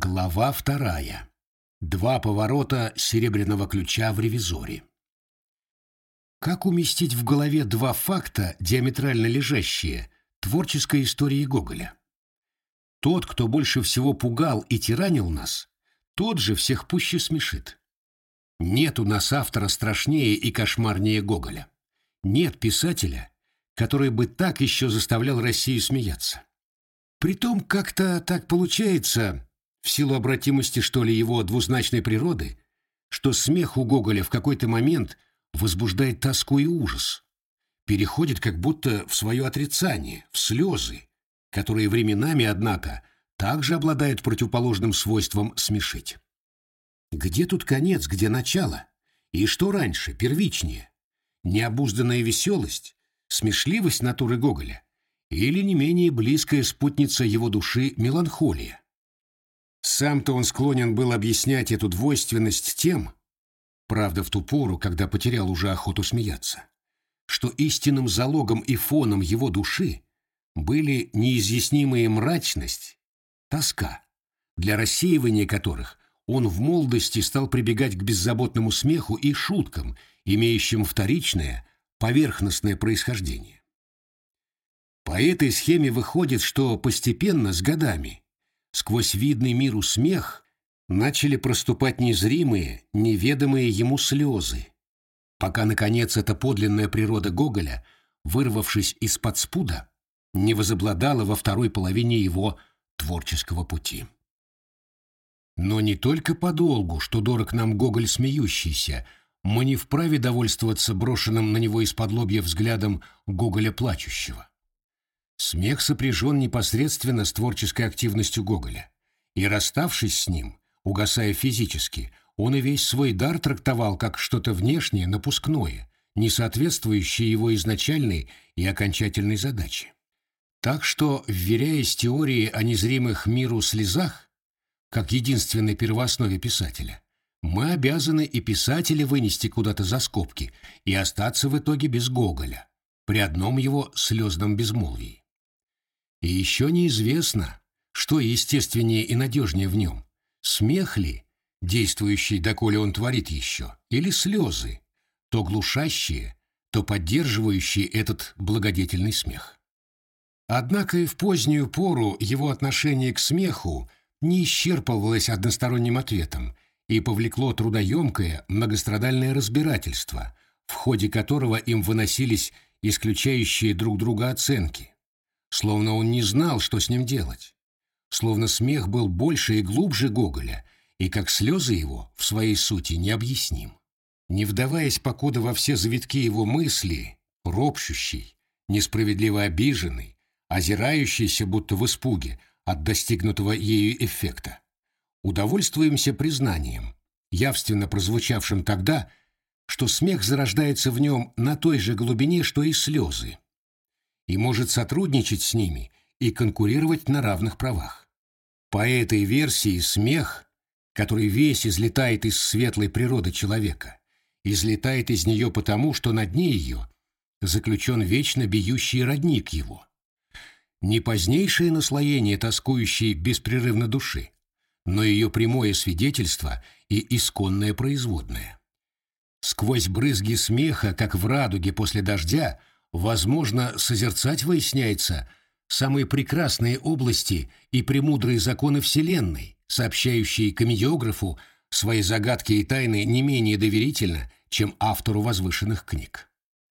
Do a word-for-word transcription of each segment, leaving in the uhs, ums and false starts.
Глава вторая. Два поворота серебряного ключа в «Ревизоре». Как уместить в голове два факта, диаметрально лежащие, творческой истории Гоголя? Тот, кто больше всего пугал и тиранил нас, тот же всех пуще смешит. Нет у нас автора страшнее и кошмарнее Гоголя. Нет писателя, который бы так еще заставлял Россию смеяться. Притом как-то так получается, в силу обратимости, что ли, его двузначной природы, что смех у Гоголя в какой-то момент возбуждает тоску и ужас, переходит как будто в свое отрицание, в слезы, которые временами, однако, также обладают противоположным свойством смешить. Где тут конец, где начало? И что раньше, первичнее? Необузданная веселость, смешливость натуры Гоголя или не менее близкая спутница его души меланхолия? Сам-то он склонен был объяснять эту двойственность тем, правда в ту пору, когда потерял уже охоту смеяться, что истинным залогом и фоном его души были неизъяснимая мрачность, тоска, для рассеивания которых он в молодости стал прибегать к беззаботному смеху и шуткам, имеющим вторичное, поверхностное происхождение. По этой схеме выходит, что постепенно, с годами, сквозь видный миру смех начали проступать незримые, неведомые ему слезы, пока, наконец, эта подлинная природа Гоголя, вырвавшись из-под спуда, не возобладала во второй половине его творческого пути. Но не только подолгу, что дорог нам Гоголь смеющийся, мы не вправе довольствоваться брошенным на него из-под-лобья взглядом Гоголя плачущего. Смех сопряжен непосредственно с творческой активностью Гоголя, и, расставшись с ним, угасая физически, он и весь свой дар трактовал как что-то внешнее, напускное, не соответствующее его изначальной и окончательной задаче. Так что, вверяясь теории о незримых миру слезах, как единственной первооснове писателя, мы обязаны и писателя вынести куда-то за скобки и остаться в итоге без Гоголя, при одном его слезном безмолвии. И еще неизвестно, что естественнее и надежнее в нем, смех ли, действующий, доколе он творит еще, или слезы, то глушащие, то поддерживающие этот благодетельный смех. Однако и в позднюю пору его отношение к смеху не исчерпывалось односторонним ответом и повлекло трудоемкое многострадальное разбирательство, в ходе которого им выносились исключающие друг друга оценки, словно он не знал, что с ним делать, словно смех был больше и глубже Гоголя, и как слезы его в своей сути необъясним. Не вдаваясь покуда во все завитки его мысли, ропщущий, несправедливо обиженный, озирающийся будто в испуге от достигнутого ею эффекта, удовольствуемся признанием, явственно прозвучавшим тогда, что смех зарождается в нем на той же глубине, что и слезы, и может сотрудничать с ними и конкурировать на равных правах. По этой версии смех, который весь излетает из светлой природы человека, излетает из нее потому, что на дне ее заключен вечно бьющий родник его. Не позднейшее наслоение тоскующей беспрерывно души, но ее прямое свидетельство и исконное производное. Сквозь брызги смеха, как в радуге после дождя, возможно, созерцать выясняется самые прекрасные области и премудрые законы Вселенной, сообщающие комедиографу свои загадки и тайны не менее доверительно, чем автору возвышенных книг.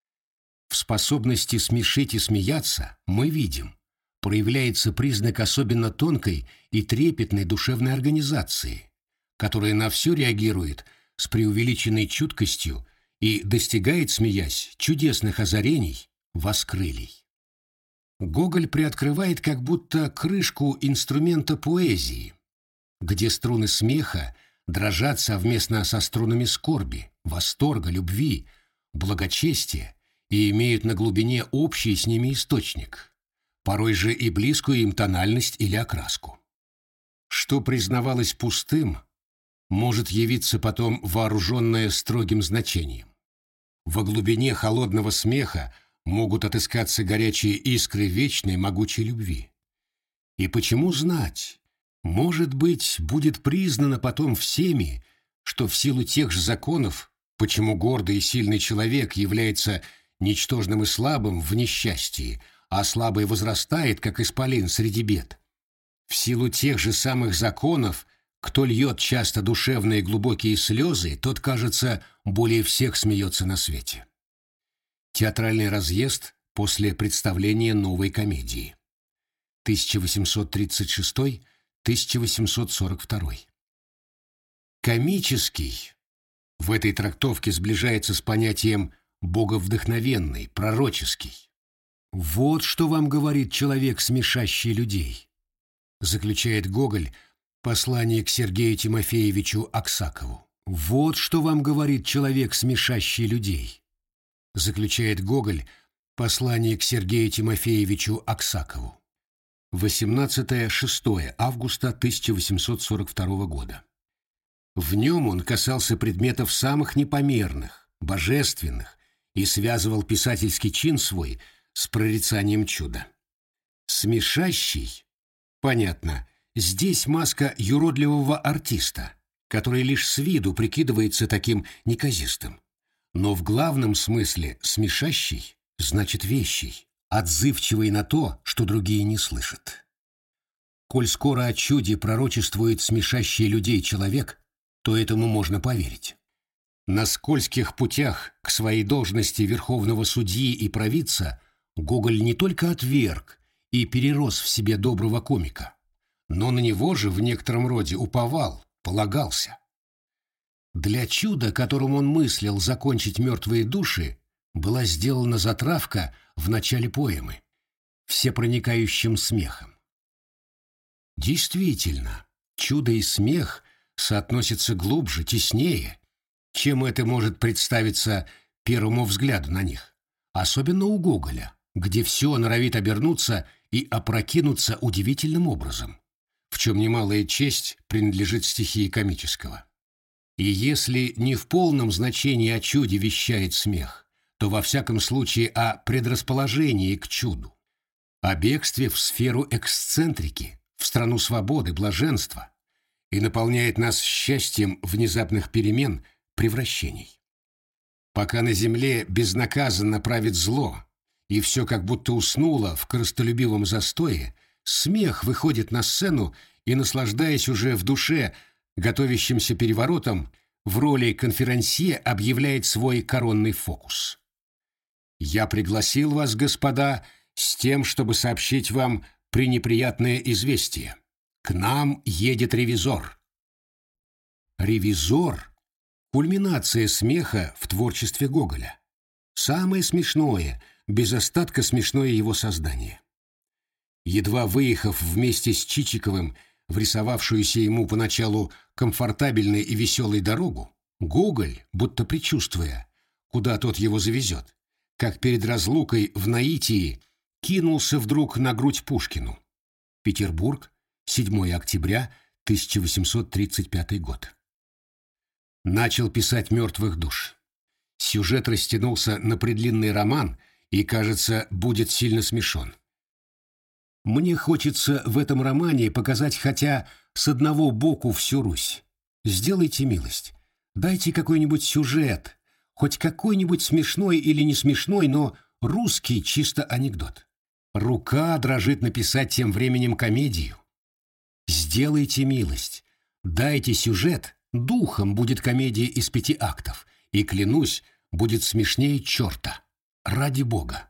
В способности смешить и смеяться мы видим, проявляется признак особенно тонкой и трепетной душевной организации, которая на все реагирует с преувеличенной чуткостью и достигает, смеясь, чудесных озарений, воскрылий. Гоголь приоткрывает как будто крышку инструмента поэзии, где струны смеха дрожат совместно со струнами скорби, восторга, любви, благочестия и имеют на глубине общий с ними источник, порой же и близкую им тональность или окраску. Что признавалось пустым, может явиться потом вооруженное строгим значением. Во глубине холодного смеха могут отыскаться горячие искры вечной могучей любви. И почему знать, Может быть, будет признано потом всеми, что в силу тех же законов, почему гордый и сильный человек является ничтожным и слабым в несчастье, а слабый возрастает, как исполин среди бед. В силу тех же самых законов, кто льет часто душевные глубокие слезы, тот, кажется, более всех смеется на свете. Театральный разъезд после представления новой комедии. тысяча восемьсот тридцать шестой — тысяча восемьсот сорок второй. Комический в этой трактовке сближается с понятием боговдохновенный, пророческий. «Вот что вам говорит человек, смешащий людей», заключает Гоголь послание к Сергею Тимофеевичу Аксакову. «Вот что вам говорит человек, смешащий людей», заключает Гоголь послание к Сергею Тимофеевичу Аксакову. восемнадцатое-шестое августа тысяча восемьсот сорок второго года. В нем он касался предметов самых непомерных, божественных и связывал писательский чин свой с прорицанием чуда. Смешащий, понятно, здесь маска юродливого артиста, который лишь с виду прикидывается таким неказистым. Но в главном смысле смешащий значит вещий, отзывчивый на то, что другие не слышат. Коль скоро о чуде пророчествует смешащий людей человек, то этому можно поверить. На скользких путях к своей должности верховного судьи и провидца Гоголь не только отверг и перерос в себе доброго комика, но на него же в некотором роде уповал, полагался. Для чуда, которым он мыслил закончить мертвые души, была сделана затравка в начале поэмы всепроникающим смехом. Действительно, чудо и смех соотносятся глубже, теснее, чем это может представиться первому взгляду на них, особенно у Гоголя, где все норовит обернуться и опрокинуться удивительным образом, в чем немалая честь принадлежит стихии комического. И если не в полном значении о чуде вещает смех, то во всяком случае о предрасположении к чуду, о бегстве в сферу эксцентрики, в страну свободы, блаженства, и наполняет нас счастьем внезапных перемен, превращений. Пока на земле безнаказанно правит зло, и все как будто уснуло в корыстолюбивом застое, смех выходит на сцену и, наслаждаясь уже в душе готовящимся переворотом, в роли конферансье объявляет свой коронный фокус. «Я пригласил вас, господа, с тем, чтобы сообщить вам пренеприятное известие. К нам едет ревизор». Ревизор — кульминация смеха в творчестве Гоголя. Самое смешное, без остатка смешное его создание. Едва выехав вместе с Чичиковым в рисовавшуюся ему поначалу комфортабельную и веселую дорогу, Гоголь, будто предчувствуя, куда тот его завезет, как перед разлукой в наитии, кинулся вдруг на грудь Пушкину. Петербург, седьмое октября тысяча восемьсот тридцать пятый год. Начал писать «Мертвых душ». Сюжет растянулся на предлинный роман и, кажется, будет сильно смешон. Мне хочется в этом романе показать хотя с одного боку всю Русь. Сделайте милость, дайте какой-нибудь сюжет, хоть какой-нибудь смешной или не смешной, но русский чисто анекдот. Рука дрожит написать тем временем комедию. Сделайте милость, дайте сюжет, духом будет комедия из пяти актов, и, клянусь, будет смешнее черта. Ради Бога.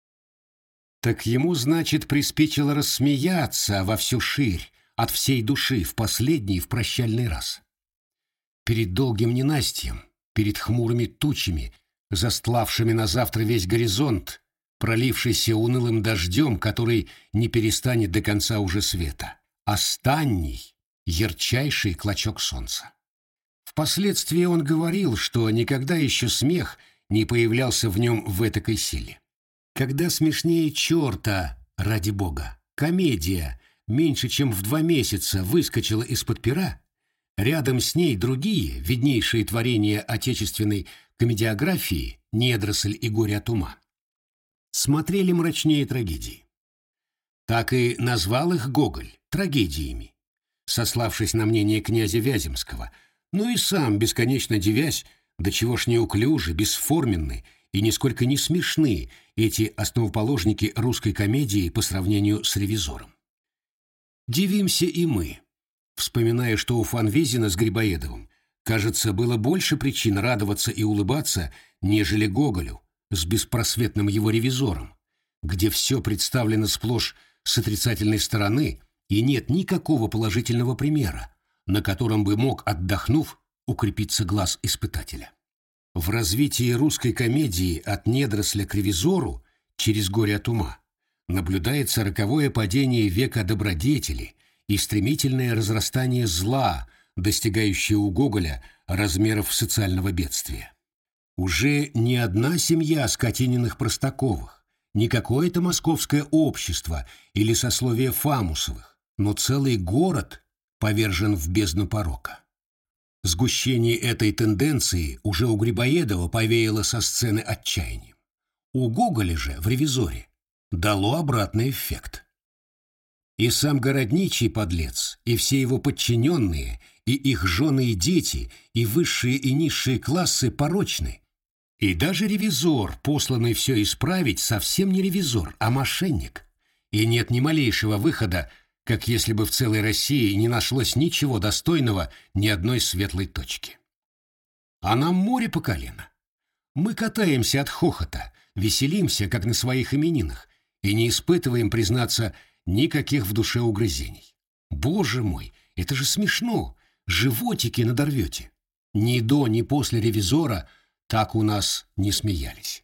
Так ему, значит, приспичило рассмеяться во всю ширь, от всей души, в последний, в прощальный раз. Перед долгим ненастьем, перед хмурыми тучами, застлавшими на завтра весь горизонт, пролившийся унылым дождем, который не перестанет до конца уже света. Останний, ярчайший клочок солнца. Впоследствии он говорил, что никогда еще смех не появлялся в нем в этакой силе. Когда смешнее черта, ради Бога, комедия меньше чем в два месяца выскочила из-под пера, рядом с ней другие, виднейшие творения отечественной комедиографии «Недоросль» и «Горе от ума» смотрели мрачнее трагедии. Так и назвал их Гоголь трагедиями. сославшись на мнение князя Вяземского, но и сам, бесконечно дивясь, до чего ж неуклюжи, бесформенны и нисколько не смешны эти основоположники русской комедии по сравнению с «Ревизором». Дивимся и мы, вспоминая, что у Фанвизина с Грибоедовым, кажется, было больше причин радоваться и улыбаться, нежели Гоголю с беспросветным его «Ревизором», где все представлено сплошь с отрицательной стороны и нет никакого положительного примера, на котором бы мог, отдохнув, укрепиться глаз испытателя. В развитии русской комедии от недоросля к «Ревизору» через «Горе от ума» наблюдается роковое падение века добродетели и стремительное разрастание зла, достигающее у Гоголя размеров социального бедствия. Уже не одна семья Скотининых-Простаковых, не какое-то московское общество или сословие Фамусовых, но целый город повержен в бездну порока. Сгущение этой тенденции уже у Грибоедова повеяло со сцены отчаянием. У Гоголя же в «Ревизоре» дало обратный эффект. И сам городничий подлец, и все его подчиненные, и их жены и дети, и высшие и низшие классы порочны. И даже ревизор, посланный все исправить, совсем не ревизор, а мошенник. И нет ни малейшего выхода, как если бы в целой России не нашлось ничего достойного ни одной светлой точки. А нам море по колено. Мы катаемся от хохота, веселимся, как на своих именинах, и не испытываем, признаться, никаких в душе угрызений. Боже мой, это же смешно, животики надорвете. Ни до, ни после «Ревизора» так у нас не смеялись.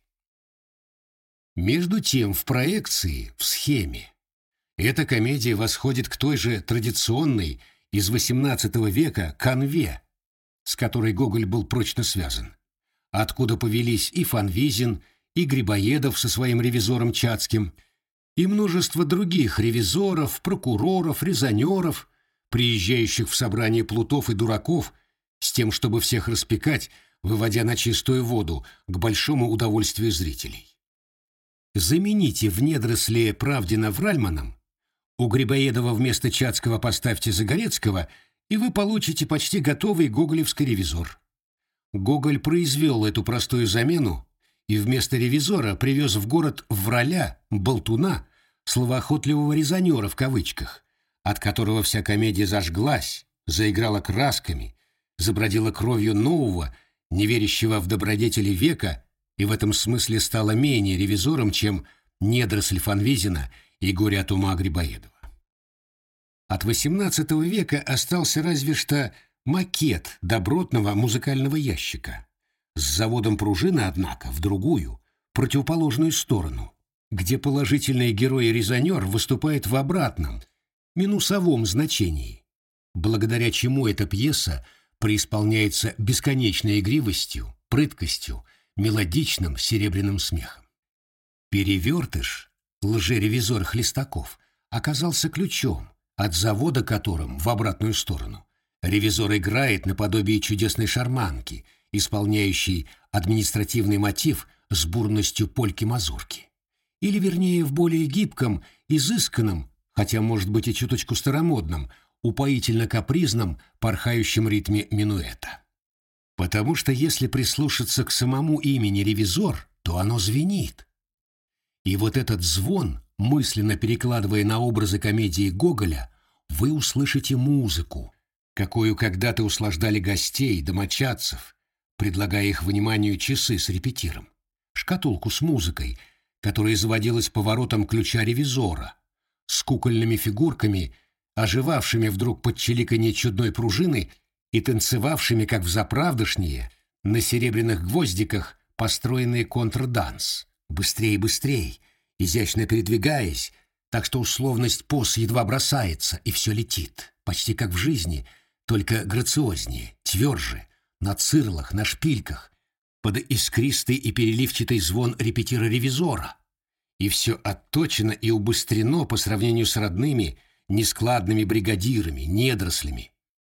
Между тем, в проекции, в схеме, эта комедия восходит к той же традиционной из восемнадцатого века канве, с которой Гоголь был прочно связан, откуда повелись и Фанвизин, и Грибоедов со своим «Ревизором» Чацким, и множество других ревизоров, прокуроров, резонеров, приезжающих в собрание плутов и дураков с тем, чтобы всех распекать, выводя на чистую воду к большому удовольствию зрителей. Замените в недоросле Правдина Вральманом, у Грибоедова вместо Чацкого поставьте Загорецкого, и вы получите почти готовый гоголевский «Ревизор». Гоголь произвел эту простую замену и вместо «Ревизора» привез в город враля, болтуна, словоохотливого резонера в кавычках, от которого вся комедия зажглась, заиграла красками, забродила кровью нового, не верящего в добродетели века, и в этом смысле стала менее ревизором, чем недоросль Фанвизина и «Горе от ума» Грибоедова. От восемнадцатого века остался разве что макет добротного музыкального ящика, с заводом пружины, однако, в другую, противоположную сторону, где положительный герой-резонер выступает в обратном, минусовом значении, благодаря чему эта пьеса преисполняется бесконечной игривостью, прыткостью, мелодичным серебряным смехом. Перевертыш, лжеревизор Хлестаков, оказался ключом, от завода которым в обратную сторону ревизор играет наподобие чудесной шарманки, исполняющей административный мотив с бурностью польки-мазурки. Или, вернее, в более гибком, изысканном, хотя, может быть, и чуточку старомодном, упоительно-капризном, порхающем ритме минуэта. Потому что если прислушаться к самому имени «Ревизор», то оно звенит. И вот этот звон, мысленно перекладывая на образы комедии Гоголя, вы услышите музыку, какую когда-то услаждали гостей, домочадцев, предлагая их вниманию часы с репетиром, шкатулку с музыкой, которая заводилась поворотом ключа ревизора, с кукольными фигурками, оживавшими вдруг под чиликанье чудной пружины и танцевавшими, как взаправдошние, на серебряных гвоздиках построенный контрданс, быстрее и быстрее, изящно передвигаясь, так что условность поз едва бросается, и все летит, почти как в жизни, только грациознее, тверже, на цирлах, на шпильках, под искристый и переливчатый звон репетира-ревизора. И все отточено и убыстрено по сравнению с родными, нескладными бригадирами, недорослями.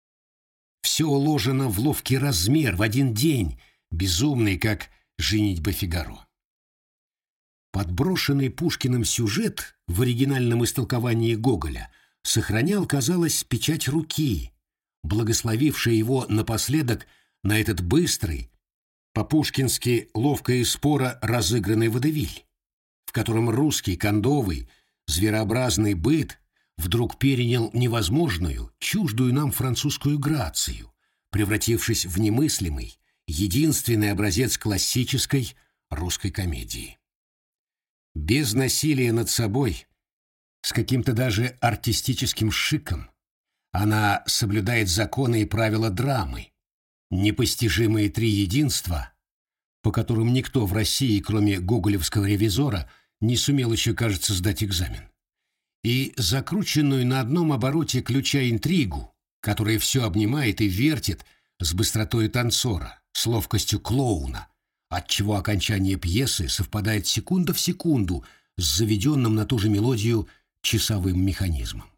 Все уложено в ловкий размер в один день, безумный, как «Женитьба Фигаро». Подброшенный Пушкиным сюжет в оригинальном истолковании Гоголя сохранял, казалось, печать руки, благословившей его напоследок на этот быстрый, по-пушкински ловко и споро разыгранный водевиль, в котором русский кондовый, зверообразный быт вдруг перенял невозможную, чуждую нам французскую грацию, превратившись в немыслимый, единственный образец классической русской комедии. Без насилия над собой, с каким-то даже артистическим шиком, она соблюдает законы и правила драмы, непостижимые три единства, по которым никто в России, кроме гоголевского ревизора, не сумел еще, кажется, сдать экзамен. И закрученную на одном обороте ключа интригу, которая все обнимает и вертит с быстротой танцора, с ловкостью клоуна, отчего окончание пьесы совпадает секунда в секунду с заведенным на ту же мелодию часовым механизмом.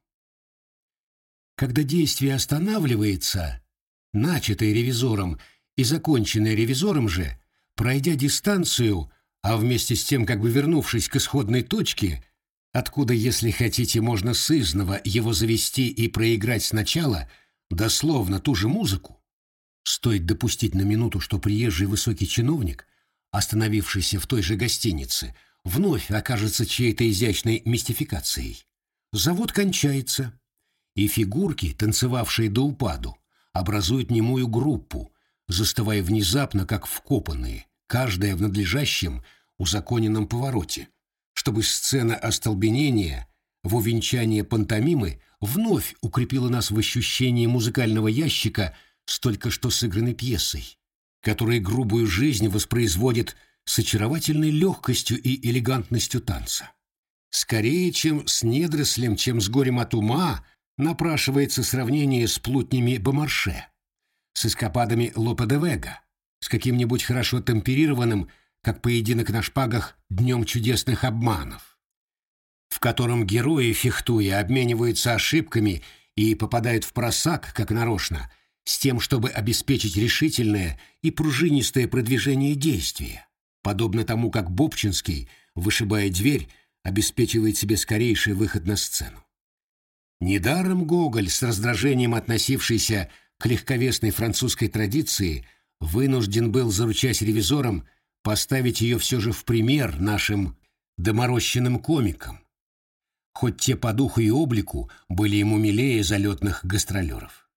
Когда действие останавливается, начатое ревизором и законченное ревизором же, пройдя дистанцию, а вместе с тем как бы вернувшись к исходной точке, откуда, если хотите, можно сызнова его завести и проиграть сначала, дословно ту же музыку, стоит допустить на минуту, что приезжий высокий чиновник, остановившийся в той же гостинице, вновь окажется чьей-то изящной мистификацией. Завод кончается, и фигурки, танцевавшие до упаду, образуют немую группу, застывая внезапно, как вкопанные, каждая в надлежащем, узаконенном повороте, чтобы сцена остолбенения в увенчании пантомимы вновь укрепила нас в ощущении музыкального ящика с только что сыгранной пьесой, которая грубую жизнь воспроизводит с очаровательной легкостью и элегантностью танца. Скорее, чем с недорослем, чем с горем от ума, напрашивается сравнение с плутнями Бомарше, с эскападами Лопе де Вега, с каким-нибудь хорошо темперированным, как поединок на шпагах, днем чудесных обманов, в котором герои, фехтуя, обмениваются ошибками и попадают в просак, как нарочно, с тем, чтобы обеспечить решительное и пружинистое продвижение действия, подобно тому, как Бобчинский, вышибая дверь, обеспечивает себе скорейший выход на сцену. Недаром Гоголь, с раздражением относившийся к легковесной французской традиции, вынужден был, заручаясь ревизором, поставить ее все же в пример нашим доморощенным комикам, хоть те по духу и облику были ему милее залетных гастролеров.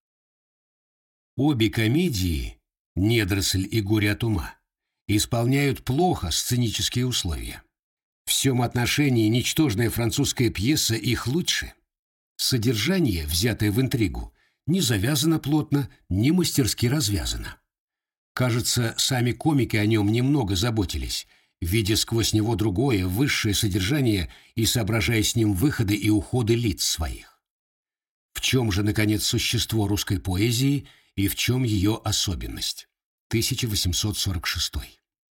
Обе комедии, «Недоросль» и «Горе от ума», исполняют плохо сценические условия. В всем отношении ничтожная французская пьеса их лучше. Содержание, взятое в интригу, не завязано плотно, не мастерски развязано. Кажется, сами комики о нем немного заботились, видя сквозь него другое, высшее содержание и соображая с ним выходы и уходы лиц своих. В чем же, наконец, существо русской поэзии и в чем ее особенность? тысяча восемьсот сорок шестой.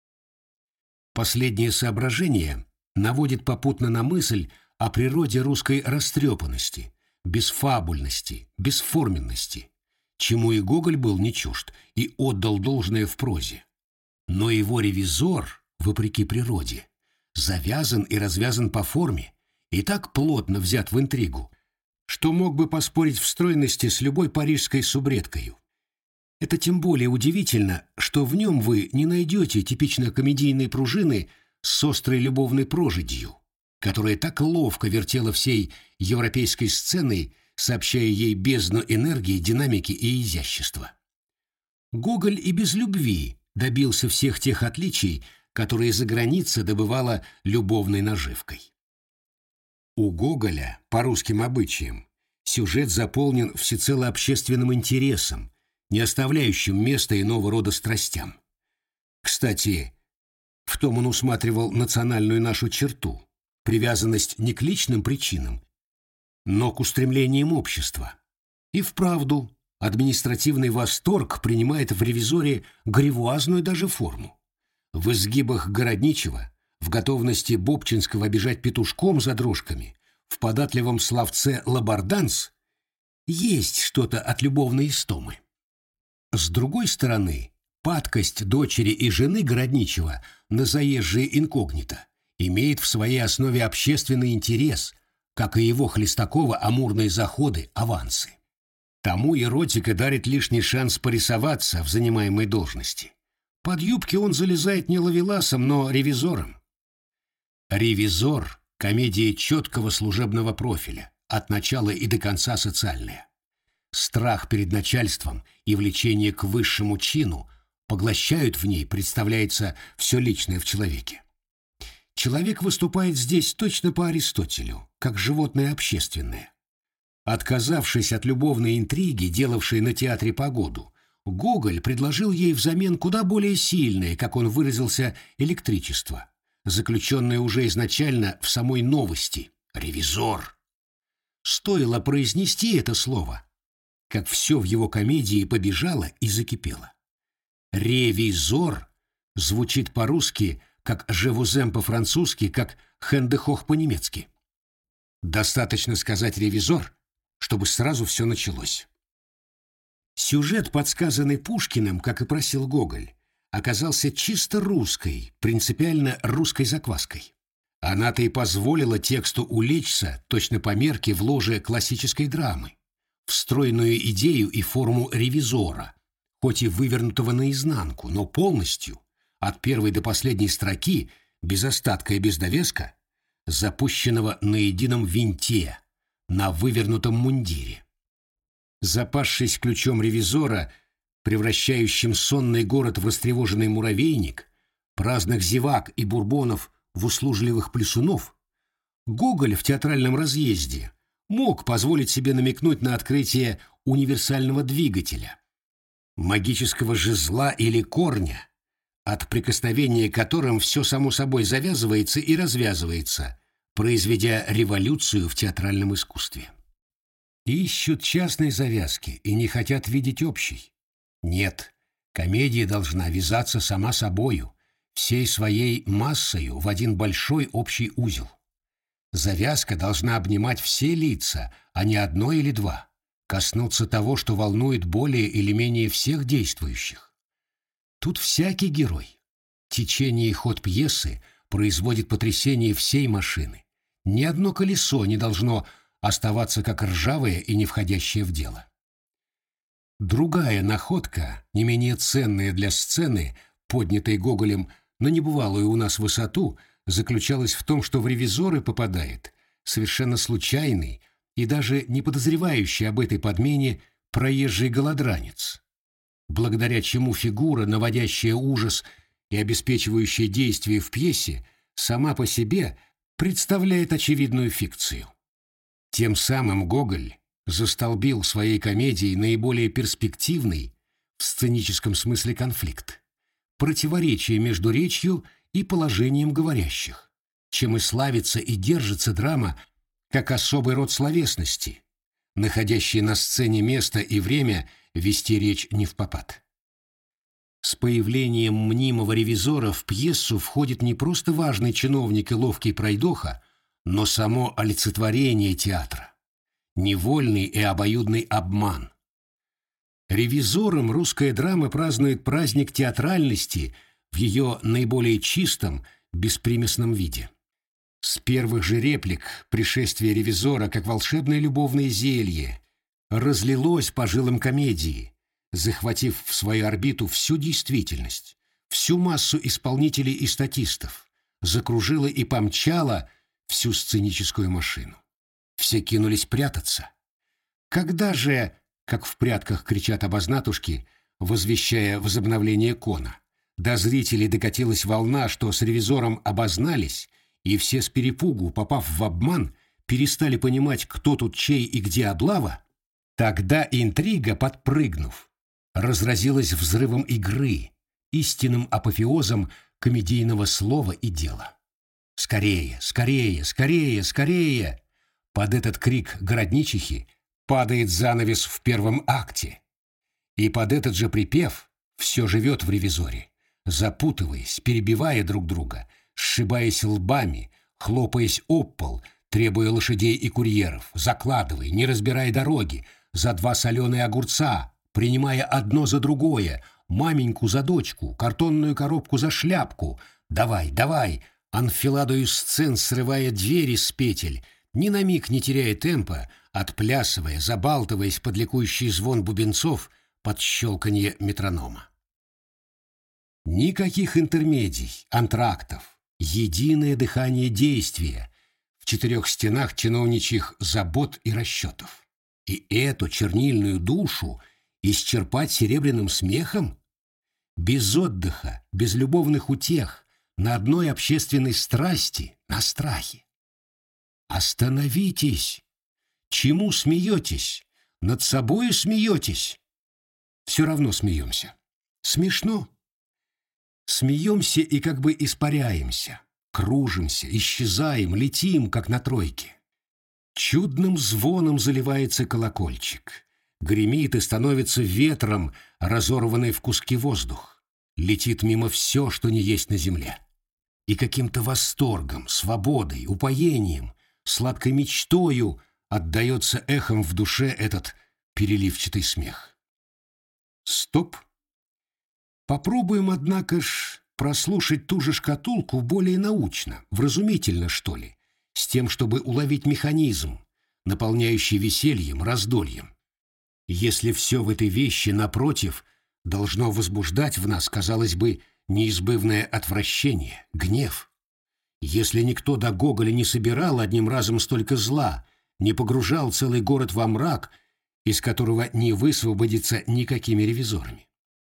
Последнее соображение наводит попутно на мысль о природе русской растрепанности, бесфабульности, бесформенности, чему и Гоголь был не чужд и отдал должное в прозе. Но его ревизор, вопреки природе, завязан и развязан по форме и так плотно взят в интригу, что мог бы поспорить в стройности с любой парижской субредкою. Это тем более удивительно, что в нем вы не найдете типично комедийной пружины с острой любовной прожидью, которая так ловко вертела всей европейской сценой, сообщая ей бездну энергии, динамики и изящества. Гоголь и без любви добился всех тех отличий, которые за границей добывала любовной наживкой. У Гоголя, по русским обычаям, сюжет заполнен всецело общественным интересом, не оставляющим места иного рода страстям. Кстати, в том он усматривал национальную нашу черту, привязанность не к личным причинам, но к устремлениям общества. И вправду, административный восторг принимает в ревизоре гривуазную даже форму. В изгибах Городничего, в готовности Бобчинского бежать петушком за дрожками, в податливом словце «лабарданс» есть что-то от любовной истомы. С другой стороны, падкость дочери и жены Городничего на заезжие инкогнито имеет в своей основе общественный интерес, как и его Хлестакова амурные заходы, авансы. Тому эротика дарит лишний шанс порисоваться в занимаемой должности. Под юбки он залезает не ловеласом, но ревизором. «Ревизор» — комедия четкого служебного профиля, от начала и до конца социальная. Страх перед начальством и влечение к высшему чину поглощают в ней, представляется, все личное в человеке. Человек выступает здесь точно по Аристотелю, как животное общественное. Отказавшись от любовной интриги, делавшей на театре погоду, Гоголь предложил ей взамен куда более сильное, как он выразился, электричество, заключенное уже изначально в самой новости «ревизор». Стоило произнести это слово, как все в его комедии побежало и закипело. «Ревизор» звучит по-русски, как «жевузем» по-французски, как «хэндехох» по-немецки. Достаточно сказать «ревизор», чтобы сразу все началось. Сюжет, подсказанный Пушкиным, как и просил Гоголь, оказался чисто русской, принципиально русской закваской. Она-то и позволила тексту улечься точно по мерке в ложе классической драмы, встроенную идею и форму ревизора, хоть и вывернутого наизнанку, но полностью, от первой до последней строки, без остатка и без довеска, запущенного на едином винте, на вывернутом мундире. Запасшись ключом ревизора, превращающим сонный город в растревоженный муравейник, праздных зевак и бурбонов в услужливых плесунов, Гоголь в театральном разъезде мог позволить себе намекнуть на открытие универсального двигателя, магического жезла или корня, от прикосновения к которым все само собой завязывается и развязывается, произведя революцию в театральном искусстве. Ищут частной завязки и не хотят видеть общей. Нет, комедия должна вязаться сама собою, всей своей массою в один большой общий узел. Завязка должна обнимать все лица, а не одно или два, коснуться того, что волнует более или менее всех действующих. Тут всякий герой. Течение и ход пьесы производит потрясение всей машины. Ни одно колесо не должно оставаться как ржавое и не входящее в дело. Другая находка, не менее ценная для сцены, поднятой Гоголем на небывалую у нас высоту, заключалась в том, что в ревизоры попадает совершенно случайный и даже не подозревающий об этой подмене проезжий голодранец, благодаря чему фигура, наводящая ужас и обеспечивающая действие в пьесе, сама по себе представляет очевидную фикцию. Тем самым Гоголь застолбил своей комедией наиболее перспективный в сценическом смысле конфликт, противоречие между речью и положением говорящих, чем и славится и держится драма как особый род словесности, находящий на сцене место и время вести речь невпопад. С появлением мнимого ревизора в пьесу входит не просто важный чиновник и ловкий пройдоха, но само олицетворение театра, невольный и обоюдный обман. Ревизором русская драма празднует праздник театральности в ее наиболее чистом, беспримесном виде. С первых же реплик пришествие ревизора, как волшебное любовное зелье, разлилось по жилам комедии, захватив в свою орбиту всю действительность, всю массу исполнителей и статистов, закружило и помчало всю сценическую машину. Все кинулись прятаться. Когда же, как в прятках кричат обознатушки, возвещая возобновление кона, до зрителей докатилась волна, что с ревизором обознались, и все с перепугу, попав в обман, перестали понимать, кто тут чей и где облава, тогда интрига, подпрыгнув, разразилась взрывом игры, истинным апофеозом комедийного слова и дела. «Скорее, скорее, скорее, скорее!» Под этот крик городничихи падает занавес в первом акте. И под этот же припев все живет в ревизоре, запутываясь, перебивая друг друга, сшибаясь лбами, хлопаясь об пол, требуя лошадей и курьеров, закладывая, не разбирая дороги, за два соленые огурца, принимая одно за другое, маменьку за дочку, картонную коробку за шляпку. «Давай, давай!» Анфиладою сцен срывая двери с петель, ни на миг не теряя темпа, отплясывая, забалтываясь под ликующий звон бубенцов под щелканье метронома. Никаких интермедий, антрактов, единое дыхание действия в четырех стенах чиновничьих забот и расчетов. И эту чернильную душу исчерпать серебряным смехом? Без отдыха, без любовных утех, на одной общественной страсти, на страхе. Остановитесь! Чему смеетесь? Над собою смеетесь? Все равно смеемся. Смешно. Смеемся и как бы испаряемся, кружимся, исчезаем, летим, как на тройке. Чудным звоном заливается колокольчик, гремит и становится ветром, разорванный в куски воздух. Летит мимо все, что не есть на земле. И каким-то восторгом, свободой, упоением, сладкой мечтою отдается эхом в душе этот переливчатый смех. Стоп! Попробуем, однако ж, прослушать ту же шкатулку более научно, вразумительно, что ли, с тем, чтобы уловить механизм, наполняющий весельем, раздольем. Если все в этой вещи, напротив, должно возбуждать в нас, казалось бы, неизбывное отвращение, гнев. Если никто до Гоголя не собирал одним разом столько зла, не погружал целый город во мрак, из которого не высвободится никакими ревизорами.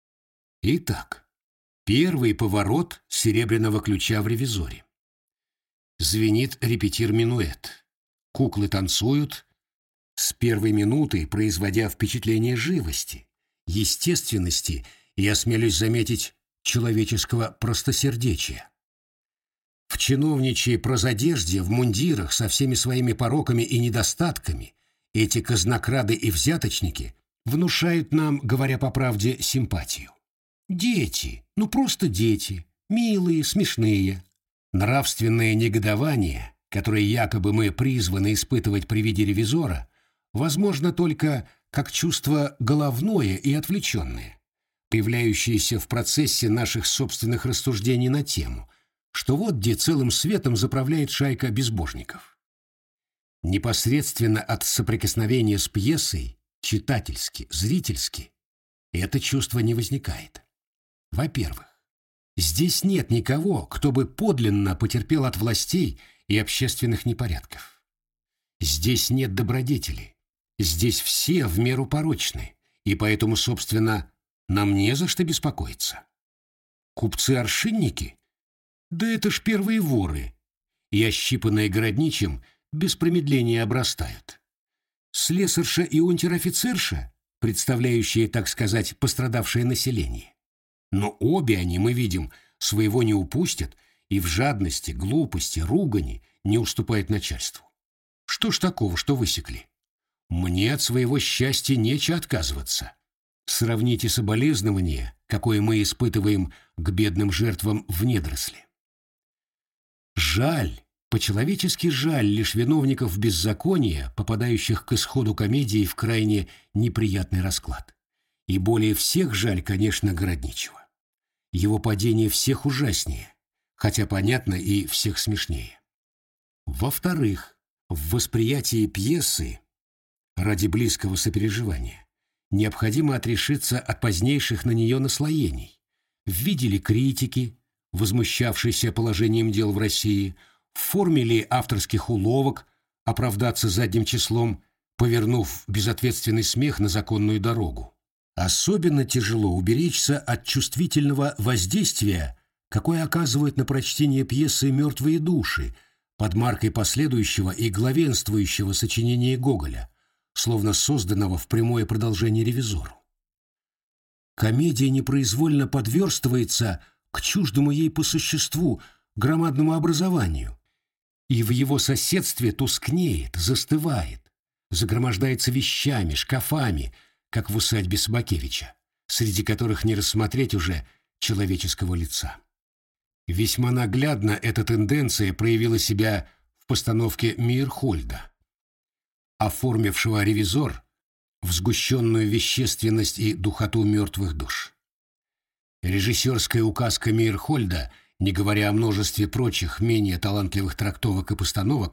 Итак, первый поворот серебряного ключа в ревизоре. Звенит репетир-минуэт. Куклы танцуют, с первой минуты производя впечатление живости, естественности и, осмелюсь заметить, человеческого простосердечия. В чиновничьей прозодежде, в мундирах со всеми своими пороками и недостатками эти казнокрады и взяточники внушают нам, говоря по правде, симпатию. Дети, ну просто дети, милые, смешные. Нравственное негодование, которое якобы мы призваны испытывать при виде ревизора, возможно только как чувство головное и отвлеченное, появляющееся в процессе наших собственных рассуждений на тему, что вот где целым светом заправляет шайка безбожников. Непосредственно от соприкосновения с пьесой, читательски, зрительски, это чувство не возникает. Во-первых, здесь нет никого, кто бы подлинно потерпел от властей и общественных непорядков. Здесь нет добродетели. Здесь все в меру порочны, и поэтому, собственно, нам не за что беспокоиться. Купцы-аршинники? Да это ж первые воры, и ощипанные городничим без промедления обрастают. Слесарша и унтер-офицерша, представляющие, так сказать, пострадавшее население. Но обе они, мы видим, своего не упустят и в жадности, глупости, ругани не уступают начальству. Что ж такого, что высекли? Мне от своего счастья нечего отказываться. Сравните соболезнование, какое мы испытываем к бедным жертвам в недоросле. Жаль, по-человечески жаль лишь виновников беззакония, попадающих к исходу комедии в крайне неприятный расклад. И более всех жаль, конечно, городничего. Его падение всех ужаснее, хотя, понятно, и всех смешнее. Во-вторых, в восприятии пьесы, ради близкого сопереживания, необходимо отрешиться от позднейших на нее наслоений. Видели критики, возмущавшиеся положением дел в России, в форме ли авторских уловок оправдаться задним числом, повернув безответственный смех на законную дорогу. Особенно тяжело уберечься от чувствительного воздействия, какое оказывают на прочтение пьесы «Мертвые души» под маркой последующего и главенствующего сочинения Гоголя, словно созданного в прямое продолжение «Ревизору». Комедия непроизвольно подверстывается к чуждому ей по существу громадному образованию, и в его соседстве тускнеет, застывает, загромождается вещами, шкафами, как в усадьбе Собакевича, среди которых не рассмотреть уже человеческого лица. Весьма наглядно эта тенденция проявила себя в постановке Мейерхольда, оформившего «Ревизор» в сгущенную вещественность и духоту мертвых душ. Режиссерская указка Мейерхольда, не говоря о множестве прочих менее талантливых трактовок и постановок,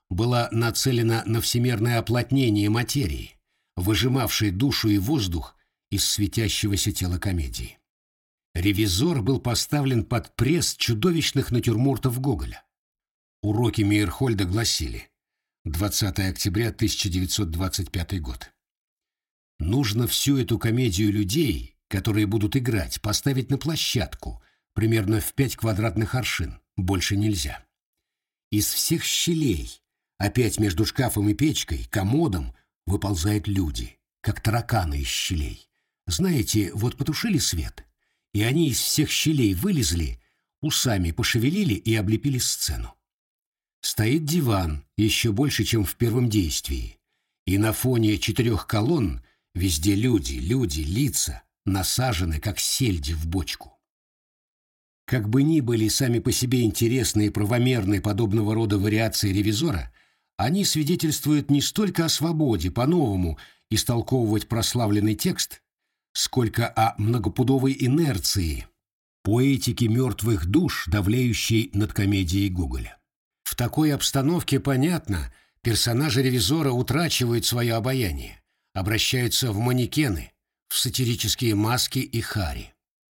была нацелена на всемирное оплотнение материи, выжимавшей душу и воздух из светящегося тела комедии. «Ревизор» был поставлен под пресс чудовищных натюрмортов Гоголя. Уроки Мейерхольда гласили: двадцатое октября тысяча девятьсот двадцать пятый год. Нужно всю эту комедию людей, которые будут играть, поставить на площадку, примерно в пять квадратных аршин, больше нельзя. Из всех щелей, опять между шкафом и печкой, комодом, выползают люди, как тараканы из щелей. Знаете, вот потушили свет, и они из всех щелей вылезли, усами пошевелили и облепили сцену. Стоит диван, еще больше, чем в первом действии, и на фоне четырех колонн везде люди, люди, лица, насажены, как сельди в бочку. Как бы ни были сами по себе интересны и правомерны подобного рода вариации «Ревизора», они свидетельствуют не столько о свободе по-новому истолковывать прославленный текст, сколько о многопудовой инерции, поэтике мертвых душ, давлеющей над комедией Гоголя. В такой обстановке, понятно, персонажи «Ревизора» утрачивают свое обаяние, обращаются в манекены, в сатирические маски и хари.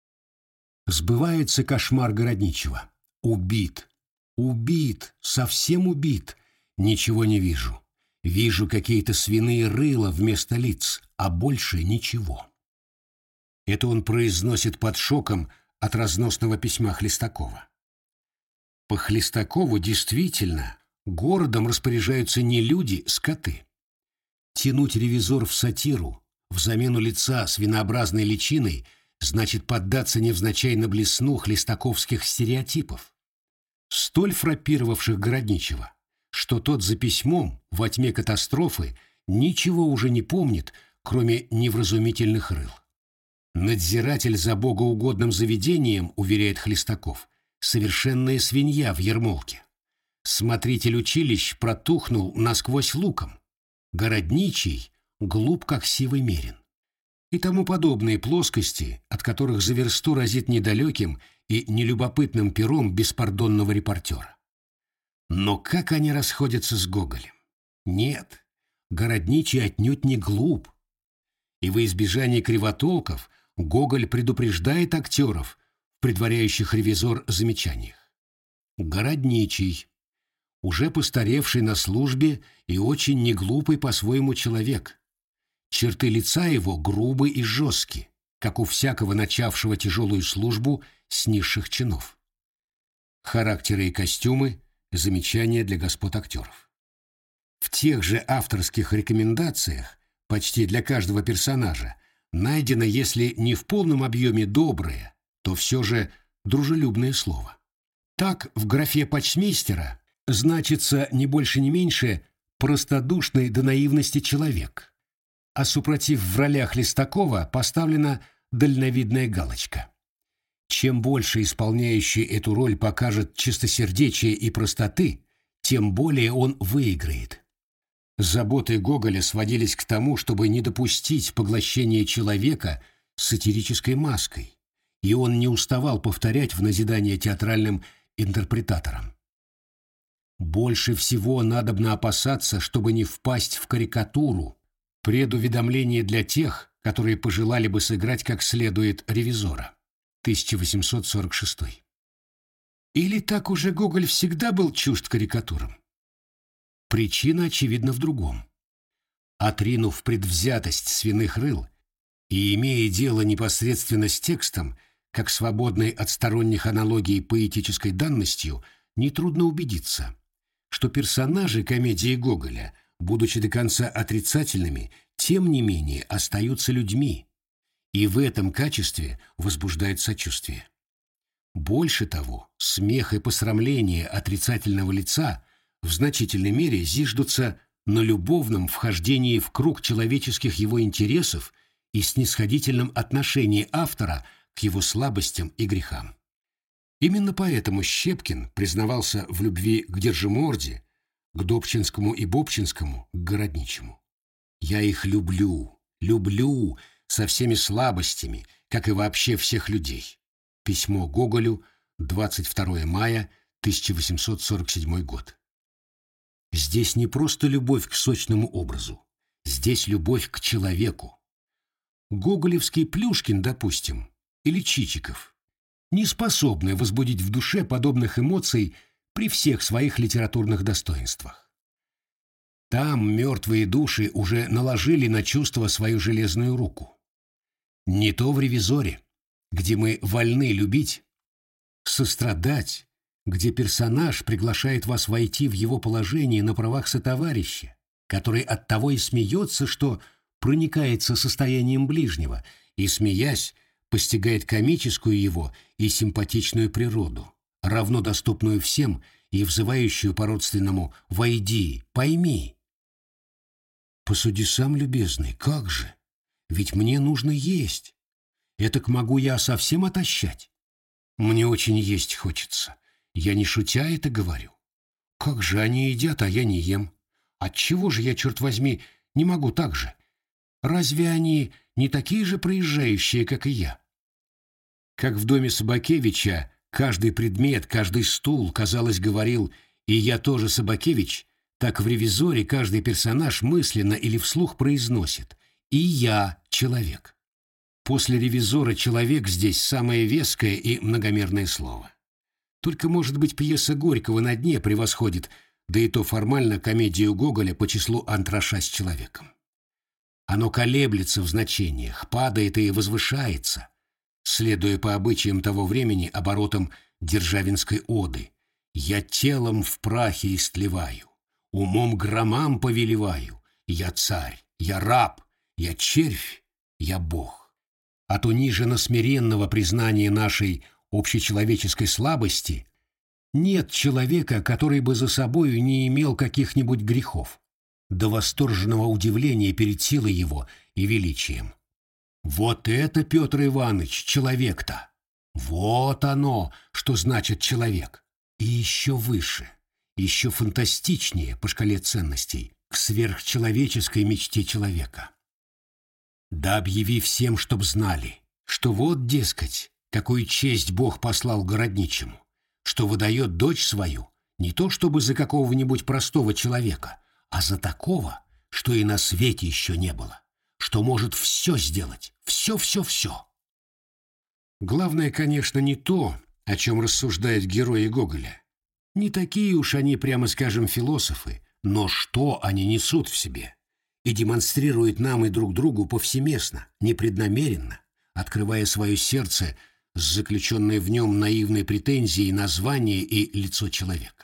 Сбывается кошмар Городничего. Убит. Убит. Совсем убит. Ничего не вижу. Вижу какие-то свиные рыла вместо лиц, а больше ничего. Это он произносит под шоком от разносного письма Хлестакова. По Хлестакову действительно городом распоряжаются не люди, скоты. Тянуть «Ревизор» в сатиру, в замену лица свинообразной личиной, значит поддаться невзначай на блесну хлестаковских стереотипов, столь фраппировавших Городничего, что тот за письмом во тьме катастрофы ничего уже не помнит, кроме невразумительных рыл. Надзиратель за богоугодным заведением, уверяет Хлестаков, совершенная свинья в ермолке. Смотритель училищ протухнул насквозь луком. Городничий глуп, как сивый мерин. И тому подобные плоскости, от которых за версту разит недалеким и нелюбопытным пером беспардонного репортера. Но как они расходятся с Гоголем? Нет, Городничий отнюдь не глуп. И во избежание кривотолков Гоголь предупреждает актеров, предваряющих «Ревизор» замечаниях. Городничий, уже постаревший на службе и очень неглупый по-своему человек. Черты лица его грубы и жестки, как у всякого начавшего тяжелую службу с низших чинов. Характеры и костюмы – замечания для господ актеров. В тех же авторских рекомендациях почти для каждого персонажа найдено, если не в полном объеме доброе, то все же дружелюбное слово. Так в графе почмейстера значится не больше не меньше простодушный до наивности человек, а супротив в ролях Листакова поставлена дальновидная галочка. Чем больше исполняющий эту роль покажет чистосердечия и простоты, тем более он выиграет. Заботы Гоголя сводились к тому, чтобы не допустить поглощения человека сатирической маской, и он не уставал повторять в назидание театральным интерпретаторам. Больше всего надобно опасаться, чтобы не впасть в карикатуру, предуведомление для тех, которые пожелали бы сыграть как следует «Ревизора». тысяча восемьсот сорок шестой. Или так уже Гоголь всегда был чужд карикатурам? Причина, очевидно, в другом. Отринув предвзятость свиных рыл и имея дело непосредственно с текстом, как свободной от сторонних аналогий поэтической данностью, нетрудно убедиться, что персонажи комедии Гоголя, будучи до конца отрицательными, тем не менее остаются людьми, и в этом качестве возбуждает сочувствие. Больше того, смех и посрамление отрицательного лица в значительной мере зиждутся на любовном вхождении в круг человеческих его интересов и снисходительном отношении автора к его слабостям и грехам. Именно поэтому Щепкин признавался в любви к Держиморде, к Добчинскому и Бобчинскому, к Городничему. «Я их люблю, люблю со всеми слабостями, как и вообще всех людей». Письмо Гоголю, двадцать второе мая тысяча восемьсот сорок седьмой год. Здесь не просто любовь к сочному образу. Здесь любовь к человеку. Гоголевский Плюшкин, допустим, или Чичиков, не способны возбудить в душе подобных эмоций при всех своих литературных достоинствах. Там мертвые души уже наложили на чувство свою железную руку. Не то в «Ревизоре», где мы вольны любить, сострадать, где персонаж приглашает вас войти в его положение на правах сотоварища, который оттого и смеется, что проникается состоянием ближнего, и, смеясь, постигает комическую его и симпатичную природу, равно доступную всем и взывающую по-родственному «войди, пойми». Посуди сам, любезный, как же? Ведь мне нужно есть. Этак могу я совсем отощать. Мне очень есть хочется. Я не шутя это говорю. Как же они едят, а я не ем? Отчего же я, черт возьми, не могу так же? Разве они не такие же проезжающие, как и я? Как в доме Собакевича каждый предмет, каждый стул, казалось, говорил «и я тоже Собакевич», так в «Ревизоре» каждый персонаж мысленно или вслух произносит «и я человек». После «Ревизора» человек здесь самое веское и многомерное слово. Только, может быть, пьеса Горького «На дне» превосходит, да и то формально, комедию Гоголя по числу «Антраша с человеком». Оно колеблется в значениях, падает и возвышается, следуя по обычаям того времени оборотам Державинской оды. «Я телом в прахе истлеваю, умом громам повелеваю, я царь, я раб, я червь, я бог». От униженно-смиренного признания нашей общечеловеческой слабости нет человека, который бы за собою не имел каких-нибудь грехов, до восторженного удивления перед силой его и величием. Вот это, Петр Иванович, человек-то! Вот оно, что значит человек! И еще выше, еще фантастичнее по шкале ценностей, к сверхчеловеческой мечте человека. Да объяви всем, чтоб знали, что вот, дескать, какую честь Бог послал городничему, что выдает дочь свою не то чтобы за какого-нибудь простого человека, а за такого, что и на свете еще не было, что может все сделать, все-все-все. Главное, конечно, не то, о чем рассуждают герои Гоголя. Не такие уж они, прямо скажем, философы, но что они несут в себе и демонстрируют нам и друг другу повсеместно, непреднамеренно, открывая свое сердце с заключенной в нем наивной претензией на звание и лицо человека.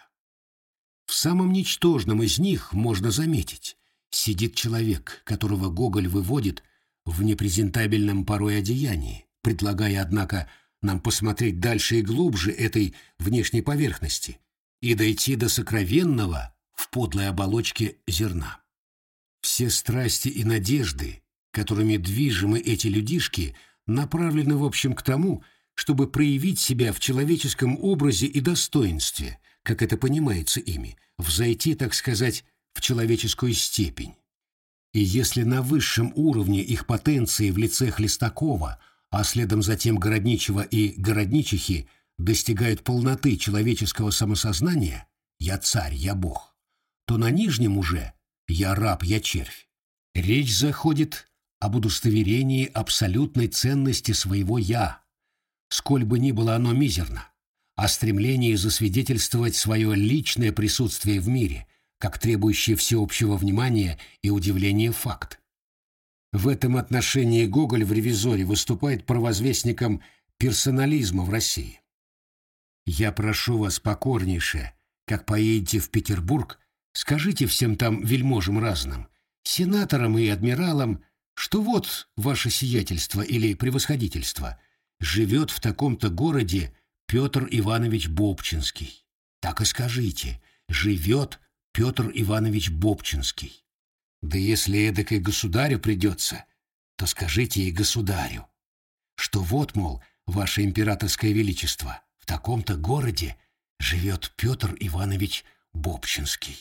В самом ничтожном из них можно заметить, сидит человек, которого Гоголь выводит в непрезентабельном порой одеянии, предлагая, однако, нам посмотреть дальше и глубже этой внешней поверхности и дойти до сокровенного в подлой оболочке зерна. Все страсти и надежды, которыми движимы эти людишки, направлены в общем к тому, чтобы проявить себя в человеческом образе и достоинстве, как это понимается ими, взойти, так сказать, в человеческую степень. И если на высшем уровне их потенции в лице Хлестакова, а следом затем Городничего и Городничихи достигают полноты человеческого самосознания «я царь, я бог», то на нижнем уже «я раб, я червь». Речь заходит об удостоверении абсолютной ценности своего «я», сколь бы ни было оно мизерно, о стремлении засвидетельствовать свое личное присутствие в мире, как требующий всеобщего внимания и удивления факт. В этом отношении Гоголь в «Ревизоре» выступает провозвестником персонализма в России. «Я прошу вас покорнейше, как поедете в Петербург, скажите всем там вельможам разным, сенаторам и адмиралам, что вот ваше сиятельство или превосходительство живет в таком-то городе Петр Иванович Бобчинский. Так и скажите, живет Петр Иванович Бобчинский. Да если эдак и государю придется, то скажите и государю, что вот, мол, ваше императорское величество, в таком-то городе живет Петр Иванович Бобчинский».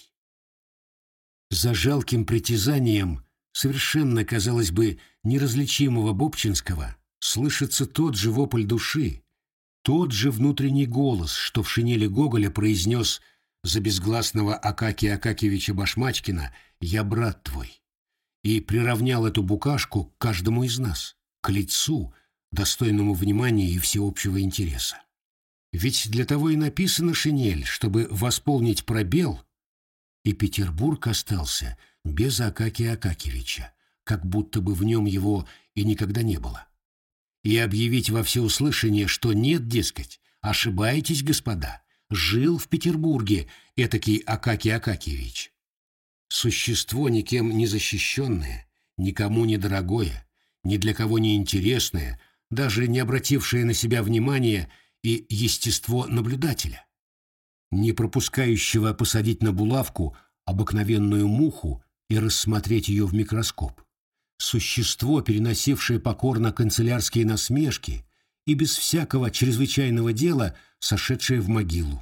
За жалким притязанием совершенно, казалось бы, неразличимого Бобчинского слышится тот же вопль души, тот же внутренний голос, что в шинели Гоголя произнес за безгласного Акакия Акакиевича Башмачкина «Я брат твой» и приравнял эту букашку к каждому из нас, к лицу, достойному внимания и всеобщего интереса. Ведь для того и написана шинель, чтобы восполнить пробел, и Петербург остался без Акакия Акакиевича, как будто бы в нем его и никогда не было. И объявить во всеуслышание, что нет, дескать, ошибаетесь, господа, жил в Петербурге этакий Акакий Акакиевич. Существо никем не защищенное, никому не дорогое, ни для кого не интересное, даже не обратившее на себя внимания и естество наблюдателя, не пропускающего посадить на булавку обыкновенную муху и рассмотреть ее в микроскоп. Существо, переносившее покорно канцелярские насмешки и без всякого чрезвычайного дела сошедшее в могилу,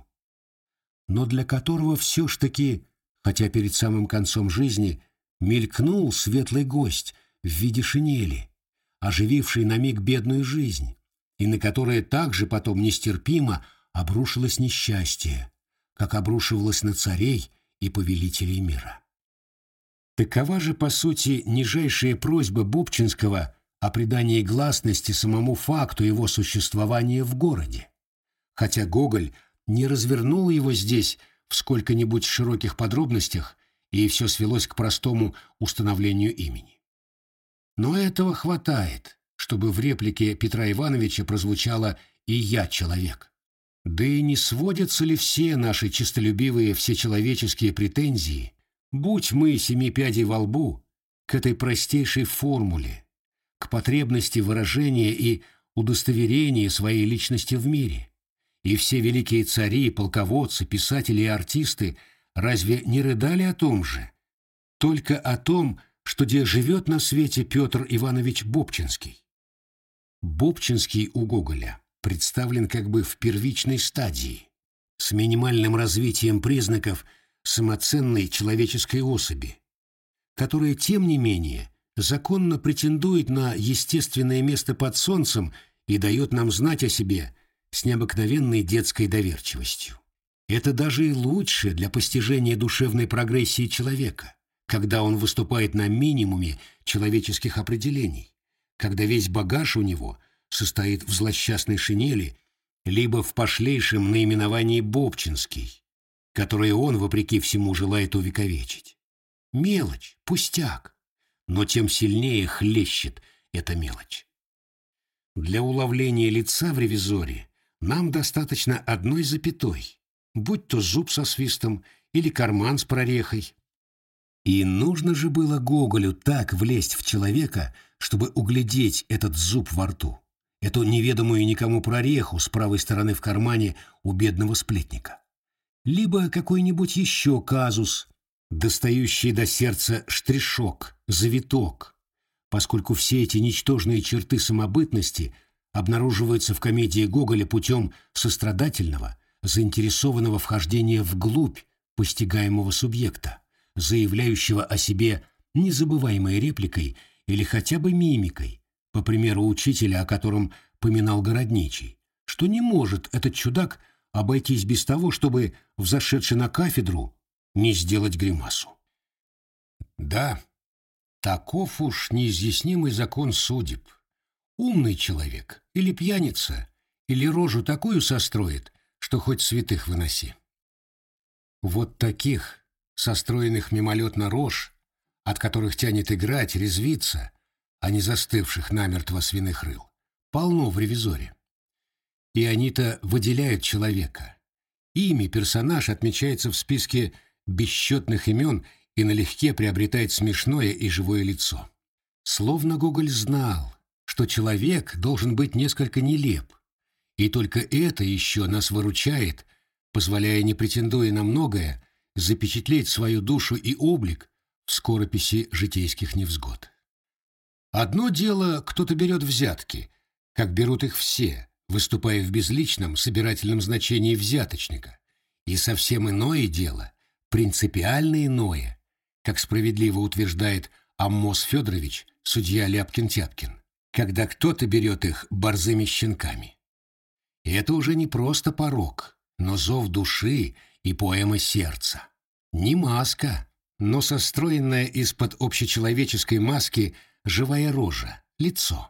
но для которого все ж таки, хотя перед самым концом жизни, мелькнул светлый гость в виде шинели, ожививший на миг бедную жизнь, и на которое также потом нестерпимо обрушилось несчастье, как обрушивалось на царей и повелителей мира. Такова же, по сути, нижайшая просьба Бобчинского о придании гласности самому факту его существования в городе, хотя Гоголь не развернул его здесь в сколько-нибудь широких подробностях, и все свелось к простому установлению имени. Но этого хватает, чтобы в реплике Петра Ивановича прозвучало «и я человек». Да и не сводятся ли все наши честолюбивые всечеловеческие претензии, будь мы семи пядей во лбу, к этой простейшей формуле, к потребности выражения и удостоверения своей личности в мире? И все великие цари, полководцы, писатели и артисты разве не рыдали о том же? Только о том, что где живет на свете Петр Иванович Бобчинский. Бобчинский у Гоголя представлен как бы в первичной стадии, с минимальным развитием признаков самоценной человеческой особи, которая, тем не менее, законно претендует на естественное место под солнцем и дает нам знать о себе с необыкновенной детской доверчивостью. Это даже и лучше для постижения душевной прогрессии человека, когда он выступает на минимуме человеческих определений, когда весь багаж у него состоит в злосчастной шинели либо в пошлейшем наименовании Бобчинский, которое он, вопреки всему, желает увековечить. Мелочь, пустяк, но тем сильнее хлещет эта мелочь. Для уловления лица в ревизоре нам достаточно одной запятой, будь то зуб со свистом или карман с прорехой. И нужно же было Гоголю так влезть в человека, чтобы углядеть этот зуб во рту, эту неведомую никому прореху с правой стороны в кармане у бедного сплетника. Либо какой-нибудь еще казус, достающий до сердца штришок, завиток, поскольку все эти ничтожные черты самобытности обнаруживаются в комедии Гоголя путем сострадательного, заинтересованного вхождения вглубь постигаемого субъекта, заявляющего о себе незабываемой репликой или хотя бы мимикой, по примеру учителя, о котором поминал Городничий, что не может этот чудак обойтись без того, чтобы, взошедший на кафедру, не сделать гримасу. Да, таков уж неизъяснимый закон судеб. Умный человек или пьяница, или рожу такую состроит, что хоть святых выноси. Вот таких, состроенных мимолетно рож, от которых тянет играть, резвиться, а не застывших намертво свиных рыл, полно в ревизоре. И они-то выделяют человека. Ими персонаж отмечается в списке бесчетных имен и налегке приобретает смешное и живое лицо. Словно Гоголь знал, что человек должен быть несколько нелеп, и только это еще нас выручает, позволяя, не претендуя на многое, запечатлеть свою душу и облик в скорописи житейских невзгод. Одно дело, кто-то берет взятки, как берут их все, выступая в безличном собирательном значении взяточника, и совсем иное дело, принципиально иное, как справедливо утверждает Аммос Федорович, судья Ляпкин-Тяпкин, когда кто-то берет их борзыми щенками. И это уже не просто порок, но зов души и поэма «Сердце». Не маска, но состроенная из-под общечеловеческой маски живая рожа, лицо.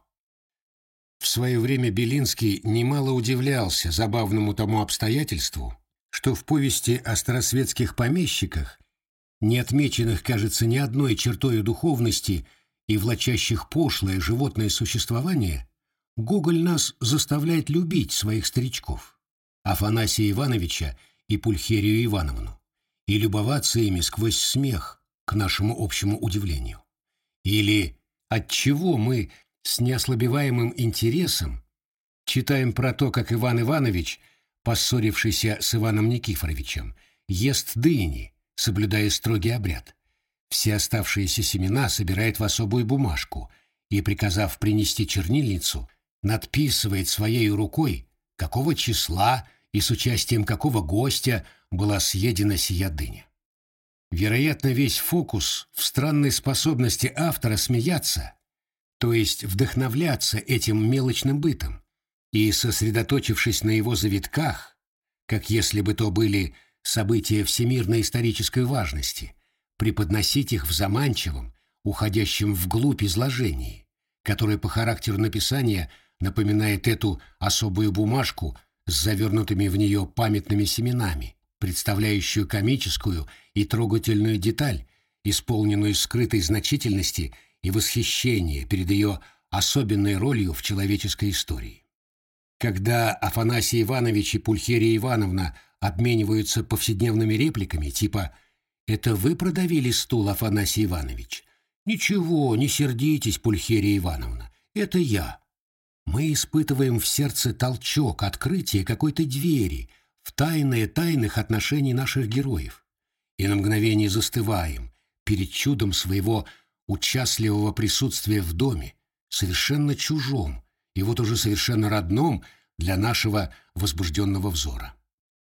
В свое время Белинский немало удивлялся забавному тому обстоятельству, что в повести о старосветских помещиках, не отмеченных, кажется, ни одной чертою духовности и влачащих пошлое животное существование, Гоголь нас заставляет любить своих старичков, Афанасия Ивановича и Пульхерию Ивановну, и любоваться ими сквозь смех, к нашему общему удивлению. Или отчего мы с неослабеваемым интересом читаем про то, как Иван Иванович, поссорившийся с Иваном Никифоровичем, ест дыни, соблюдая строгий обряд. Все оставшиеся семена собирает в особую бумажку и, приказав принести чернильницу, надписывает своей рукой, какого числа и с участием какого гостя была съедена сия дыня. Вероятно, весь фокус в странной способности автора смеяться, то есть вдохновляться этим мелочным бытом, и, сосредоточившись на его завитках, как если бы то были события всемирной исторической важности, преподносить их в заманчивом, уходящем вглубь изложении, которое по характеру написания напоминает эту особую бумажку с завернутыми в нее памятными семенами, представляющую комическую и трогательную деталь, исполненную скрытой значительности и восхищения перед ее особенной ролью в человеческой истории. Когда Афанасий Иванович и Пульхерия Ивановна обмениваются повседневными репликами, типа «Это вы продавили стул, Афанасий Иванович?» «Ничего, не сердитесь, Пульхерия Ивановна, это я». Мы испытываем в сердце толчок открытия какой-то двери в тайные тайных отношений наших героев и на мгновение застываем перед чудом своего участливого присутствия в доме, совершенно чужом и вот уже совершенно родном для нашего возбужденного взора.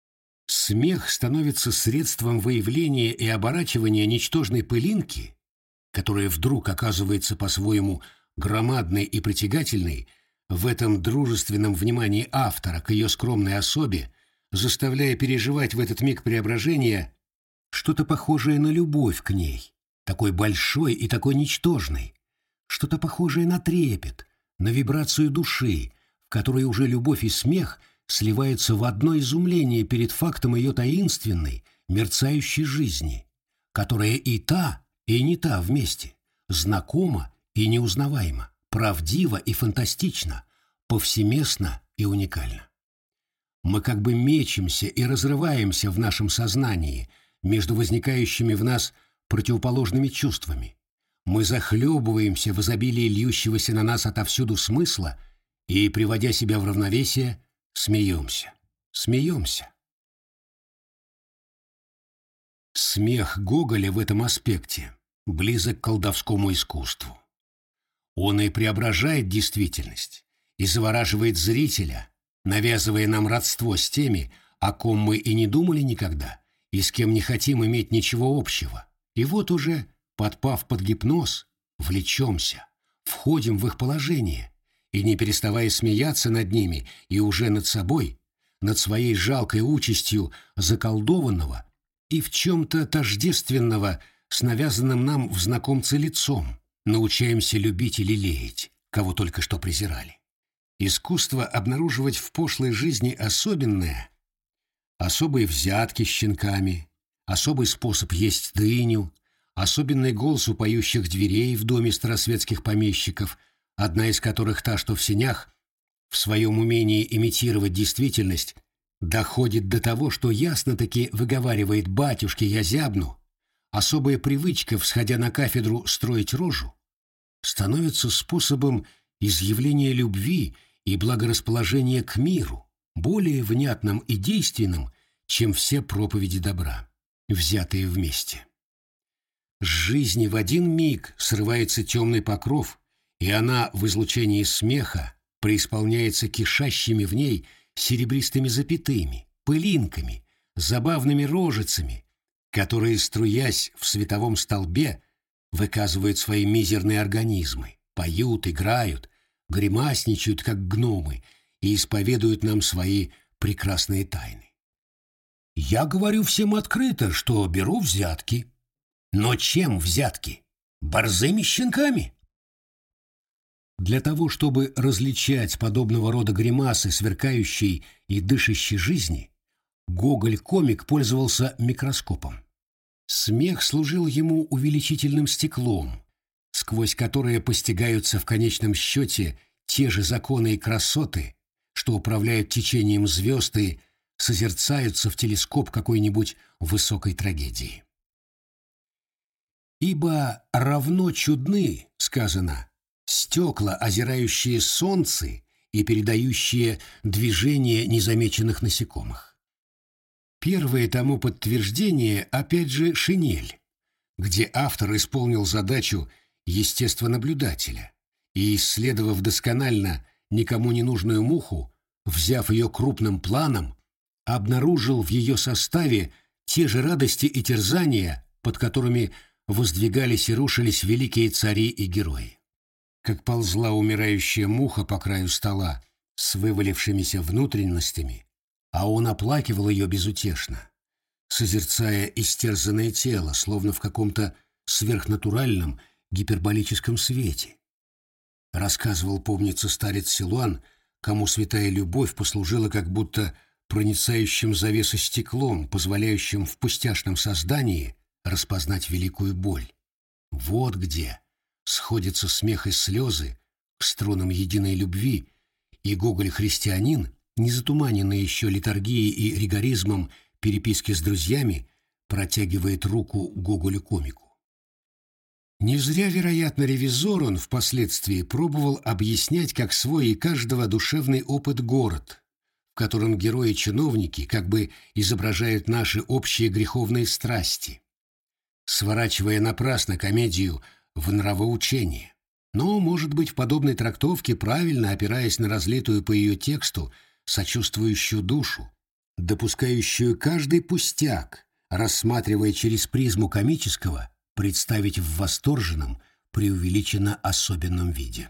Смех становится средством выявления и оборачивания ничтожной пылинки, которая вдруг оказывается по-своему громадной и притягательной в этом дружественном внимании автора к ее скромной особе, заставляя переживать в этот миг преображения что-то похожее на любовь к ней, такой большой и такой ничтожной, что-то похожее на трепет, на вибрацию души, в которой уже любовь и смех сливаются в одно изумление перед фактом ее таинственной, мерцающей жизни, которая и та, и не та вместе, знакома и неузнаваема, правдива и фантастична, повсеместна и уникальна. Мы как бы мечемся и разрываемся в нашем сознании между возникающими в нас противоположными чувствами. Мы захлебываемся в изобилии льющегося на нас отовсюду смысла и, приводя себя в равновесие, смеемся, смеемся. Смех Гоголя в этом аспекте близок к колдовскому искусству. Он и преображает действительность, и завораживает зрителя, навязывая нам родство с теми, о ком мы и не думали никогда, и с кем не хотим иметь ничего общего. И вот уже, подпав под гипноз, влечемся, входим в их положение, и, не переставая смеяться над ними и уже над собой, над своей жалкой участью заколдованного и в чем-то тождественного с навязанным нам в знакомце лицом, научаемся любить и лелеять, кого только что презирали. Искусство обнаруживать в пошлой жизни особенное, особые взятки с щенками, особый способ есть дыню, особенный голос у поющих дверей в доме старосветских помещиков, одна из которых та, что в сенях, в своем умении имитировать действительность, доходит до того, что ясно-таки выговаривает батюшке я зябну, особая привычка, всходя на кафедру, строить рожу, становится способом изъявления любви и благорасположения к миру, более внятным и действенным, чем все проповеди добра, взятые вместе. С жизни в один миг срывается темный покров, и она в излучении смеха преисполняется кишащими в ней серебристыми запятыми, пылинками, забавными рожицами, которые, струясь в световом столбе, выказывают свои мизерные организмы, поют, играют, гримасничают, как гномы, и исповедуют нам свои прекрасные тайны. Я говорю всем открыто, что беру взятки. Но чем взятки? Борзыми щенками? Для того, чтобы различать подобного рода гримасы сверкающей и дышащей жизни, Гоголь-комик пользовался микроскопом. Смех служил ему увеличительным стеклом, сквозь которое постигаются в конечном счете те же законы и красоты, что управляют течением звезд и созерцаются в телескоп какой-нибудь высокой трагедии. «Ибо равно чудны, — сказано, — стекла, озирающие солнце и передающие движение незамеченных насекомых». Первое тому подтверждение, опять же, «Шинель», где автор исполнил задачу естествонаблюдателя и, исследовав досконально никому не нужную муху, взяв ее крупным планом, обнаружил в ее составе те же радости и терзания, под которыми воздвигались и рушились великие цари и герои. Как ползла умирающая муха по краю стола с вывалившимися внутренностями, а он оплакивал ее безутешно, созерцая истерзанное тело, словно в каком-то сверхнатуральном гиперболическом свете. Рассказывал, помнится, старец Силуан, кому святая любовь послужила как будто проницающим завесы стеклом, позволяющим в пустяшном создании распознать великую боль. Вот где сходятся смех и слезы к струнам единой любви, и Гоголь-христианин, не затуманенный еще литургией и ригоризмом переписки с друзьями, протягивает руку Гоголю-комику. Не зря, вероятно, ревизор он впоследствии пробовал объяснять как свой и каждого душевный опыт город, в котором герои-чиновники как бы изображают наши общие греховные страсти, сворачивая напрасно комедию в нравоучение. Но, может быть, в подобной трактовке, правильно опираясь на разлитую по ее тексту сочувствующую душу, допускающую каждый пустяк, рассматривая через призму комического, представить в восторженном, преувеличенно особенном виде.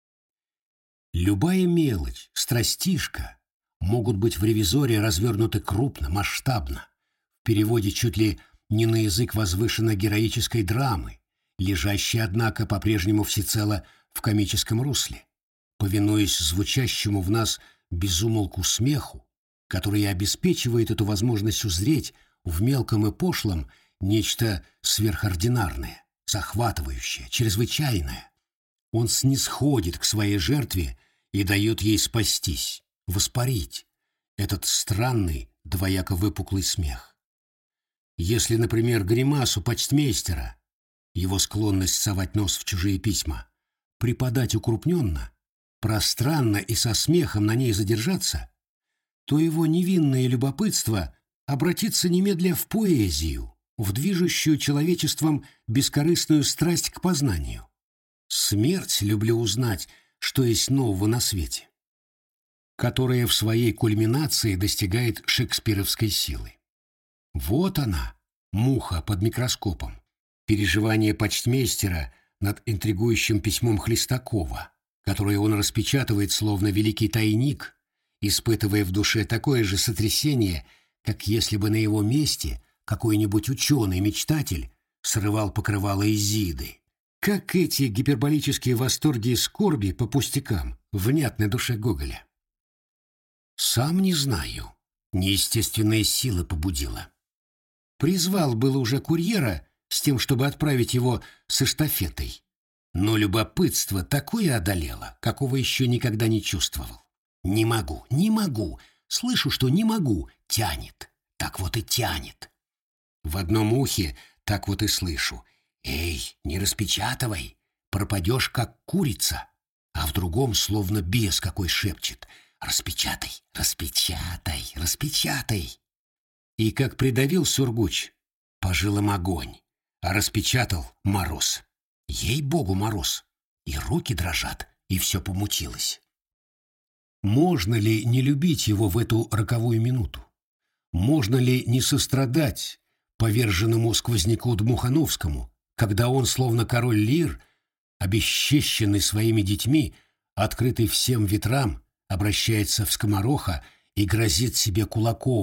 Любая мелочь, страстишка могут быть в «Ревизоре» развернуты крупно, масштабно, в переводе чуть ли не на язык возвышенно-героической драмы, лежащей, однако, по-прежнему всецело в комическом русле, повинуясь звучащему в нас безумолку смеху, который обеспечивает эту возможность узреть в мелком и пошлом нечто сверхординарное, захватывающее, чрезвычайное. Он снисходит к своей жертве и дает ей спастись, воспарить этот странный, двояко выпуклый смех. Если, например, гримасу почтмейстера, его склонность совать нос в чужие письма, преподать укрупненно, пространно и со смехом на ней задержаться, то его невинное любопытство обратится немедля в поэзию, в движущую человечеством бескорыстную страсть к познанию. Смерть люблю узнать, что есть нового на свете, которая в своей кульминации достигает шекспировской силы. Вот она, муха под микроскопом, переживание почтмейстера над интригующим письмом Хлестакова, которое он распечатывает словно великий тайник, испытывая в душе такое же сотрясение, как если бы на его месте какой-нибудь ученый-мечтатель срывал покрывало Изиды. Как эти гиперболические восторги и скорби по пустякам внятны душе Гоголя. Сам не знаю, неестественная сила побудила. Призвал было уже курьера с тем, чтобы отправить его с эстафетой, но любопытство такое одолело, какого еще никогда не чувствовал. Не могу, не могу, слышу, что не могу, тянет, так вот и тянет. В одном ухе так вот и слышу: «Эй, не распечатывай, пропадешь, как курица», а в другом словно бес какой шепчет: «Распечатай, распечатай, распечатай». И как придавил Сургуч, по жилам огонь, а распечатал мороз. Ей-богу, мороз. И руки дрожат, и все помутилось. Можно ли не любить его в эту роковую минуту? Можно ли не сострадать поверженному сквозняку Дмухановскому, когда он, словно король Лир, обесчещенный своими детьми, открытый всем ветрам, обращается в скомороха и грозит себе кулаком,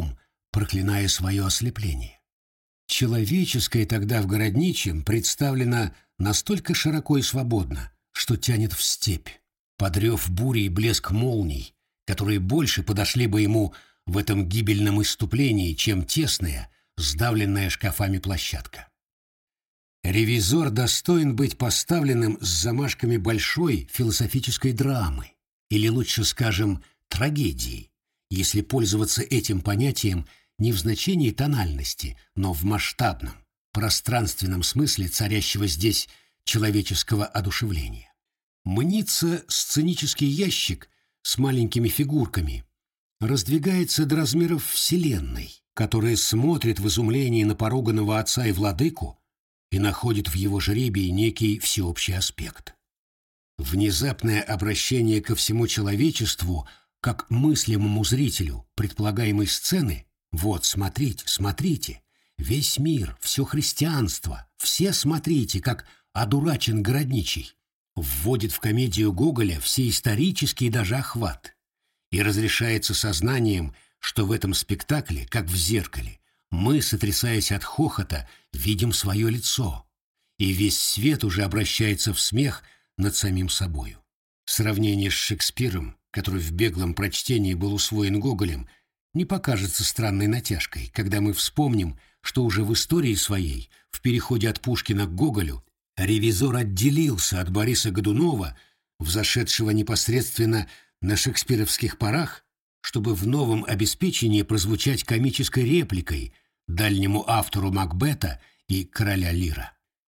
проклиная свое ослепление. Человеческое тогда в городничем представлено настолько широко и свободно, что тянет в степь, под рев бури и блеск молний, которые больше подошли бы ему в этом гибельном исступлении, чем тесная, сдавленная шкафами площадка. «Ревизор» достоин быть поставленным с замашками большой философической драмы, или лучше скажем, трагедии, если пользоваться этим понятием не в значении тональности, но в масштабном, пространственном смысле царящего здесь человеческого одушевления. Мнится сценический ящик с маленькими фигурками, раздвигается до размеров Вселенной, которая смотрит в изумлении на поруганного отца и владыку и находит в его жребии некий всеобщий аспект. Внезапное обращение ко всему человечеству как мыслимому зрителю предполагаемой сцены «Вот, смотрите, смотрите, весь мир, все христианство, все смотрите, как одурачен городничий», вводит в комедию Гоголя всеисторический даже охват и разрешается сознанием, что в этом спектакле, как в зеркале, мы, сотрясаясь от хохота, видим свое лицо, и весь свет уже обращается в смех над самим собою. Сравнение с Шекспиром, который в беглом прочтении был усвоен Гоголем, не покажется странной натяжкой, когда мы вспомним, что уже в истории своей, в переходе от Пушкина к Гоголю, ревизор отделился от Бориса Годунова, взошедшего непосредственно на шекспировских парах, чтобы в новом обеспечении прозвучать комической репликой дальнему автору Макбета и Короля Лира.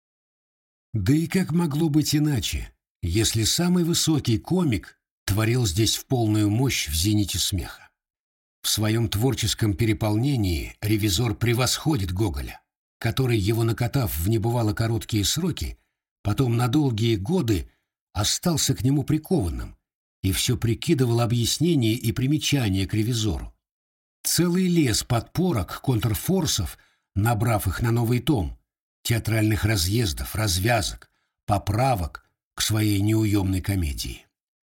Да и как могло быть иначе, если самый высокий комик творил здесь в полную мощь в зените смеха? В своем творческом переполнении ревизор превосходит Гоголя, который, его накатав в небывало короткие сроки, потом на долгие годы остался к нему прикованным и все прикидывал объяснения и примечания к ревизору. Целый лес подпорок, контрфорсов, набрав их на новый том, театральных разъездов, развязок, поправок к своей неуемной комедии.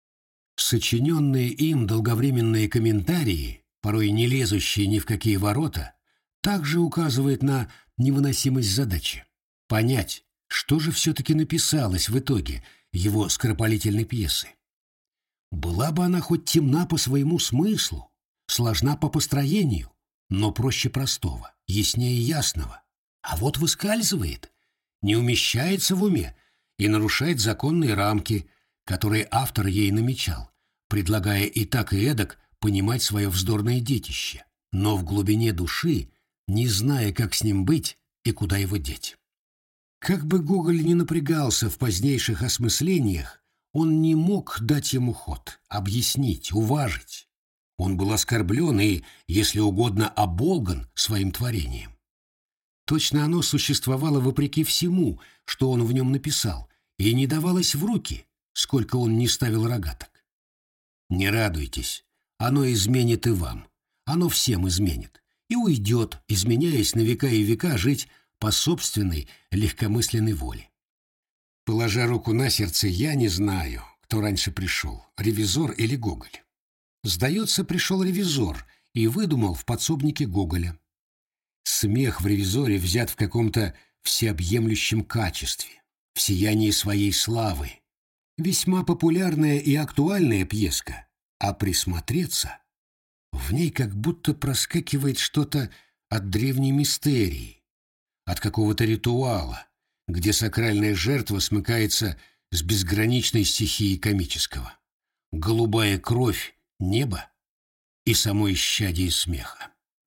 Сочиненные им долговременные комментарии, порой не лезущие ни в какие ворота, также указывают на невыносимость задачи — понять, что же все-таки написалось в итоге его скоропалительной пьесы. Была бы она хоть темна по своему смыслу, сложна по построению, но проще простого, яснее ясного. А вот выскальзывает, не умещается в уме и нарушает законные рамки, которые автор ей намечал, предлагая и так и эдак понимать свое вздорное детище, но в глубине души не зная, как с ним быть и куда его деть. Как бы Гоголь ни напрягался в позднейших осмыслениях, он не мог дать ему ход, объяснить, уважить. Он был оскорблен и, если угодно, оболган своим творением. Точно оно существовало вопреки всему, что он в нем написал, и не давалось в руки, сколько он не ставил рогаток. Не радуйтесь, оно изменит и вам, оно всем изменит, и уйдет, изменяясь на века и века, жить по собственной легкомысленной воле. Положа руку на сердце, я не знаю, кто раньше пришел, ревизор или Гоголь. Сдается, пришел ревизор и выдумал в подсобнике Гоголя. Смех в ревизоре взят в каком-то всеобъемлющем качестве, в сиянии своей славы. Весьма популярная и актуальная пьеска, а присмотреться, в ней как будто проскакивает что-то от древней мистерии, от какого-то ритуала, где сакральная жертва смыкается с безграничной стихией комического. Голубая кровь, небо и само исчадие смеха.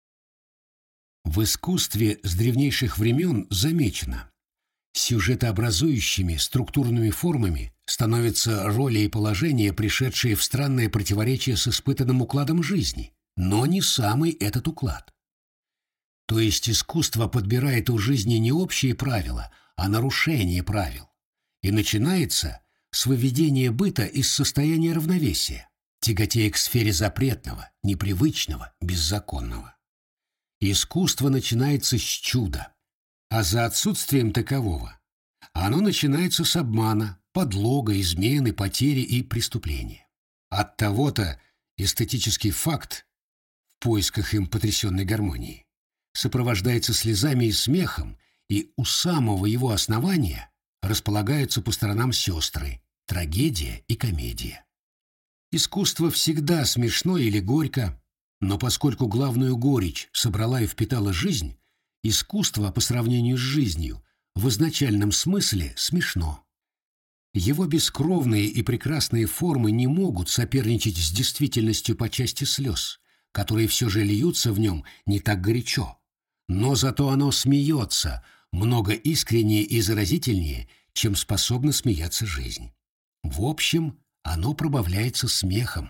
В искусстве с древнейших времен замечено, сюжетообразующими структурными формами становятся роли и положения, пришедшие в странное противоречие с испытанным укладом жизни, но не самый этот уклад. То есть искусство подбирает у жизни не общие правила, а нарушение правил, и начинается с выведения быта из состояния равновесия, тяготея к сфере запретного, непривычного, беззаконного. Искусство начинается с чуда, а за отсутствием такового оно начинается с обмана, подлога, измены, потери и преступления. Оттого-то эстетический факт в поисках им потрясенной гармонии, сопровождается слезами и смехом, и у самого его основания располагаются по сторонам сестры, трагедия и комедия. Искусство всегда смешно или горько, но поскольку главную горечь собрала и впитала жизнь, искусство по сравнению с жизнью в изначальном смысле смешно. Его бескровные и прекрасные формы не могут соперничать с действительностью по части слез, которые все же льются в нем не так горячо, но зато оно смеется много искреннее и заразительнее, чем способна смеяться жизнь. В общем, оно пробавляется смехом.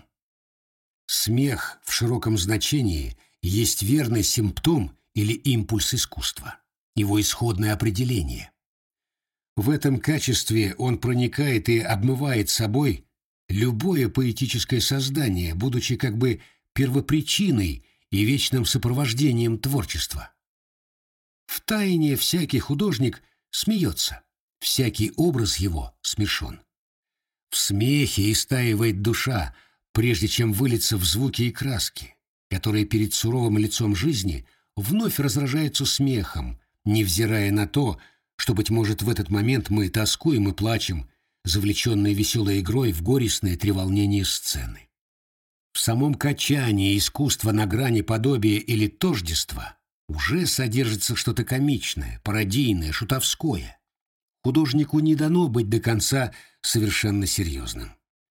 Смех в широком значении есть верный симптом или импульс искусства, его исходное определение. В этом качестве он проникает и обмывает собой любое поэтическое создание, будучи как бы первопричиной и вечным сопровождением творчества. Втайне всякий художник смеется, всякий образ его смешон. В смехе истаивает душа, прежде чем вылиться в звуки и краски, которые перед суровым лицом жизни вновь разражаются смехом, невзирая на то, что, быть может, в этот момент мы тоскуем и плачем, завлеченные веселой игрой в горестные треволнения сцены. В самом качании искусства на грани подобия или тождества уже содержится что-то комичное, пародийное, шутовское. Художнику не дано быть до конца совершенно серьезным.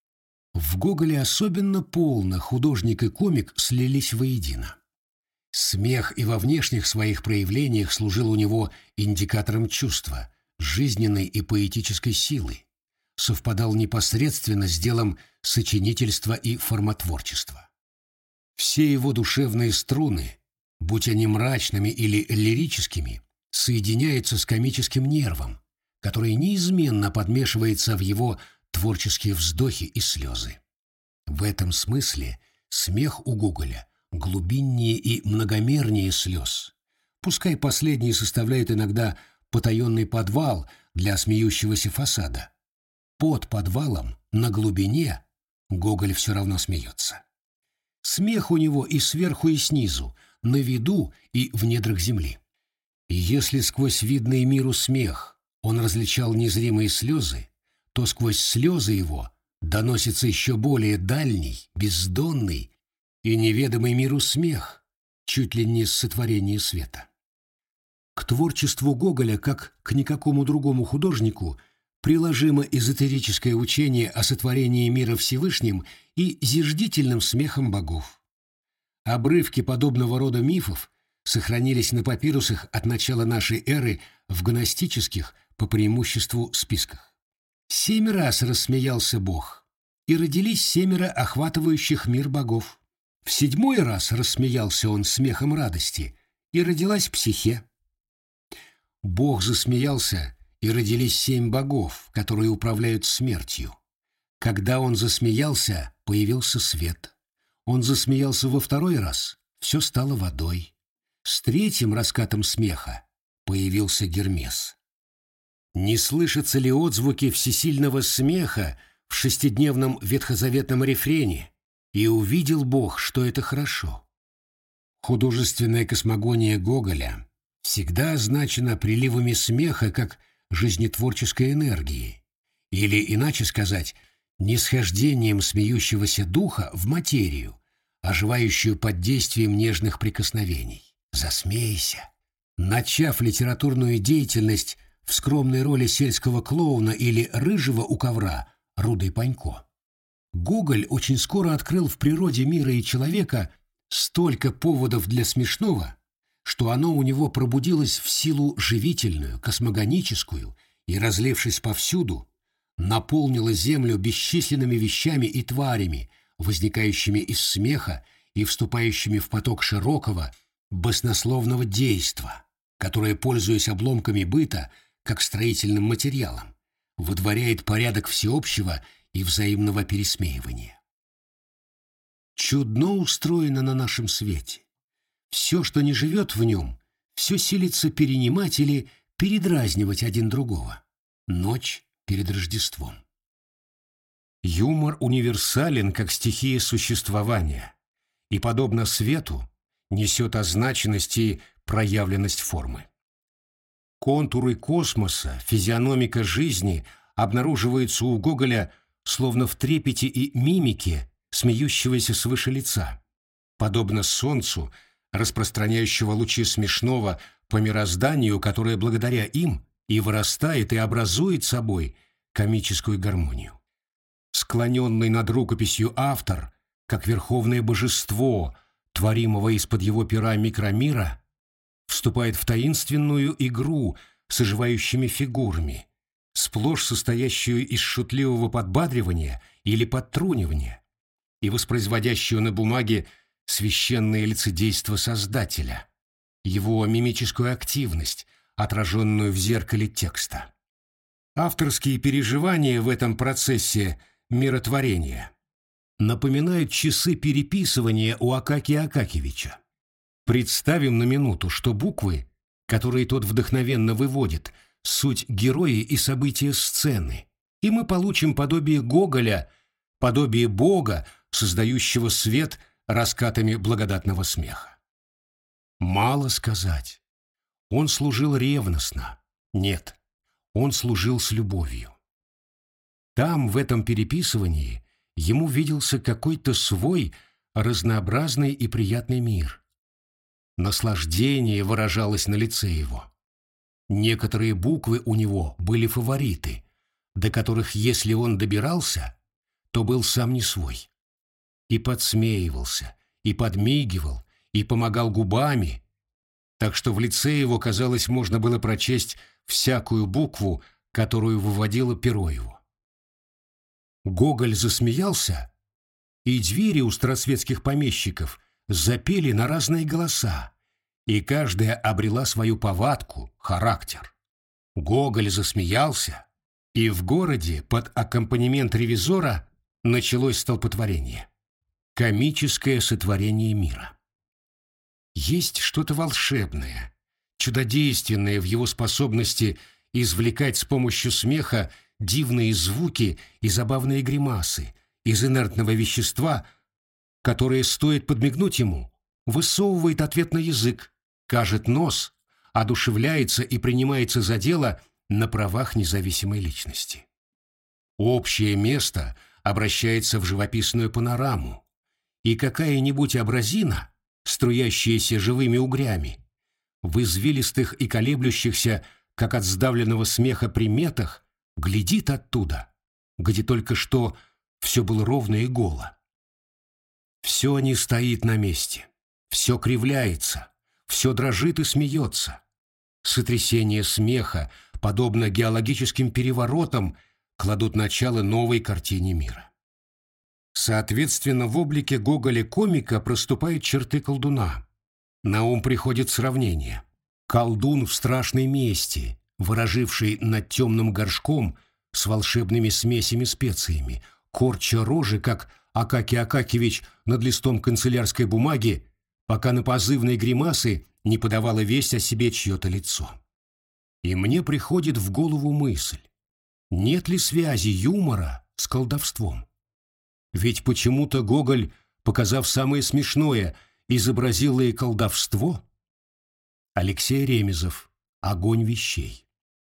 В Гоголе особенно полно художник и комик слились воедино. Смех и во внешних своих проявлениях служил у него индикатором чувства, жизненной и поэтической силы, совпадал непосредственно с делом сочинительства и формотворчества. Все его душевные струны, будь они мрачными или лирическими, соединяются с комическим нервом, который неизменно подмешивается в его творческие вздохи и слезы. В этом смысле смех у Гоголя глубиннее и многомернее слез, пускай последние составляют иногда потаенный подвал для смеющегося фасада. Под подвалом, на глубине, Гоголь все равно смеется. Смех у него и сверху, и снизу, на виду и в недрах земли. И если сквозь видный миру смех он различал незримые слезы, то сквозь слезы его доносится еще более дальний, бездонный и неведомый миру смех, чуть ли не с сотворения света. К творчеству Гоголя, как к никакому другому художнику, приложимо эзотерическое учение о сотворении мира Всевышним и зиждительным смехом богов. Обрывки подобного рода мифов сохранились на папирусах от начала нашей эры в гностических, по преимуществу, списках. Семь раз рассмеялся Бог, и родились семеро охватывающих мир богов. В седьмой раз рассмеялся он смехом радости, и родилась Психе. Бог засмеялся, и родились семь богов, которые управляют смертью. Когда он засмеялся, появился свет. Он засмеялся во второй раз, все стало водой. С третьим раскатом смеха появился Гермес. Не слышатся ли отзвуки всесильного смеха в шестидневном ветхозаветном рефрене? И увидел Бог, что это хорошо. Художественная космогония Гоголя всегда означена приливами смеха как жизнетворческой энергии, или, иначе сказать, нисхождением смеющегося духа в материю, оживающую под действием нежных прикосновений. Засмейся. Начав литературную деятельность в скромной роли сельского клоуна или рыжего у ковра Рудой Панько, Гоголь очень скоро открыл в природе мира и человека столько поводов для смешного, что оно у него пробудилось в силу живительную, космогоническую и, разлившись повсюду, наполнило землю бесчисленными вещами и тварями, возникающими из смеха и вступающими в поток широкого, баснословного действа, которое, пользуясь обломками быта, как строительным материалом, выдворяет порядок всеобщего и взаимного пересмеивания. Чудно устроено на нашем свете. Все, что не живет в нем, все силится перенимать или передразнивать один другого. Ночь перед Рождеством. Юмор универсален, как стихия существования, и, подобно свету, несет означенность и проявленность формы. Контуры космоса, физиономика жизни обнаруживаются у Гоголя словно в трепете и мимике смеющегося свыше лица, подобно солнцу, распространяющего лучи смешного по мирозданию, которое благодаря им и вырастает и образует собой комическую гармонию. Склоненный над рукописью автор, как верховное божество, творимого из-под его пера микромира, вступает в таинственную игру с оживающими фигурами, сплошь состоящую из шутливого подбадривания или подтрунивания, и воспроизводящую на бумаге священное лицедейство Создателя, его мимическую активность, отраженную в зеркале текста. Авторские переживания в этом процессе миротворения напоминают часы переписывания у Акакия Акакевича. Представим на минуту, что буквы, которые тот вдохновенно выводит, суть герои и события сцены, и мы получим подобие Гоголя, подобие Бога, создающего свет раскатами благодатного смеха. Мало сказать. Он служил ревностно. Нет, он служил с любовью. Там, в этом переписывании, ему виделся какой-то свой разнообразный и приятный мир. Наслаждение выражалось на лице его. Некоторые буквы у него были фавориты, до которых, если он добирался, то был сам не свой. И подсмеивался, и подмигивал, и помогал губами, так что в лице его, казалось, можно было прочесть всякую букву, которую выводило перо его. Гоголь засмеялся, и двери у старосветских помещиков запели на разные голоса, и каждая обрела свою повадку, характер. Гоголь засмеялся, и в городе под аккомпанемент ревизора началось столпотворение. Комическое сотворение мира. Есть что-то волшебное, чудодейственное в его способности извлекать с помощью смеха дивные звуки и забавные гримасы из инертного вещества, которое, стоит подмигнуть ему, высовывает ответ на язык, кажет нос, одушевляется и принимается за дело на правах независимой личности. Общее место обращается в живописную панораму, и какая-нибудь образина, струящаяся живыми угрями, в извилистых и колеблющихся, как от сдавленного смеха приметах, глядит оттуда, где только что все было ровно и голо. Все не стоит на месте, все кривляется, все дрожит и смеется. Сотрясение смеха, подобно геологическим переворотам, кладут начало новой картине мира. Соответственно, в облике Гоголя-комика проступают черты колдуна. На ум приходит сравнение. Колдун в страшной мести, выраживший над темным горшком с волшебными смесями-специями, корча рожи, как Акакий Акакевич над листом канцелярской бумаги, пока на позывной гримасы не подавало весть о себе чье-то лицо. И мне приходит в голову мысль, нет ли связи юмора с колдовством? Ведь почему-то Гоголь, показав самое смешное, изобразил и колдовство. Алексей Ремезов. Огонь вещей.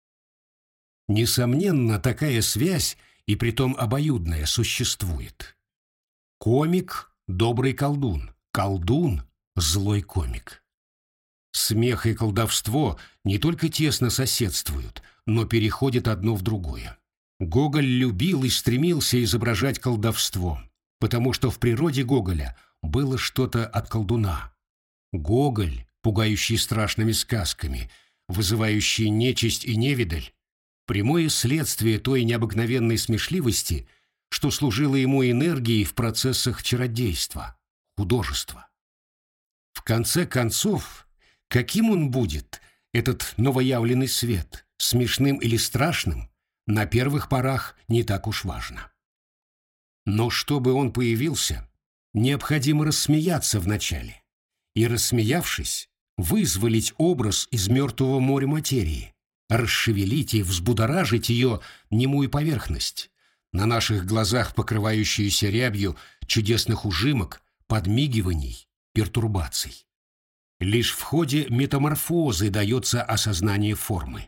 Несомненно, такая связь, и притом обоюдная, существует. Комик — добрый колдун, колдун — злой комик. Смех и колдовство не только тесно соседствуют, но переходят одно в другое. Гоголь любил и стремился изображать колдовство, потому что в природе Гоголя было что-то от колдуна. Гоголь, пугающий страшными сказками, вызывающий нечисть и невидаль, прямое следствие той необыкновенной смешливости, что служило ему энергией в процессах чародейства, художества. В конце концов, каким он будет, этот новоявленный свет, смешным или страшным, на первых порах не так уж важно. Но чтобы он появился, необходимо рассмеяться вначале, и, рассмеявшись, вызволить образ из мертвого моря материи, расшевелить и взбудоражить ее немую поверхность, на наших глазах покрывающуюся рябью чудесных ужимок, подмигиваний, пертурбаций. Лишь в ходе метаморфозы дается осознание формы.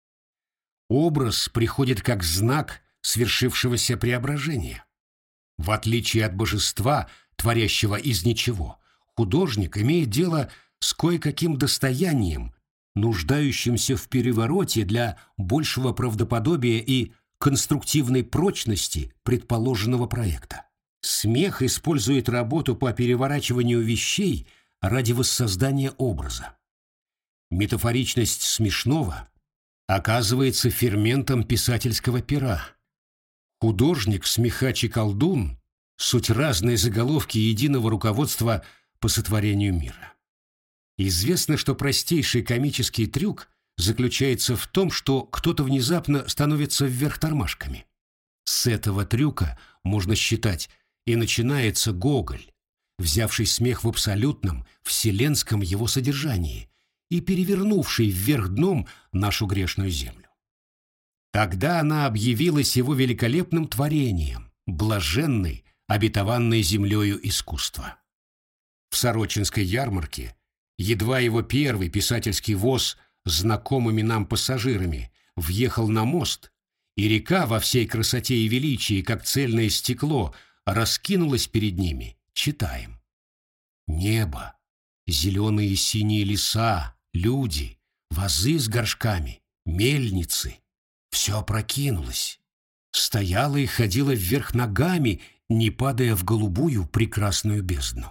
Образ приходит как знак свершившегося преображения. В отличие от божества, творящего из ничего, художник имеет дело с кое-каким достоянием, нуждающимся в перевороте для большего правдоподобия и конструктивной прочности предположенного проекта. Смех использует работу по переворачиванию вещей ради воссоздания образа. Метафоричность смешного оказывается ферментом писательского пера. Художник, смехач и колдун — суть разные заголовки единого руководства по сотворению мира. Известно, что простейший комический трюк заключается в том, что кто-то внезапно становится вверх тормашками. С этого трюка, можно считать, и начинается Гоголь, взявший смех в абсолютном, вселенском его содержании и перевернувший вверх дном нашу грешную землю. Тогда она объявилась его великолепным творением, блаженной, обетованной землею искусства. В Сорочинской ярмарке едва его первый писательский воз с знакомыми нам пассажирами въехал на мост, и река во всей красоте и величии, как цельное стекло, раскинулась перед ними, читаем. Небо, зеленые и синие леса, люди, вазы с горшками, мельницы. Все опрокинулось. Стояла и ходила вверх ногами, не падая в голубую прекрасную бездну.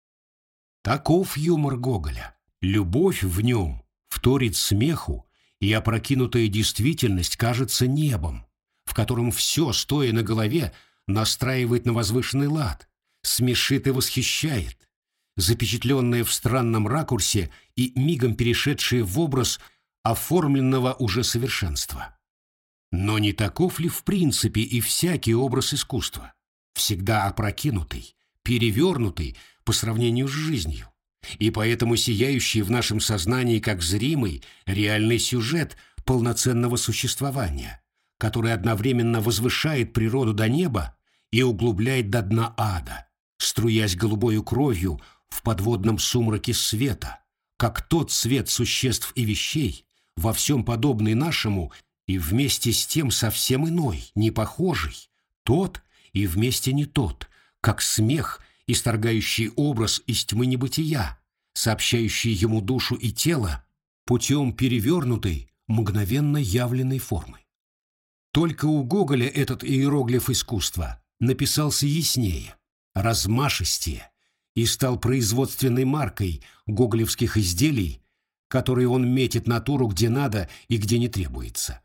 Таков юмор Гоголя. Любовь в нем вторит смеху, и опрокинутая действительность кажется небом, в котором все, стоя на голове, настраивает на возвышенный лад, смешит и восхищает, запечатленное в странном ракурсе и мигом перешедшее в образ оформленного уже совершенства. Но не таков ли в принципе и всякий образ искусства, всегда опрокинутый, перевернутый по сравнению с жизнью, и поэтому сияющий в нашем сознании как зримый, реальный сюжет полноценного существования, который одновременно возвышает природу до неба и углубляет до дна ада, струясь голубою кровью в подводном сумраке света, как тот свет существ и вещей, во всем подобный нашему и вместе с тем совсем иной, не похожий, тот и вместе не тот, как смех, исторгающий образ из тьмы небытия, сообщающий ему душу и тело путем перевернутой, мгновенно явленной формы. Только у Гоголя этот иероглиф искусства написался яснее, размашистее и стал производственной маркой гоголевских изделий, которые он метит натуру где надо и где не требуется.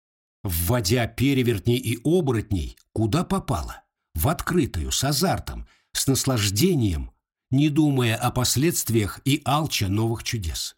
Вводя перевертней и оборотней, куда попало, в открытую, с азартом, с наслаждением, не думая о последствиях и алча новых чудес.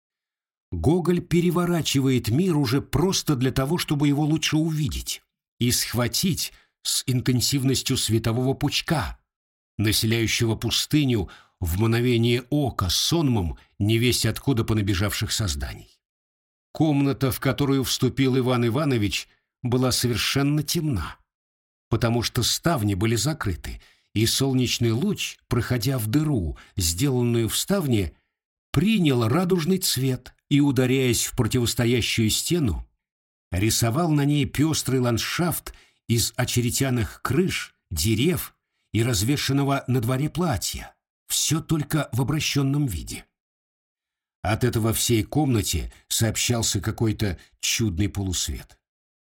Гоголь переворачивает мир уже просто для того, чтобы его лучше увидеть и схватить с интенсивностью светового пучка, населяющего пустыню в мгновение ока сонмом невесть откуда понабежавших созданий. Комната, в которую вступил Иван Иванович, была совершенно темна, потому что ставни были закрыты, и солнечный луч, проходя в дыру, сделанную в ставне, принял радужный цвет и, ударяясь в противостоящую стену, рисовал на ней пестрый ландшафт из очеретяных крыш, дерев и развешанного на дворе платья, все только в обращенном виде. От этого всей комнате сообщался какой-то чудный полусвет.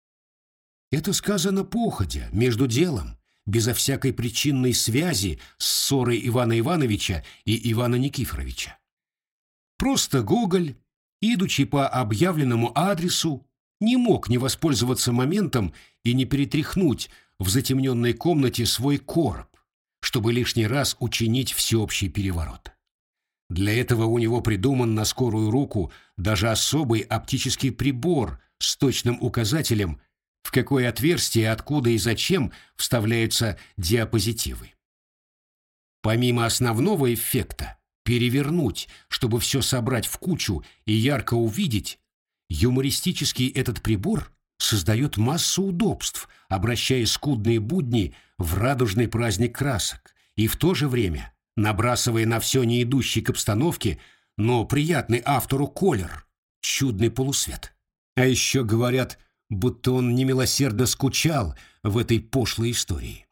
Это сказано походя, между делом, безо всякой причинной связи с ссорой Ивана Ивановича и Ивана Никифоровича. Просто Гоголь, идучи по объявленному адресу, не мог не воспользоваться моментом и не перетряхнуть в затемненной комнате свой короб, чтобы лишний раз учинить всеобщий переворот. Для этого у него придуман на скорую руку даже особый оптический прибор с точным указателем, в какое отверстие, откуда и зачем вставляются диапозитивы. Помимо основного эффекта перевернуть, чтобы все собрать в кучу и ярко увидеть, юмористический этот прибор создает массу удобств, обращая скудные будни в радужный праздник красок, и в то же время набрасывая на все не идущий к обстановке, но приятный автору колер, чудный полусвет. А еще говорят, будто он немилосердно скучал в этой пошлой истории.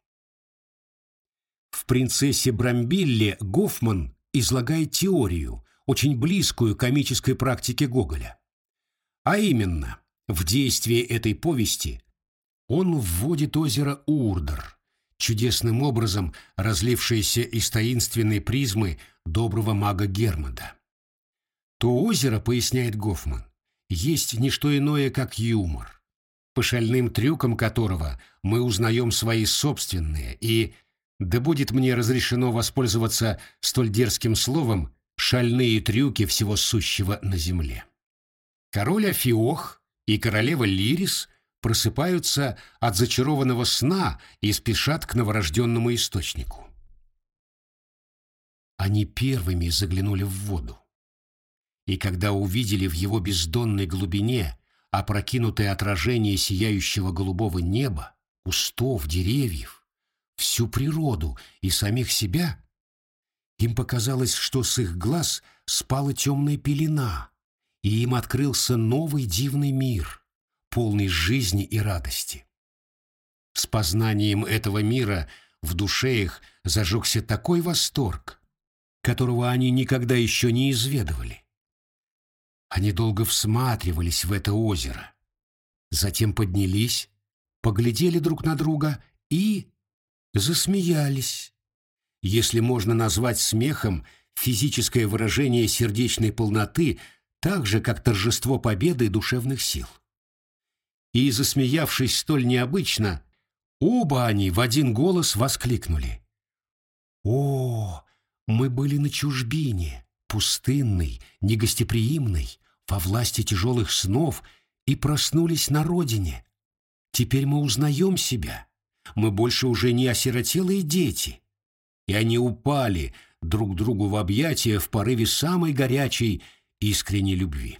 В «Принцессе Брамбилле» Гофман излагает теорию, очень близкую к комической практике Гоголя. А именно, в действие этой повести он вводит озеро Урдер, чудесным образом разлившееся из таинственной призмы доброго мага Гермода. То озеро, поясняет Гофман, есть не что иное, как юмор, по шальным трюкам которого мы узнаем свои собственные и, да будет мне разрешено воспользоваться столь дерзким словом, шальные трюки всего сущего на земле. Король Афиох и королева Лирис просыпаются от зачарованного сна и спешат к новорожденному источнику. Они первыми заглянули в воду. И когда увидели в его бездонной глубине опрокинутое отражение сияющего голубого неба, кустов, деревьев, всю природу и самих себя, им показалось, что с их глаз спала темная пелена, и им открылся новый дивный мир, полный жизни и радости. С познанием этого мира в душе их зажегся такой восторг, которого они никогда еще не изведывали. Они долго всматривались в это озеро, затем поднялись, поглядели друг на друга и засмеялись, если можно назвать смехом физическое выражение сердечной полноты, так же, как торжество победы душевных сил. И, засмеявшись столь необычно, оба они в один голос воскликнули: «О, мы были на чужбине, пустынной, негостеприимной, во власти тяжелых снов, и проснулись на родине. Теперь мы узнаем себя, мы больше уже не осиротелые дети». И они упали друг другу в объятия в порыве самой горячей искренней любви.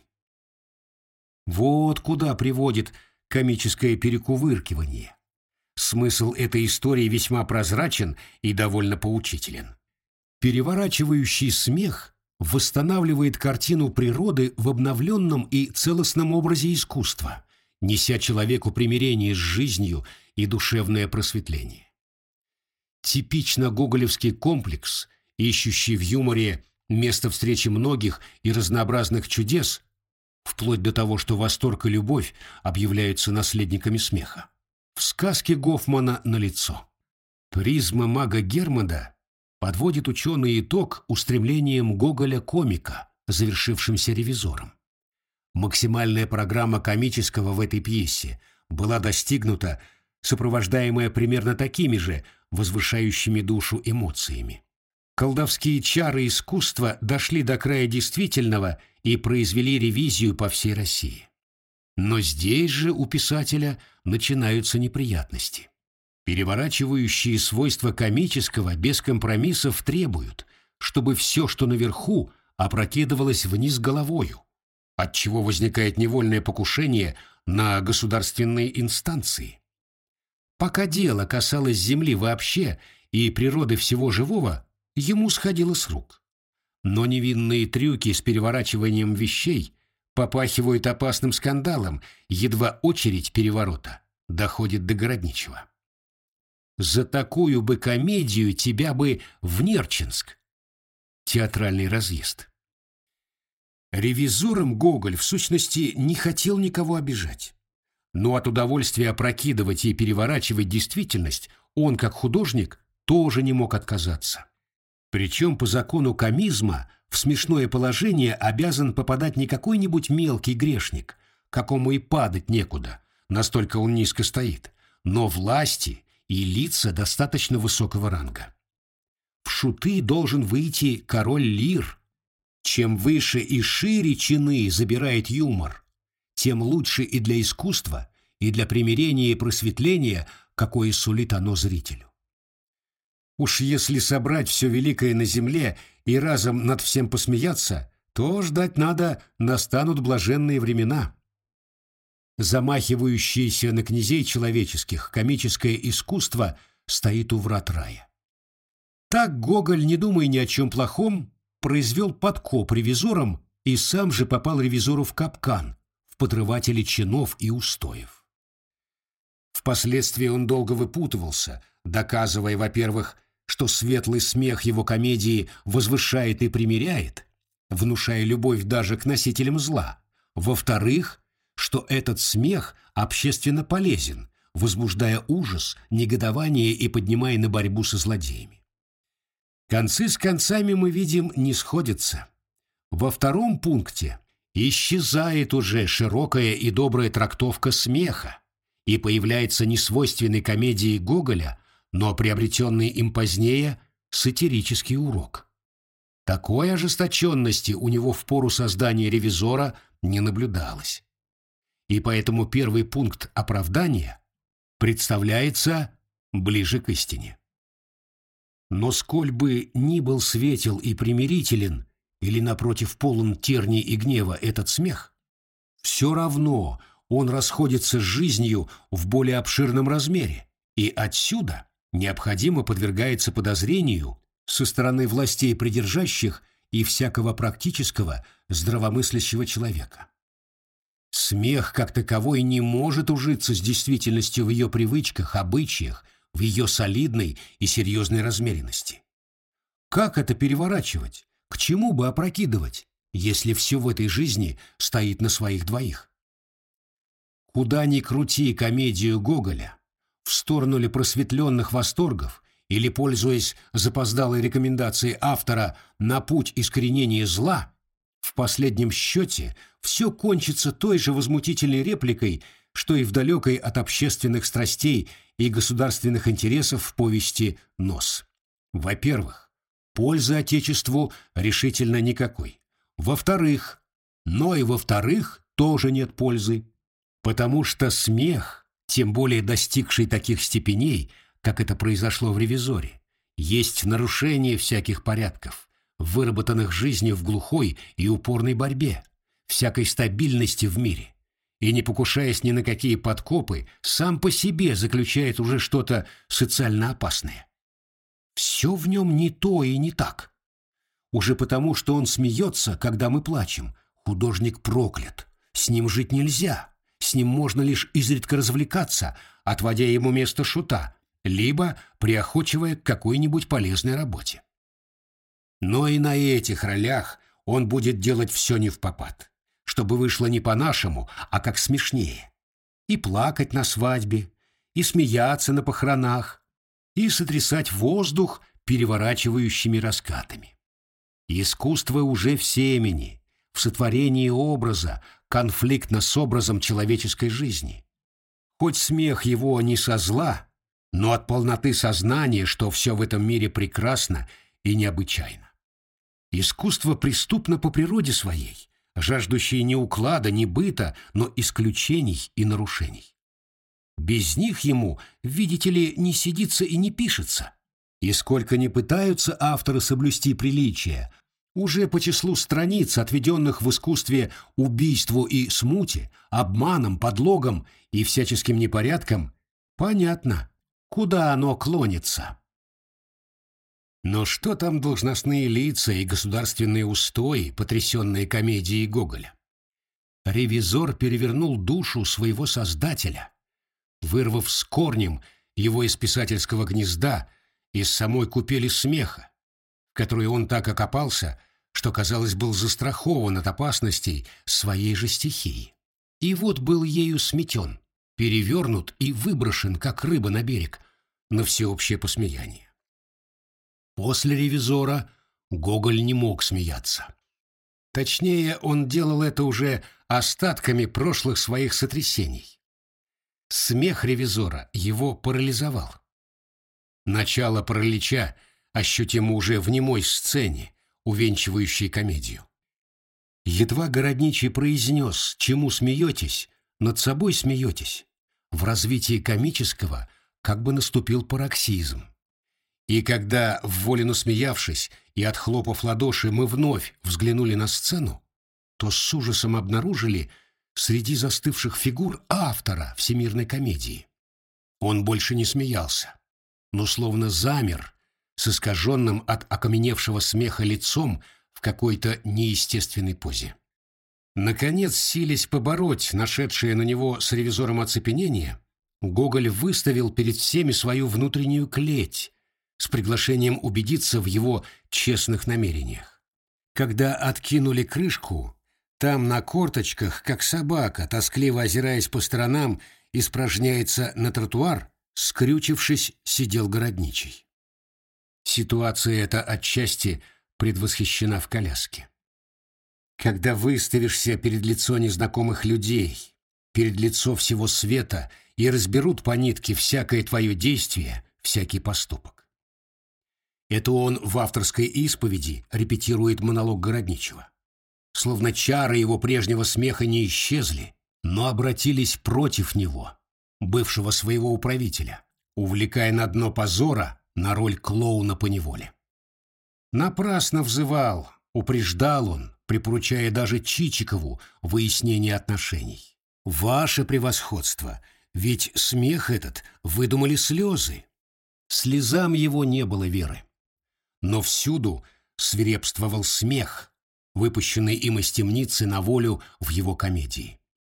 Вот куда приводит комическое перекувыркивание. Смысл этой истории весьма прозрачен и довольно поучителен. Переворачивающий смех восстанавливает картину природы в обновленном и целостном образе искусства, неся человеку примирение с жизнью и душевное просветление. Типично гоголевский комплекс, ищущий в юморе место встречи многих и разнообразных чудес, вплоть до того, что восторг и любовь объявляются наследниками смеха, в сказке Гофмана налицо. Призма мага Гермода подводит ученый итог устремлениям Гоголя-комика, завершившимся «Ревизором». Максимальная программа комического в этой пьесе была достигнута, сопровождаемая примерно такими же возвышающими душу эмоциями. Колдовские чары искусства дошли до края действительного и произвели ревизию по всей России. Но здесь же у писателя начинаются неприятности. Переворачивающие свойства комического без компромиссов требуют, чтобы все, что наверху, опрокидывалось вниз головою, отчего возникает невольное покушение на государственные инстанции. Пока дело касалось земли вообще и природы всего живого, ему сходило с рук. Но невинные трюки с переворачиванием вещей попахивают опасным скандалом, едва очередь переворота доходит до Городничего. За такую бы комедию тебя бы в Нерчинск. Театральный разъезд. Ревизором Гоголь в сущности не хотел никого обижать. Но от удовольствия опрокидывать и переворачивать действительность он, как художник, тоже не мог отказаться. Причем по закону комизма в смешное положение обязан попадать не какой-нибудь мелкий грешник, какому и падать некуда, настолько он низко стоит, но власти и лица достаточно высокого ранга. В шуты должен выйти король Лир. Чем выше и шире чины забирает юмор, тем лучше и для искусства, и для примирения и просветления, какое сулит оно зрителю. Уж если собрать все великое на земле и разом над всем посмеяться, то ждать надо, настанут блаженные времена. Замахивающееся на князей человеческих комическое искусство стоит у врат рая. Так Гоголь, не думая ни о чем плохом, произвел подкоп ревизорам и сам же попал ревизору в капкан, в подрывателе чинов и устоев. Впоследствии он долго выпутывался, доказывая, во-первых, что светлый смех его комедии возвышает и примиряет, внушая любовь даже к носителям зла, во-вторых, что этот смех общественно полезен, возбуждая ужас, негодование и поднимая на борьбу со злодеями. Концы с концами, мы видим, не сходятся. Во втором пункте исчезает уже широкая и добрая трактовка смеха, и появляется несвойственный комедии Гоголя, но приобретенный им позднее сатирический урок. Такой ожесточенности у него в пору создания «Ревизора» не наблюдалось. И поэтому первый пункт оправдания представляется ближе к истине. Но сколь бы ни был светел и примирителен, или, напротив, полон терний и гнева этот смех, все равно он расходится с жизнью в более обширном размере, и отсюда необходимо подвергается подозрению со стороны властей придержащих и всякого практического, здравомыслящего человека. Смех как таковой не может ужиться с действительностью в ее привычках, обычаях, в ее солидной и серьезной размеренности. Как это переворачивать? К чему бы опрокидывать, если все в этой жизни стоит на своих двоих? Куда ни крути комедию Гоголя, в сторону ли просветленных восторгов или, пользуясь запоздалой рекомендацией автора на путь искоренения зла, в последнем счете все кончится той же возмутительной репликой, что и в далекой от общественных страстей и государственных интересов в повести «Нос». Во-первых, пользы Отечеству решительно никакой. Во-вторых, но и во-вторых тоже нет пользы, потому что смех, тем более достигший таких степеней, как это произошло в «Ревизоре», есть нарушение всяких порядков, выработанных жизнью в глухой и упорной борьбе, всякой стабильности в мире, и, не покушаясь ни на какие подкопы, сам по себе заключает уже что-то социально опасное. Все в нем не то и не так. Уже потому, что он смеется, когда мы плачем, художник проклят, с ним жить нельзя, с ним можно лишь изредка развлекаться, отводя ему место шута, либо приохочивая к какой-нибудь полезной работе. Но и на этих ролях он будет делать все невпопад, чтобы вышло не по-нашему, а как смешнее. И плакать на свадьбе, и смеяться на похоронах, и сотрясать воздух переворачивающими раскатами. Искусство уже в семени, в сотворении образа, конфликтно с образом человеческой жизни. Хоть смех его не со зла, но от полноты сознания, что все в этом мире прекрасно и необычайно. Искусство преступно по природе своей, жаждущее не уклада, не быта, но исключений и нарушений. Без них ему, видите ли, не сидится и не пишется. И сколько ни пытаются авторы соблюсти приличие, уже по числу страниц, отведенных в искусстве убийству и смуте, обманам, подлогам и всяческим непорядкам, понятно, куда оно клонится. Но что там должностные лица и государственные устои, потрясенные комедией Гоголя? «Ревизор» перевернул душу своего создателя, вырвав с корнем его из писательского гнезда, из самой купели смеха, в которой он так окопался, что, казалось, был застрахован от опасностей своей же стихии. И вот был ею сметен, перевернут и выброшен, как рыба на берег, на всеобщее посмеяние. После «Ревизора» Гоголь не мог смеяться. Точнее, он делал это уже остатками прошлых своих сотрясений. Смех «Ревизора» его парализовал. Начало паралича ощутимо уже в немой сцене, увенчивающей комедию. Едва Городничий произнес «Чему смеетесь?», над собой смеетесь. В развитии комического как бы наступил пароксизм. И когда, вволю смеявшись и отхлопав ладоши, мы вновь взглянули на сцену, то с ужасом обнаружили среди застывших фигур автора всемирной комедии. Он больше не смеялся, но словно замер, с искаженным от окаменевшего смеха лицом в какой-то неестественной позе. Наконец, силясь побороть нашедшее на него с ревизором оцепенение, Гоголь выставил перед всеми свою внутреннюю клеть с приглашением убедиться в его честных намерениях. Когда откинули крышку, там на корточках, как собака, тоскливо озираясь по сторонам, испражняется на тротуар, скрючившись, сидел городничий. Ситуация эта отчасти предвосхищена в коляске. Когда выставишься перед лицо незнакомых людей, перед лицо всего света, и разберут по нитке всякое твое действие, всякий поступок. Это он в авторской исповеди репетирует монолог городничего. Словно чары его прежнего смеха не исчезли, но обратились против него, бывшего своего управителя, увлекая на дно позора на роль клоуна поневоле. Напрасно взывал, упреждал он, припоручая даже Чичикову выяснение отношений. «Ваше превосходство, ведь смех этот выдумали слезы». Слезам его не было веры. Но всюду свирепствовал смех, выпущенный им из темницы на волю в его комедии.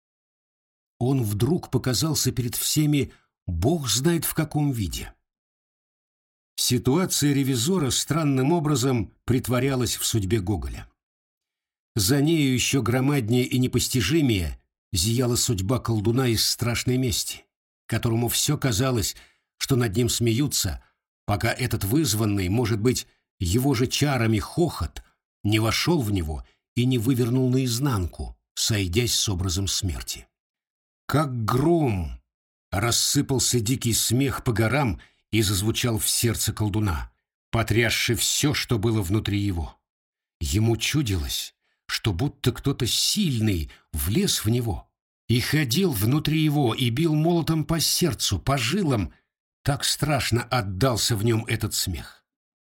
Он вдруг показался перед всеми бог знает в каком виде. Ситуация ревизора странным образом притворялась в судьбе Гоголя. За нею еще громаднее и непостижимее зияла судьба колдуна из страшной мести, которому все казалось, что над ним смеются, пока этот вызванный, может быть, его же чарами хохот не вошел в него и не вывернул наизнанку, сойдясь с образом смерти. Как гром рассыпался дикий смех по горам и зазвучал в сердце колдуна, потрясший все, что было внутри его. Ему чудилось, что будто кто-то сильный влез в него и ходил внутри его и бил молотом по сердцу, по жилам, так страшно отдался в нем этот смех.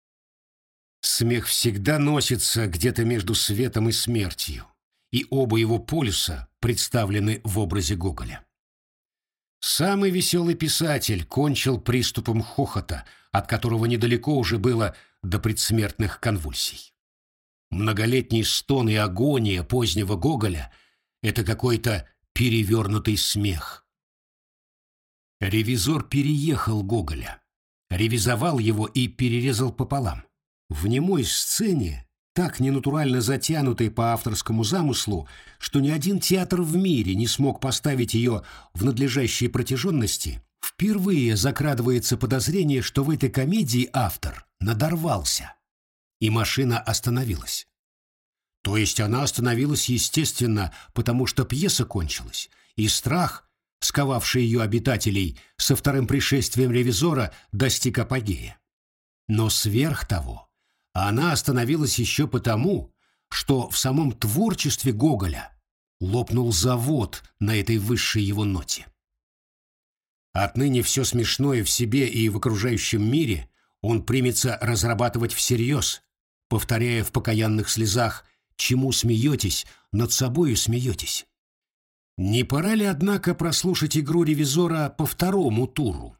Смех всегда носится где-то между светом и смертью, и оба его полюса представлены в образе Гоголя. Самый веселый писатель кончил приступом хохота, от которого недалеко уже было до предсмертных конвульсий. Многолетний стон и агония позднего Гоголя — это какой-то перевернутый смех. Ревизор переехал Гоголя, ревизовал его и перерезал пополам. В немой сцене, так ненатурально затянутой по авторскому замыслу, что ни один театр в мире не смог поставить ее в надлежащей протяженности, впервые закрадывается подозрение, что в этой комедии автор надорвался, и машина остановилась. То есть она остановилась, естественно, потому что пьеса кончилась, и страх, сковавший ее обитателей со вторым пришествием ревизора, достиг апогея. Но сверх того, она остановилась еще потому, что в самом творчестве Гоголя лопнул завод на этой высшей его ноте. Отныне все смешное в себе и в окружающем мире он примется разрабатывать всерьез, повторяя в покаянных слезах: «Чему смеетесь, над собою смеетесь». Не пора ли, однако, прослушать игру ревизора по второму туру?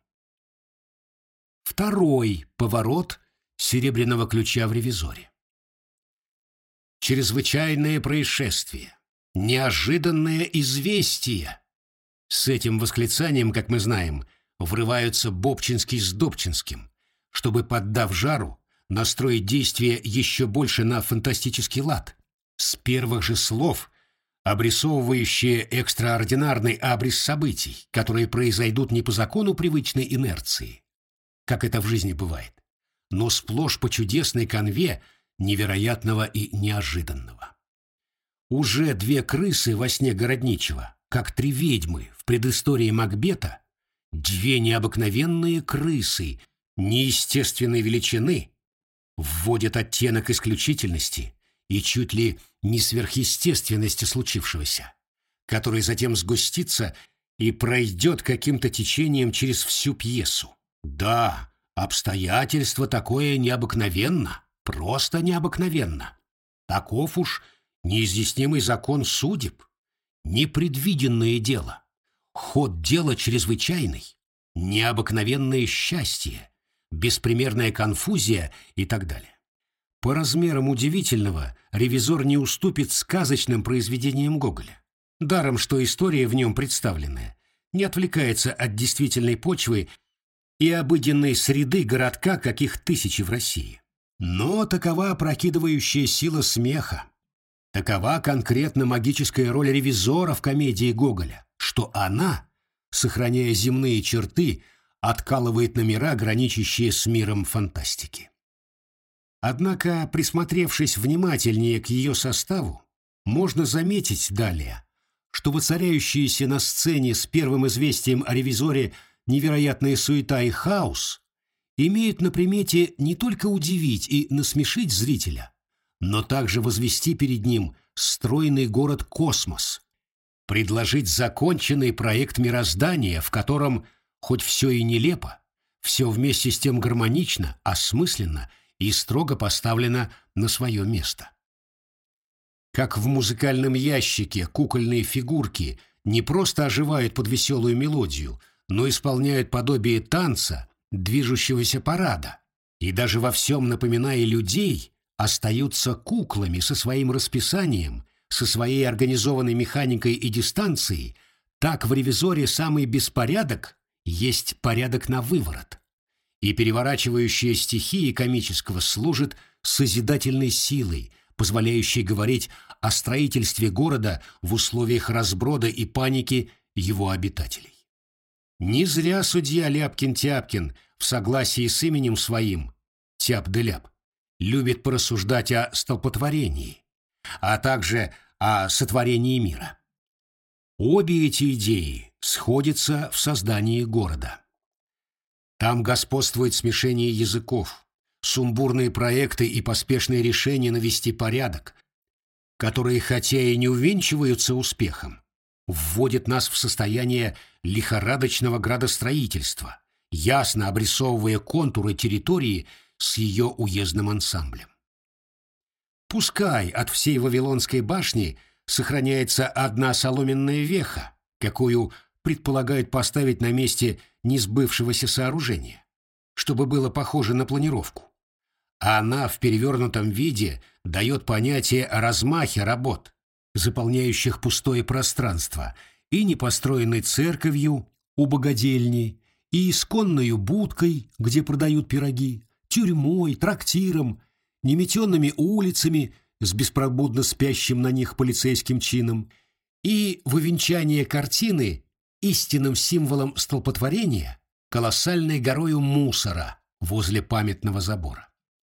Второй поворот серебряного ключа в ревизоре. Чрезвычайное происшествие, неожиданное известие. С этим восклицанием, как мы знаем, врываются Бобчинский с Добчинским, чтобы, поддав жару, настроить действие еще больше на фантастический лад. С первых же слов, обрисовывающие экстраординарный абрис событий, которые произойдут не по закону привычной инерции, как это в жизни бывает, но сплошь по чудесной канве невероятного и неожиданного. Уже две крысы во сне городничего, как три ведьмы в предыстории Макбета, две необыкновенные крысы неестественной величины, вводят оттенок исключительности и чуть ли не сверхъестественности случившегося, который затем сгустится и пройдет каким-то течением через всю пьесу. Да, обстоятельство такое необыкновенно, просто необыкновенно. Таков уж неизъяснимый закон судеб, непредвиденное дело, ход дела чрезвычайный, необыкновенное счастье, беспримерная конфузия и так далее. По размерам удивительного «Ревизор» не уступит сказочным произведениям Гоголя. Даром, что история в нем представленная не отвлекается от действительной почвы и обыденной среды городка, каких тысячи в России. Но такова опрокидывающая сила смеха, такова конкретно магическая роль ревизора в комедии Гоголя, что она, сохраняя земные черты, откалывает номера, граничащие с миром фантастики. Однако, присмотревшись внимательнее к ее составу, можно заметить далее, что воцаряющиеся на сцене с первым известием о ревизоре невероятная суета и хаос имеют на примете не только удивить и насмешить зрителя, но также возвести перед ним стройный город-космос, предложить законченный проект мироздания, в котором, хоть все и нелепо, все вместе с тем гармонично, осмысленно и строго поставлено на свое место. Как в музыкальном ящике кукольные фигурки не просто оживают под веселую мелодию, но исполняют подобие танца, движущегося парада, и даже во всем напоминая людей, остаются куклами со своим расписанием, со своей организованной механикой и дистанцией, так в «Ревизоре» самый беспорядок есть порядок на выворот, и переворачивающая стихии комического служит созидательной силой, позволяющей говорить о строительстве города в условиях разброда и паники его обитателей. Не зря судья Ляпкин-Тяпкин в согласии с именем своим, Тяп-де-Ляп, любит порассуждать о столпотворении, а также о сотворении мира. Обе эти идеи сходятся в создании города. Там господствует смешение языков, сумбурные проекты и поспешные решения навести порядок, которые, хотя и не увенчиваются успехом, вводят нас в состояние лихорадочного градостроительства, ясно обрисовывая контуры территории с ее уездным ансамблем. Пускай от всей Вавилонской башни сохраняется одна соломенная веха, какую предполагают поставить на месте несбывшегося сооружения, чтобы было похоже на планировку. А она в перевернутом виде дает понятие о размахе работ, заполняющих пустое пространство, и непостроенной церковью у богадельни, и исконною будкой, где продают пироги, тюрьмой, трактиром, неметенными улицами с беспробудно спящим на них полицейским чином, и в венчание картины истинным символом столпотворения колоссальной горою мусора возле памятного забора.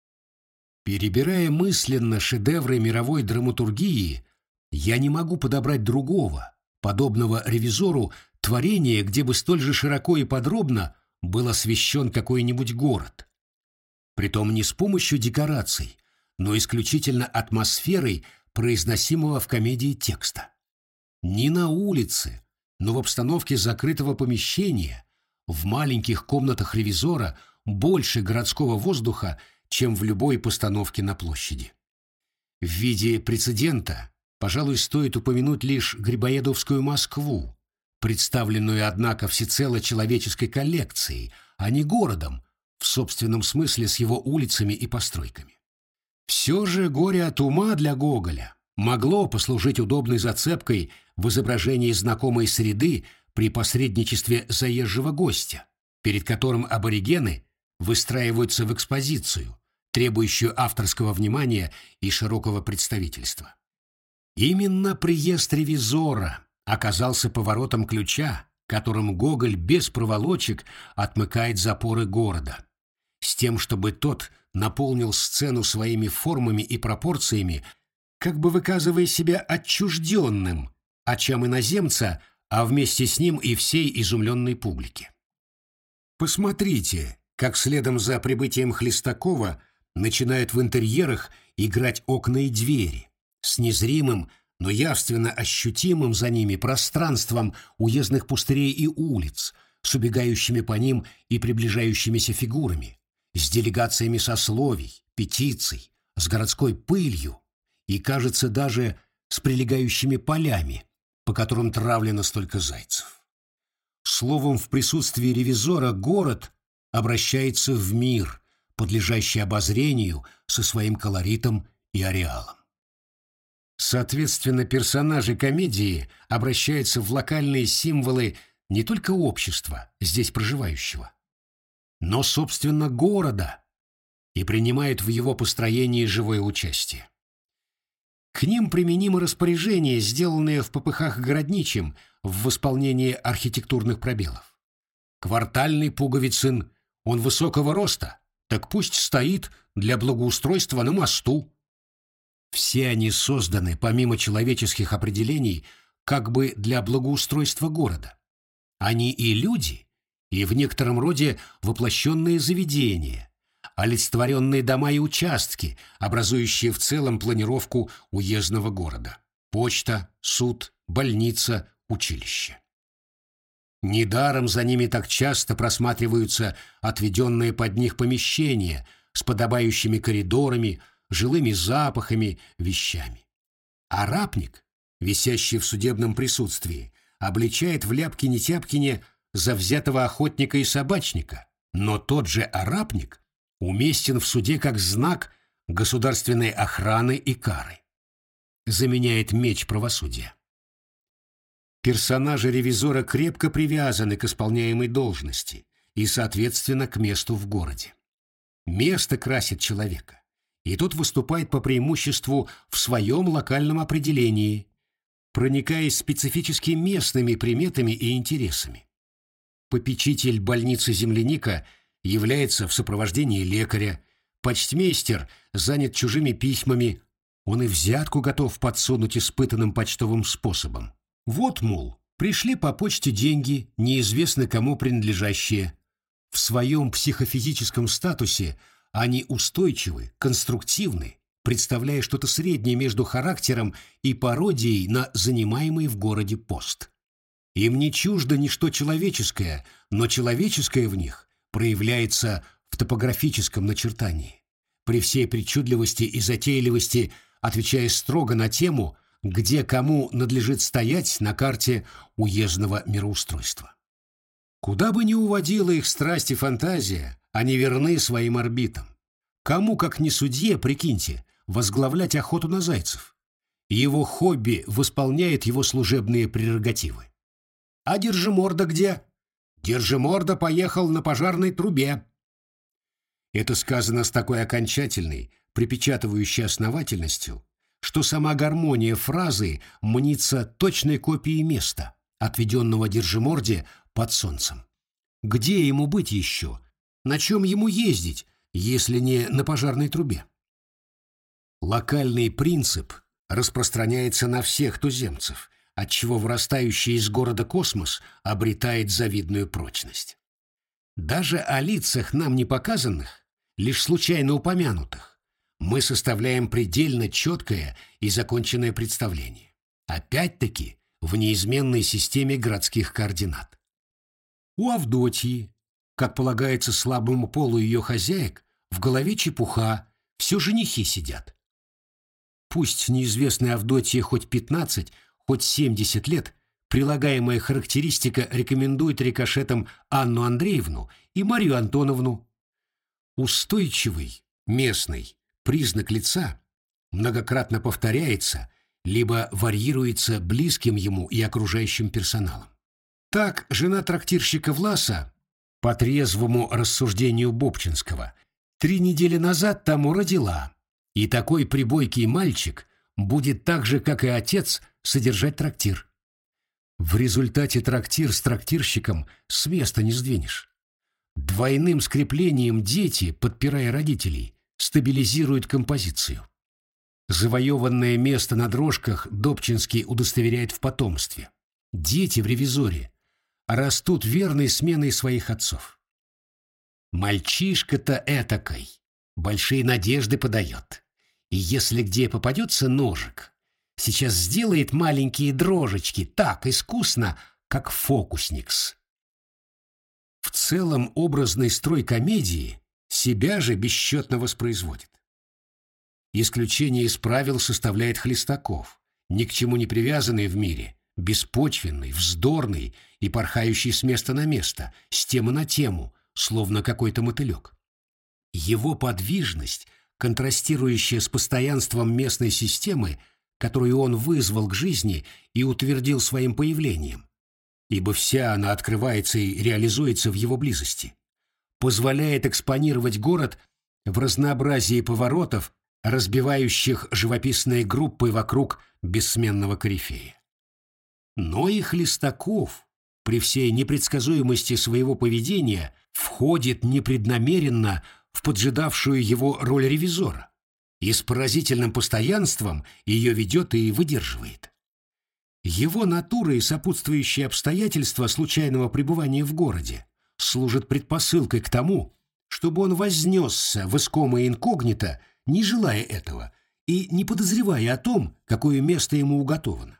Перебирая мысленно шедевры мировой драматургии, я не могу подобрать другого, подобного «Ревизору», творения, где бы столь же широко и подробно был освещен какой-нибудь город. Притом не с помощью декораций, но исключительно атмосферой произносимого в комедии текста. Не на улице, но в обстановке закрытого помещения, в маленьких комнатах «Ревизора» больше городского воздуха, чем в любой постановке на площади. В виде прецедента, пожалуй, стоит упомянуть лишь Грибоедовскую Москву, представленную, однако, всецело человеческой коллекцией, а не городом, в собственном смысле с его улицами и постройками. Все же «Горе от ума» для Гоголя могло послужить удобной зацепкой в изображении знакомой среды при посредничестве заезжего гостя, перед которым аборигены выстраиваются в экспозицию, требующую авторского внимания и широкого представительства. Именно приезд «Ревизора» оказался поворотом ключа, которым Гоголь без проволочек отмыкает запоры города, с тем, чтобы тот наполнил сцену своими формами и пропорциями, как бы выказывая себя отчужденным, очам иноземца, а вместе с ним и всей изумленной публике. Посмотрите, как следом за прибытием Хлестакова начинают в интерьерах играть окна и двери, с незримым, но явственно ощутимым за ними пространством уездных пустырей и улиц, с убегающими по ним и приближающимися фигурами, с делегациями сословий, петиций, с городской пылью и, кажется, даже с прилегающими полями, по которым травлено столько зайцев. Словом, в присутствии «Ревизора» город обращается в мир, подлежащий обозрению со своим колоритом и ареалом. Соответственно, персонажи комедии обращаются в локальные символы не только общества, здесь проживающего, но, собственно, города, и принимают в его построении живое участие. К ним применимо распоряжение, сделанное в попыхах городничим в восполнении архитектурных пробелов. Квартальный Пуговицын, он высокого роста, так пусть стоит для благоустройства на мосту. Все они созданы, помимо человеческих определений, как бы для благоустройства города. Они и люди, и в некотором роде воплощенные заведения, олицетворенные дома и участки, образующие в целом планировку уездного города. Почта, суд, больница, училище. Недаром за ними так часто просматриваются отведенные под них помещения с подобающими коридорами, жилыми запахами, вещами. А рапник, висящий в судебном присутствии, обличает в Ляпкине-Тяпкине завзятого охотника и собачника, но тот же арапник уместен в суде как знак государственной охраны и кары. Заменяет меч правосудия. Персонажи ревизора крепко привязаны к исполняемой должности и, соответственно, к месту в городе. Место красит человека, и тот выступает по преимуществу в своем локальном определении, проникаясь специфически местными приметами и интересами. Попечитель больницы «Земляника» является в сопровождении лекаря, почтмейстер занят чужими письмами, он и взятку готов подсунуть испытанным почтовым способом. Вот, мол, пришли по почте деньги, неизвестно кому принадлежащие. В своем психофизическом статусе они устойчивы, конструктивны, представляя что-то среднее между характером и пародией на занимаемый в городе пост. Им не чуждо ничто человеческое, но человеческое в них проявляется в топографическом начертании, при всей причудливости и затейливости отвечая строго на тему, где кому надлежит стоять на карте уездного мироустройства. Куда бы ни уводила их страсть и фантазия, они верны своим орбитам. Кому, как не судье, прикиньте, возглавлять охоту на зайцев. Его хобби восполняет его служебные прерогативы. А Держиморда где? Держиморда поехал на пожарной трубе. Это сказано с такой окончательной, припечатывающей основательностью, что сама гармония фразы мнится точной копией места, отведенного Держиморде под солнцем. Где ему быть еще? На чем ему ездить, если не на пожарной трубе? Локальный принцип распространяется на всех туземцев, отчего вырастающий из города космос обретает завидную прочность. Даже о лицах нам не показанных, лишь случайно упомянутых, мы составляем предельно четкое и законченное представление. Опять-таки в неизменной системе городских координат. У Авдотьи, как полагается слабому полу ее хозяек, в голове чепуха, все женихи сидят. Пусть неизвестной Авдотье хоть пятнадцать, хоть семьдесят лет, прилагаемая характеристика рекомендует рикошетом Анну Андреевну и Марию Антоновну. Устойчивый, местный признак лица многократно повторяется, либо варьируется близким ему и окружающим персоналом. Так, жена трактирщика Власа, по трезвому рассуждению Бобчинского, три недели назад тому родила, и такой прибойкий мальчик будет так же, как и отец, содержать трактир. В результате трактир с трактирщиком с места не сдвинешь. Двойным скреплением дети, подпирая родителей, стабилизируют композицию. Завоеванное место на дрожках Добчинский удостоверяет в потомстве. Дети в ревизоре растут верной сменой своих отцов. Мальчишка-то этакой, большие надежды подает. И если где попадется ножик, сейчас сделает маленькие дрожечки так искусно, как фокусникс. В целом образный строй комедии себя же бесчетно воспроизводит. Исключение из правил составляет Хлестаков, ни к чему не привязанный в мире, беспочвенный, вздорный и порхающий с места на место, с темы на тему, словно какой-то мотылек. Его подвижность, контрастирующая с постоянством местной системы, которую он вызвал к жизни и утвердил своим появлением, ибо вся она открывается и реализуется в его близости, позволяет экспонировать город в разнообразии поворотов, разбивающих живописные группы вокруг бессменного корифея. Но и Хлестаков, при всей непредсказуемости своего поведения, входит непреднамеренно в поджидавшую его роль ревизора и с поразительным постоянством ее ведет и выдерживает. Его натура и сопутствующие обстоятельства случайного пребывания в городе служат предпосылкой к тому, чтобы он вознесся в искомое инкогнито, не желая этого и не подозревая о том, какое место ему уготовано.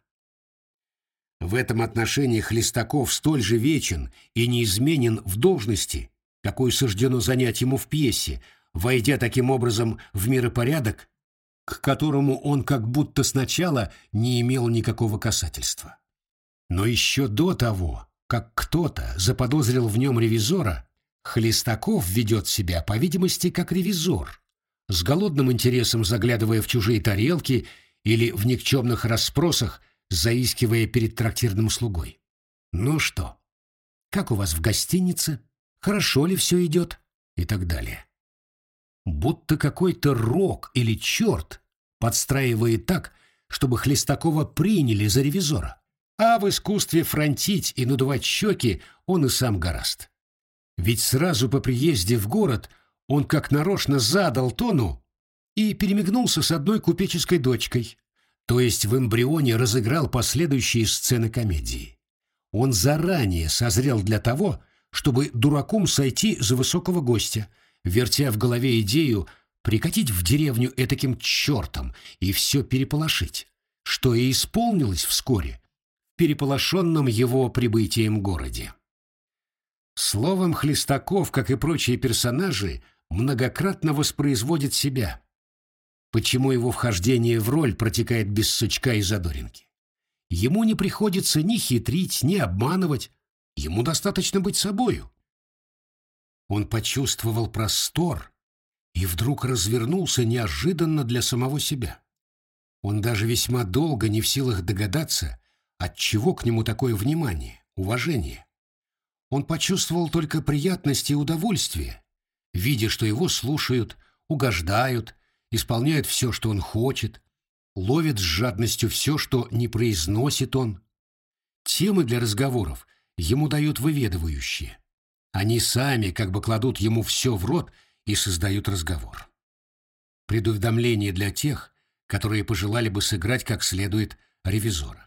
В этом отношении Хлестаков столь же вечен и неизменен в должности, какую суждено занять ему в пьесе, войдя таким образом в миропорядок, к которому он как будто сначала не имел никакого касательства. Но еще до того, как кто-то заподозрил в нем ревизора, Хлестаков ведет себя, по видимости, как ревизор, с голодным интересом заглядывая в чужие тарелки или в никчемных расспросах, заискивая перед трактирным слугой. «Ну что, как у вас в гостинице? Хорошо ли все идет?» и так далее. Будто какой-то рок или черт подстраивает так, чтобы Хлестакова приняли за ревизора, а в искусстве фронтить и надувать щеки он и сам гораст. Ведь сразу по приезде в город он как нарочно задал тону и перемигнулся с одной купеческой дочкой, то есть в эмбрионе разыграл последующие сцены комедии. Он заранее созрел для того, чтобы дураком сойти за высокого гостя, вертя в голове идею прикатить в деревню этаким чертом и все переполошить, что и исполнилось вскоре в переполошенном его прибытием городе. Словом, Хлестаков, как и прочие персонажи, многократно воспроизводит себя, почему его вхождение в роль протекает без сучка и задоринки. Ему не приходится ни хитрить, ни обманывать, ему достаточно быть собою. Он почувствовал простор и вдруг развернулся неожиданно для самого себя. Он даже весьма долго не в силах догадаться, отчего к нему такое внимание, уважение. Он почувствовал только приятность и удовольствие, видя, что его слушают, угождают, исполняют все, что он хочет, ловят с жадностью все, что не произносит он. Темы для разговоров ему дают выведывающие. Они сами как бы кладут ему все в рот и создают разговор. Предуведомление для тех, которые пожелали бы сыграть как следует ревизора.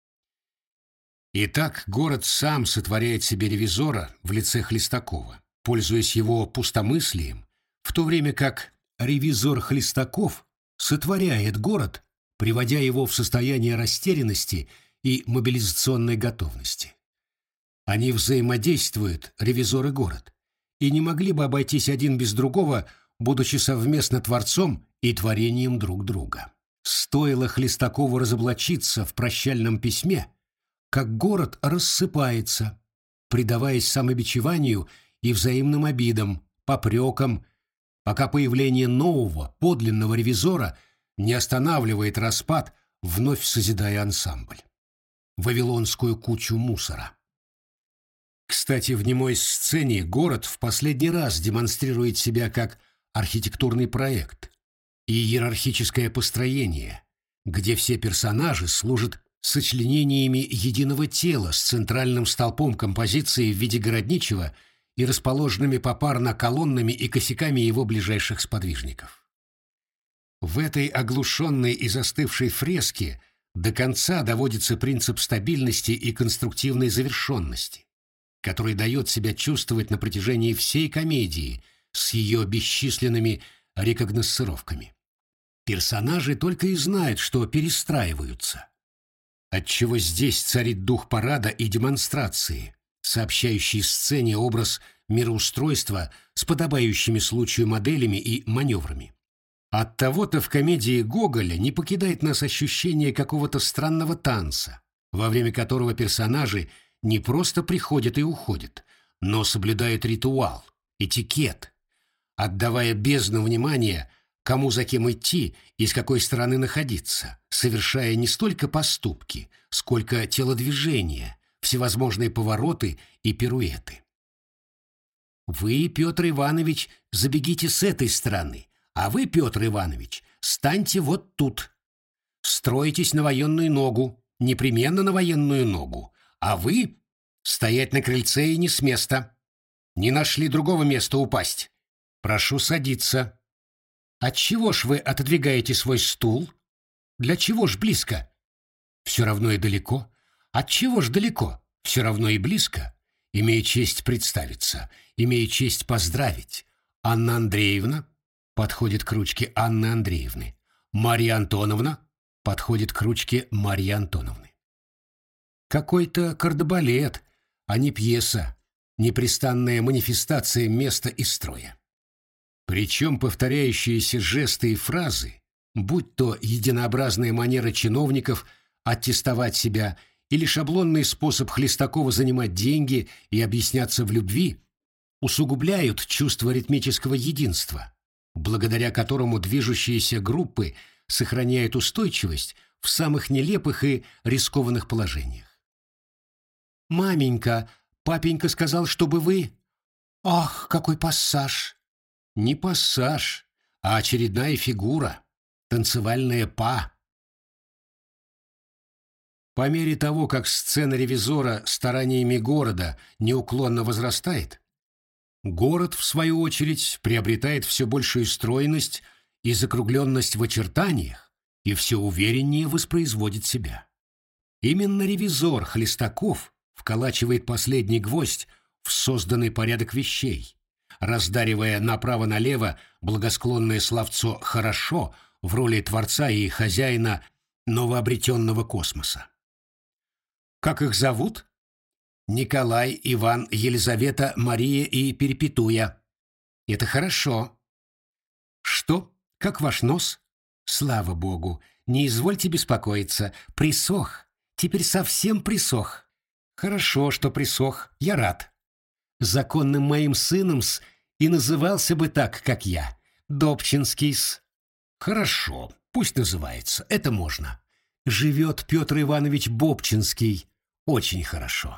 Итак, город сам сотворяет себе ревизора в лице Хлестакова, пользуясь его пустомыслием, в то время как ревизор Хлестаков сотворяет город, приводя его в состояние растерянности и мобилизационной готовности. Они взаимодействуют, ревизор и город, и не могли бы обойтись один без другого, будучи совместно творцом и творением друг друга. Стоило Хлестакову разоблачиться в прощальном письме, как город рассыпается, предаваясь самобичеванию и взаимным обидам, попрекам, пока появление нового, подлинного ревизора не останавливает распад, вновь созидая ансамбль. Вавилонскую кучу мусора. Кстати, в немой сцене город в последний раз демонстрирует себя как архитектурный проект и иерархическое построение, где все персонажи служат сочленениями единого тела с центральным столпом композиции в виде городничего и расположенными попарно колоннами и косяками его ближайших сподвижников. В этой оглушенной и застывшей фреске до конца доводится принцип стабильности и конструктивной завершенности, который дает себя чувствовать на протяжении всей комедии с ее бесчисленными рекогносцировками. Персонажи только и знают, что перестраиваются, отчего здесь царит дух парада и демонстрации, сообщающий сцене образ мироустройства с подобающими случаю моделями и маневрами. Оттого-то в комедии Гоголя не покидает нас ощущение какого-то странного танца, во время которого персонажи не просто приходят и уходят, но соблюдают ритуал, этикет, отдавая бездну внимания, кому за кем идти и с какой стороны находиться, совершая не столько поступки, сколько телодвижения, всевозможные повороты и пируэты. Вы, Петр Иванович, забегите с этой стороны, а вы, Петр Иванович, станьте вот тут. Стройтесь на военную ногу, непременно на военную ногу, а вы стоять на крыльце и не с места. Не нашли другого места упасть. Прошу садиться. Отчего ж вы отодвигаете свой стул? Для чего ж близко? Все равно и далеко. Отчего ж далеко? Все равно и близко. Имею честь представиться, имею честь поздравить. Анна Андреевна подходит к ручке Анны Андреевны. Марья Антоновна подходит к ручке Марьи Антоновны. Какой-то кардебалет, а не пьеса, непрестанная манифестация места и строя. Причем повторяющиеся жесты и фразы, будь то единообразная манера чиновников аттестовать себя или шаблонный способ Хлестакова занимать деньги и объясняться в любви, усугубляют чувство ритмического единства, благодаря которому движущиеся группы сохраняют устойчивость в самых нелепых и рискованных положениях. «Маменька, папенька сказал, чтобы вы...» «Ах, какой пассаж!» Не пассаж, а очередная фигура, танцевальная па. По мере того, как сцена ревизора стараниями города неуклонно возрастает, город, в свою очередь, приобретает все большую стройность и закругленность в очертаниях и все увереннее воспроизводит себя. Именно ревизор Хлестаков вколачивает последний гвоздь в созданный порядок вещей, раздаривая направо-налево благосклонное словцо «хорошо» в роли творца и хозяина новообретенного космоса. Как их зовут? Николай, Иван, Елизавета, Мария и Перепетуя. Это хорошо. Что? Как ваш нос? Слава богу, не извольте беспокоиться. Присох. Теперь совсем присох. Хорошо, что присох. Я рад. Законным моим сыном-с и назывался бы так, как я. Добчинский-с. Хорошо, пусть называется, это можно. Живет Петр Иванович Бобчинский. Очень хорошо.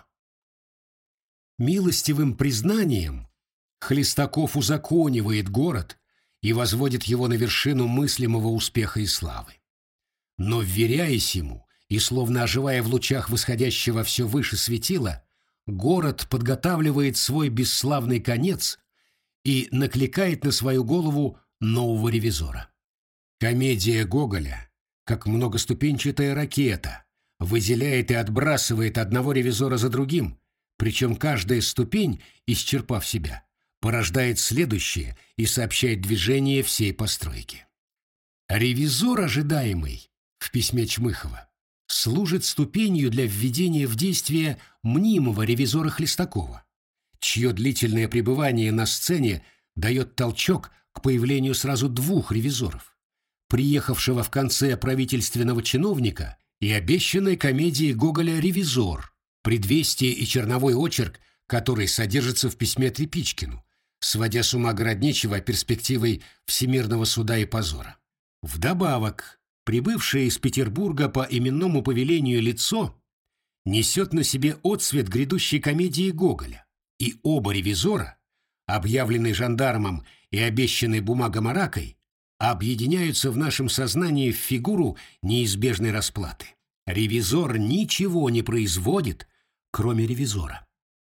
Милостивым признанием Хлестаков узаконивает город и возводит его на вершину мыслимого успеха и славы. Но, вверяясь ему и словно оживая в лучах восходящего все выше светила, город подготавливает свой бесславный конец и накликает на свою голову нового ревизора. Комедия Гоголя, как многоступенчатая ракета, выделяет и отбрасывает одного ревизора за другим, причем каждая ступень, исчерпав себя, порождает следующее и сообщает движение всей постройки. Ревизор ожидаемый в письме Чмыхова служит ступенью для введения в действие мнимого ревизора Хлестакова, чье длительное пребывание на сцене дает толчок к появлению сразу двух ревизоров, приехавшего в конце правительственного чиновника и обещанной комедии Гоголя «Ревизор», предвестие и черновой очерк, который содержится в письме Тряпичкину, сводя с ума городничего перспективой всемирного суда и позора. Вдобавок, прибывшее из Петербурга по именному повелению лицо несет на себе отсвет грядущей комедии Гоголя, и оба ревизора, объявленный жандармом и обещанный бумагомаракой, объединяются в нашем сознании в фигуру неизбежной расплаты. Ревизор ничего не производит, кроме ревизора.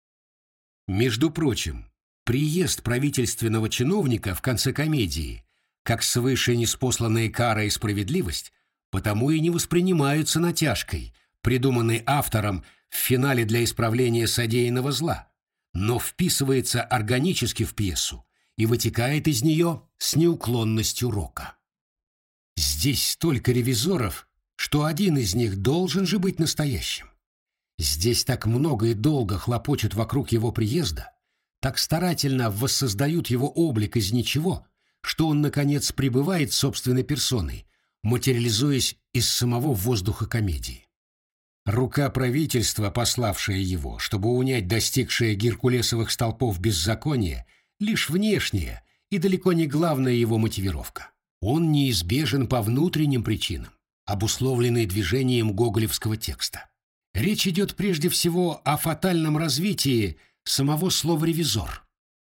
Между прочим, приезд правительственного чиновника в конце комедии, как свыше неспосланная кара и справедливость, потому и не воспринимаются натяжкой, придуманной автором в финале для исправления содеянного зла, но вписывается органически в пьесу и вытекает из нее с неуклонностью рока. Здесь столько ревизоров, что один из них должен же быть настоящим. Здесь так много и долго хлопочут вокруг его приезда, так старательно воссоздают его облик из ничего, что он, наконец, пребывает собственной персоной, материализуясь из самого воздуха комедии. Рука правительства, пославшая его, чтобы унять достигшее геркулесовых столпов беззаконие, лишь внешняя и далеко не главная его мотивировка. Он неизбежен по внутренним причинам, обусловленный движением гоголевского текста. Речь идет прежде всего о фатальном развитии самого слова «ревизор».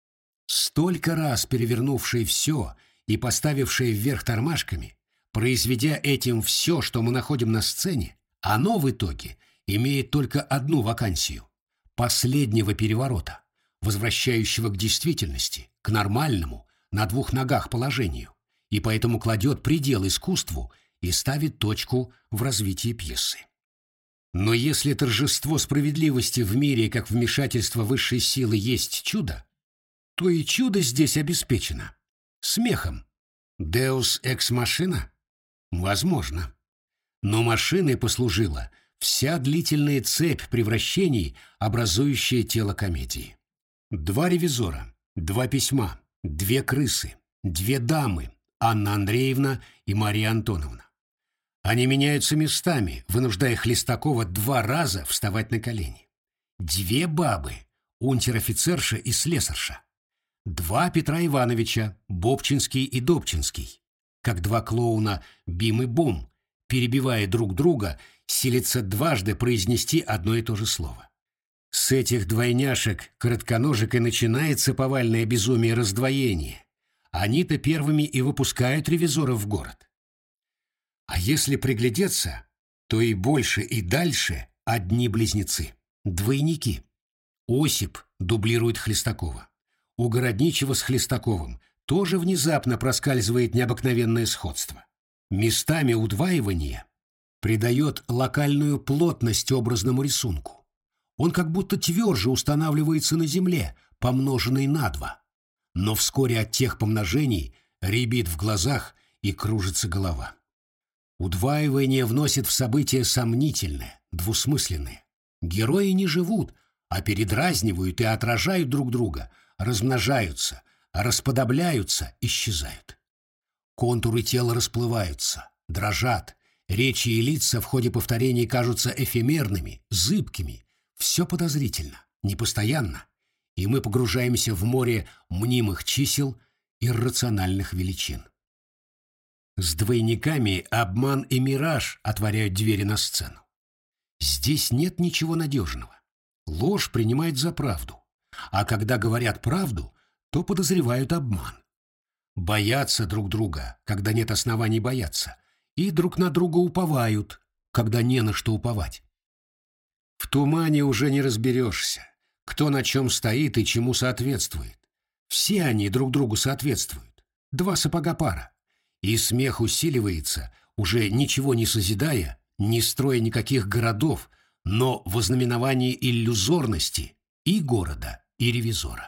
Столько раз перевернувший все и поставивший вверх тормашками, произведя этим все, что мы находим на сцене, оно в итоге имеет только одну вакансию – последнего переворота, возвращающего к действительности, к нормальному, на двух ногах положению, и поэтому кладет предел искусству и ставит точку в развитии пьесы. Но если торжество справедливости в мире как вмешательство высшей силы есть чудо, то и чудо здесь обеспечено. Смехом. Deus ex machina? Возможно. Но машиной послужила вся длительная цепь превращений, образующая тело комедии. Два ревизора, два письма, две крысы, две дамы, Анна Андреевна и Мария Антоновна. Они меняются местами, вынуждая Хлестакова два раза вставать на колени. Две бабы, унтер-офицерша и слесарша. Два Петра Ивановича, Бобчинский и Добчинский, как два клоуна Бим и Бум, перебивая друг друга, силятся дважды произнести одно и то же слово. С этих двойняшек-коротконожек и начинается повальное безумие раздвоения. Они-то первыми и выпускают ревизоров в город. А если приглядеться, то и больше, и дальше одни близнецы, двойники. Осип дублирует Хлестакова. У Городничего с Хлестаковым тоже внезапно проскальзывает необыкновенное сходство. Местами удваивания придает локальную плотность образному рисунку. Он как будто тверже устанавливается на земле, помноженной на два. Но вскоре от тех помножений рябит в глазах и кружится голова. Удваивание вносит в события сомнительное, двусмысленное. Герои не живут, а передразнивают и отражают друг друга, размножаются, расподобляются, исчезают. Контуры тела расплываются, дрожат, речи и лица в ходе повторений кажутся эфемерными, зыбкими, все подозрительно, непостоянно, и мы погружаемся в море мнимых чисел, иррациональных величин. С двойниками обман и мираж отворяют двери на сцену. Здесь нет ничего надежного. Ложь принимает за правду, а когда говорят правду, то подозревают обман. Боятся друг друга, когда нет оснований бояться, и друг на друга уповают, когда не на что уповать. В тумане уже не разберешься, кто на чем стоит и чему соответствует. Все они друг другу соответствуют. Два сапога пара. И смех усиливается, уже ничего не созидая, не строя никаких городов, но в ознаменовании иллюзорности и города, и ревизора.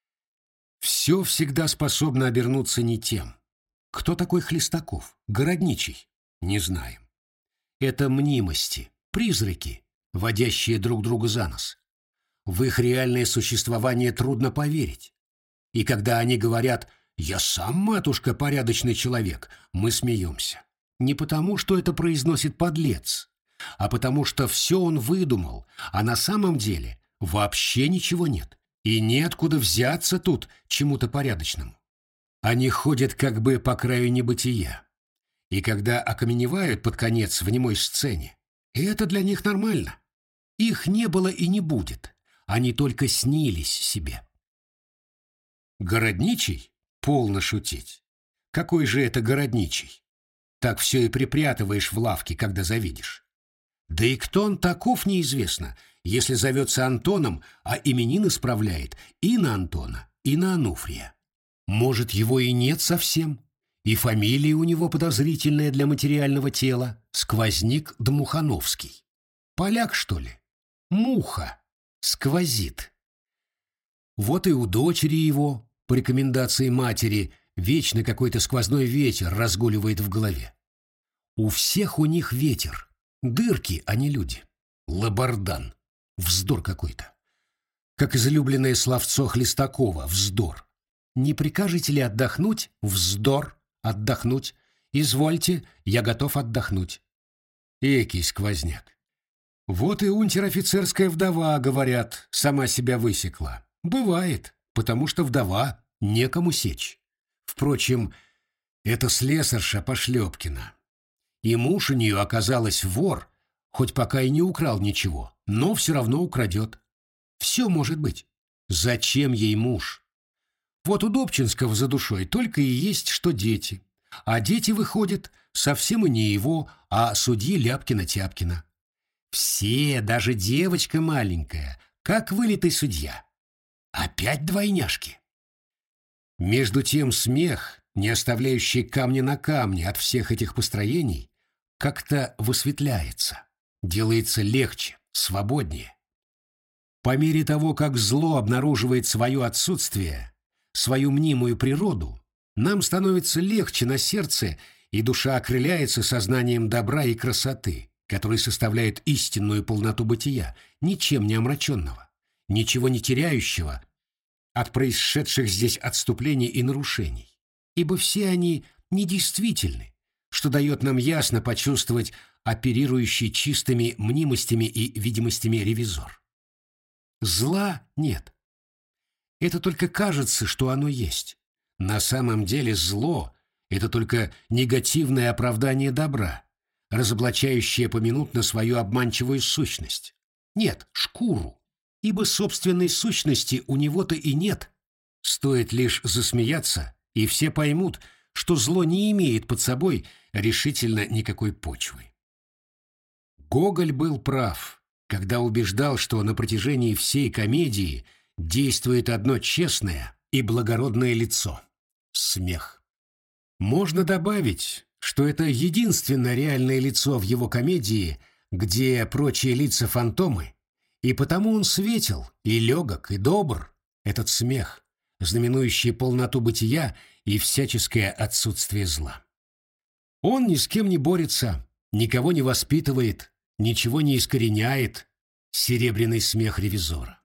Все всегда способно обернуться не тем. Кто такой Хлестаков? Городничий? Не знаем. Это мнимости, призраки, водящие друг друга за нос. В их реальное существование трудно поверить. И когда они говорят «Я сам, матушка, порядочный человек», мы смеемся. Не потому, что это произносит подлец, а потому, что все он выдумал, а на самом деле вообще ничего нет. И неоткуда взяться тут чему-то порядочному. Они ходят как бы по краю небытия. И когда окаменевают под конец в немой сцене, это для них нормально. Их не было и не будет. Они только снились себе. Городничий? Полно шутить. Какой же это городничий? Так все и припрятываешь в лавке, когда завидишь. Да и кто он таков, неизвестно, если зовется Антоном, а именины справляет и на Антона, и на Ануфрия. Может, его и нет совсем, и фамилия у него подозрительная для материального тела — Сквозник Дмухановский. Поляк, что ли? Муха. Сквозит. Вот и у дочери его, по рекомендации матери, вечно какой-то сквозной ветер разгуливает в голове. У всех у них ветер. Дырки, а не люди. Лабардан. Вздор какой-то. Как излюбленное словцо Хлестакова. Вздор. Не прикажете ли отдохнуть? Вздор. Отдохнуть. Извольте, я готов отдохнуть. Экий сквозняк. Вот и унтер-офицерская вдова, говорят, сама себя высекла. Бывает, потому что вдова. некому сечь. Впрочем, это слесарша Пошлепкина. И муж у нее, оказалось, вор, хоть пока и не украл ничего, но все равно украдет. Все может быть. Зачем ей муж? Вот у Добчинского за душой только и есть, что дети. А дети, выходят, совсем и не его, а судьи Ляпкина-Тяпкина. Все, даже девочка маленькая, как вылитый судья. Опять двойняшки. Между тем смех, не оставляющий камня на камне от всех этих построений, как-то высветляется, делается легче, свободнее. По мере того, как зло обнаруживает свое отсутствие, свою мнимую природу, нам становится легче на сердце, и душа окрыляется сознанием добра и красоты, который составляет истинную полноту бытия, ничем не омраченного, ничего не теряющего от происшедших здесь отступлений и нарушений, ибо все они недействительны, что дает нам ясно почувствовать оперирующий чистыми мнимостями и видимостями ревизор. Зла нет. Это только кажется, что оно есть. На самом деле зло — это только негативное оправдание добра, разоблачающее поминутно свою обманчивую сущность. Нет, шкуру, ибо собственной сущности у него-то и нет. Стоит лишь засмеяться, и все поймут, что зло не имеет под собой решительно никакой почвы. Гоголь был прав, когда убеждал, что на протяжении всей комедии действует одно честное и благородное лицо — смех. Можно добавить, что это единственное реальное лицо в его комедии, где прочие лица фантомы, и потому он светел, и легок, и добр, этот смех, знаменующий полноту бытия и всяческое отсутствие зла. Он ни с кем не борется, никого не воспитывает, ничего не искореняет, серебряный смех ревизора.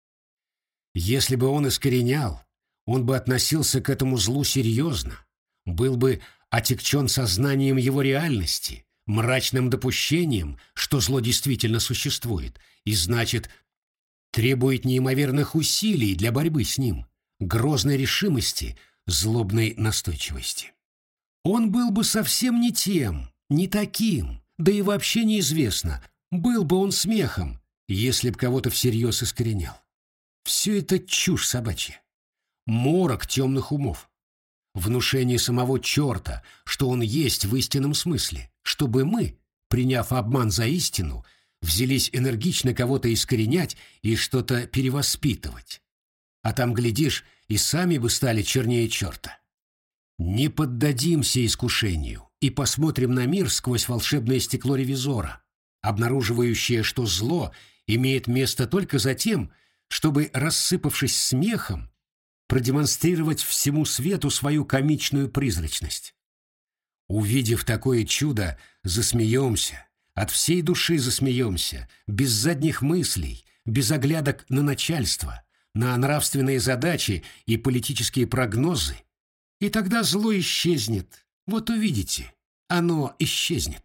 Если бы он искоренял, он бы относился к этому злу серьезно, был бы отягчен сознанием его реальности, мрачным допущением, что зло действительно существует, и, значит, требует неимоверных усилий для борьбы с ним, грозной решимости, злобной настойчивости. Он был бы совсем не тем, не таким, да и вообще неизвестно, был бы он смехом, если б кого-то всерьез искоренял. Все это чушь собачья, морок темных умов, внушение самого черта, что он есть в истинном смысле, чтобы мы, приняв обман за истину, взялись энергично кого-то искоренять и что-то перевоспитывать. А там, глядишь, и сами бы стали чернее черта. Не поддадимся искушению и посмотрим на мир сквозь волшебное стекло ревизора, обнаруживающее, что зло имеет место только за тем, чтобы, рассыпавшись смехом, продемонстрировать всему свету свою комичную призрачность. Увидев такое чудо, засмеемся, от всей души засмеемся, без задних мыслей, без оглядок на начальство, на нравственные задачи и политические прогнозы, и тогда зло исчезнет. Вот увидите, оно исчезнет.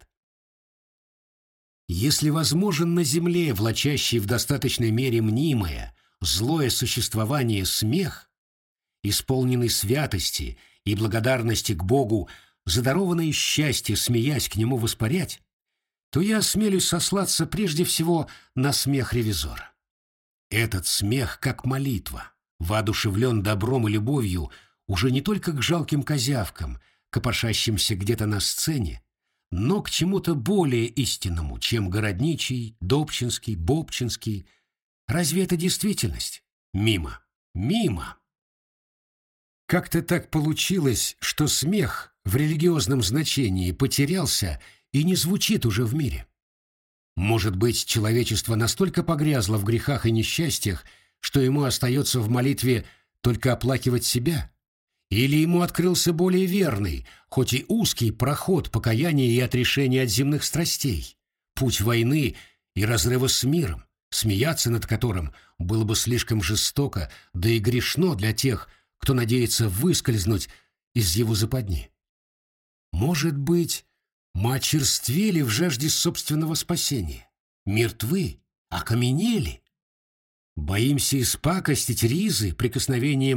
Если возможен на земле, влачащий в достаточной мере мнимое, злое существование смех, исполненный святости и благодарности к Богу за дарованное счастье, смеясь к нему воспарять, то я осмелюсь сослаться прежде всего на смех ревизора. Этот смех, как молитва, воодушевлен добром и любовью уже не только к жалким козявкам, копошащимся где-то на сцене, но к чему-то более истинному, чем Городничий, Добчинский, Бобчинский. Разве это действительность? Мимо. Мимо. Как-то так получилось, что смех в религиозном значении потерялся и не звучит уже в мире. Может быть, человечество настолько погрязло в грехах и несчастьях, что ему остается в молитве только оплакивать себя? Или ему открылся более верный, хоть и узкий проход покаяния и отрешения от земных страстей, путь войны и разрыва с миром, смеяться над которым было бы слишком жестоко, да и грешно для тех, кто надеется выскользнуть из его западни? Может быть, мы очерствели в жажде собственного спасения, мертвы, окаменели? Боимся испакостить ризы прикосновением к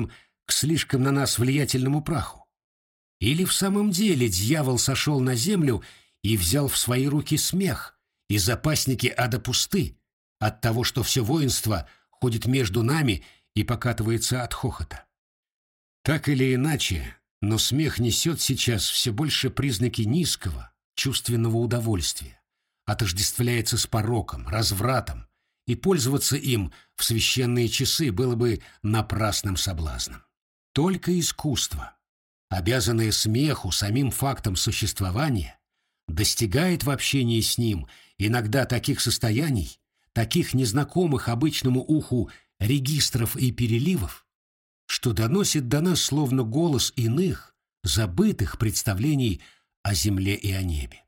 к слишком на нас влиятельному праху? Или в самом деле дьявол сошел на землю и взял в свои руки смех, и запасники ада пусты от того, что все воинство ходит между нами и покатывается от хохота? Так или иначе, но смех несет сейчас все больше признаки низкого, чувственного удовольствия, отождествляется с пороком, развратом, и пользоваться им в священные часы было бы напрасным соблазном. Только искусство, обязанное смеху самим фактом существования, достигает в общении с ним иногда таких состояний, таких незнакомых обычному уху регистров и переливов, что доносит до нас словно голос иных, забытых представлений о земле и о небе.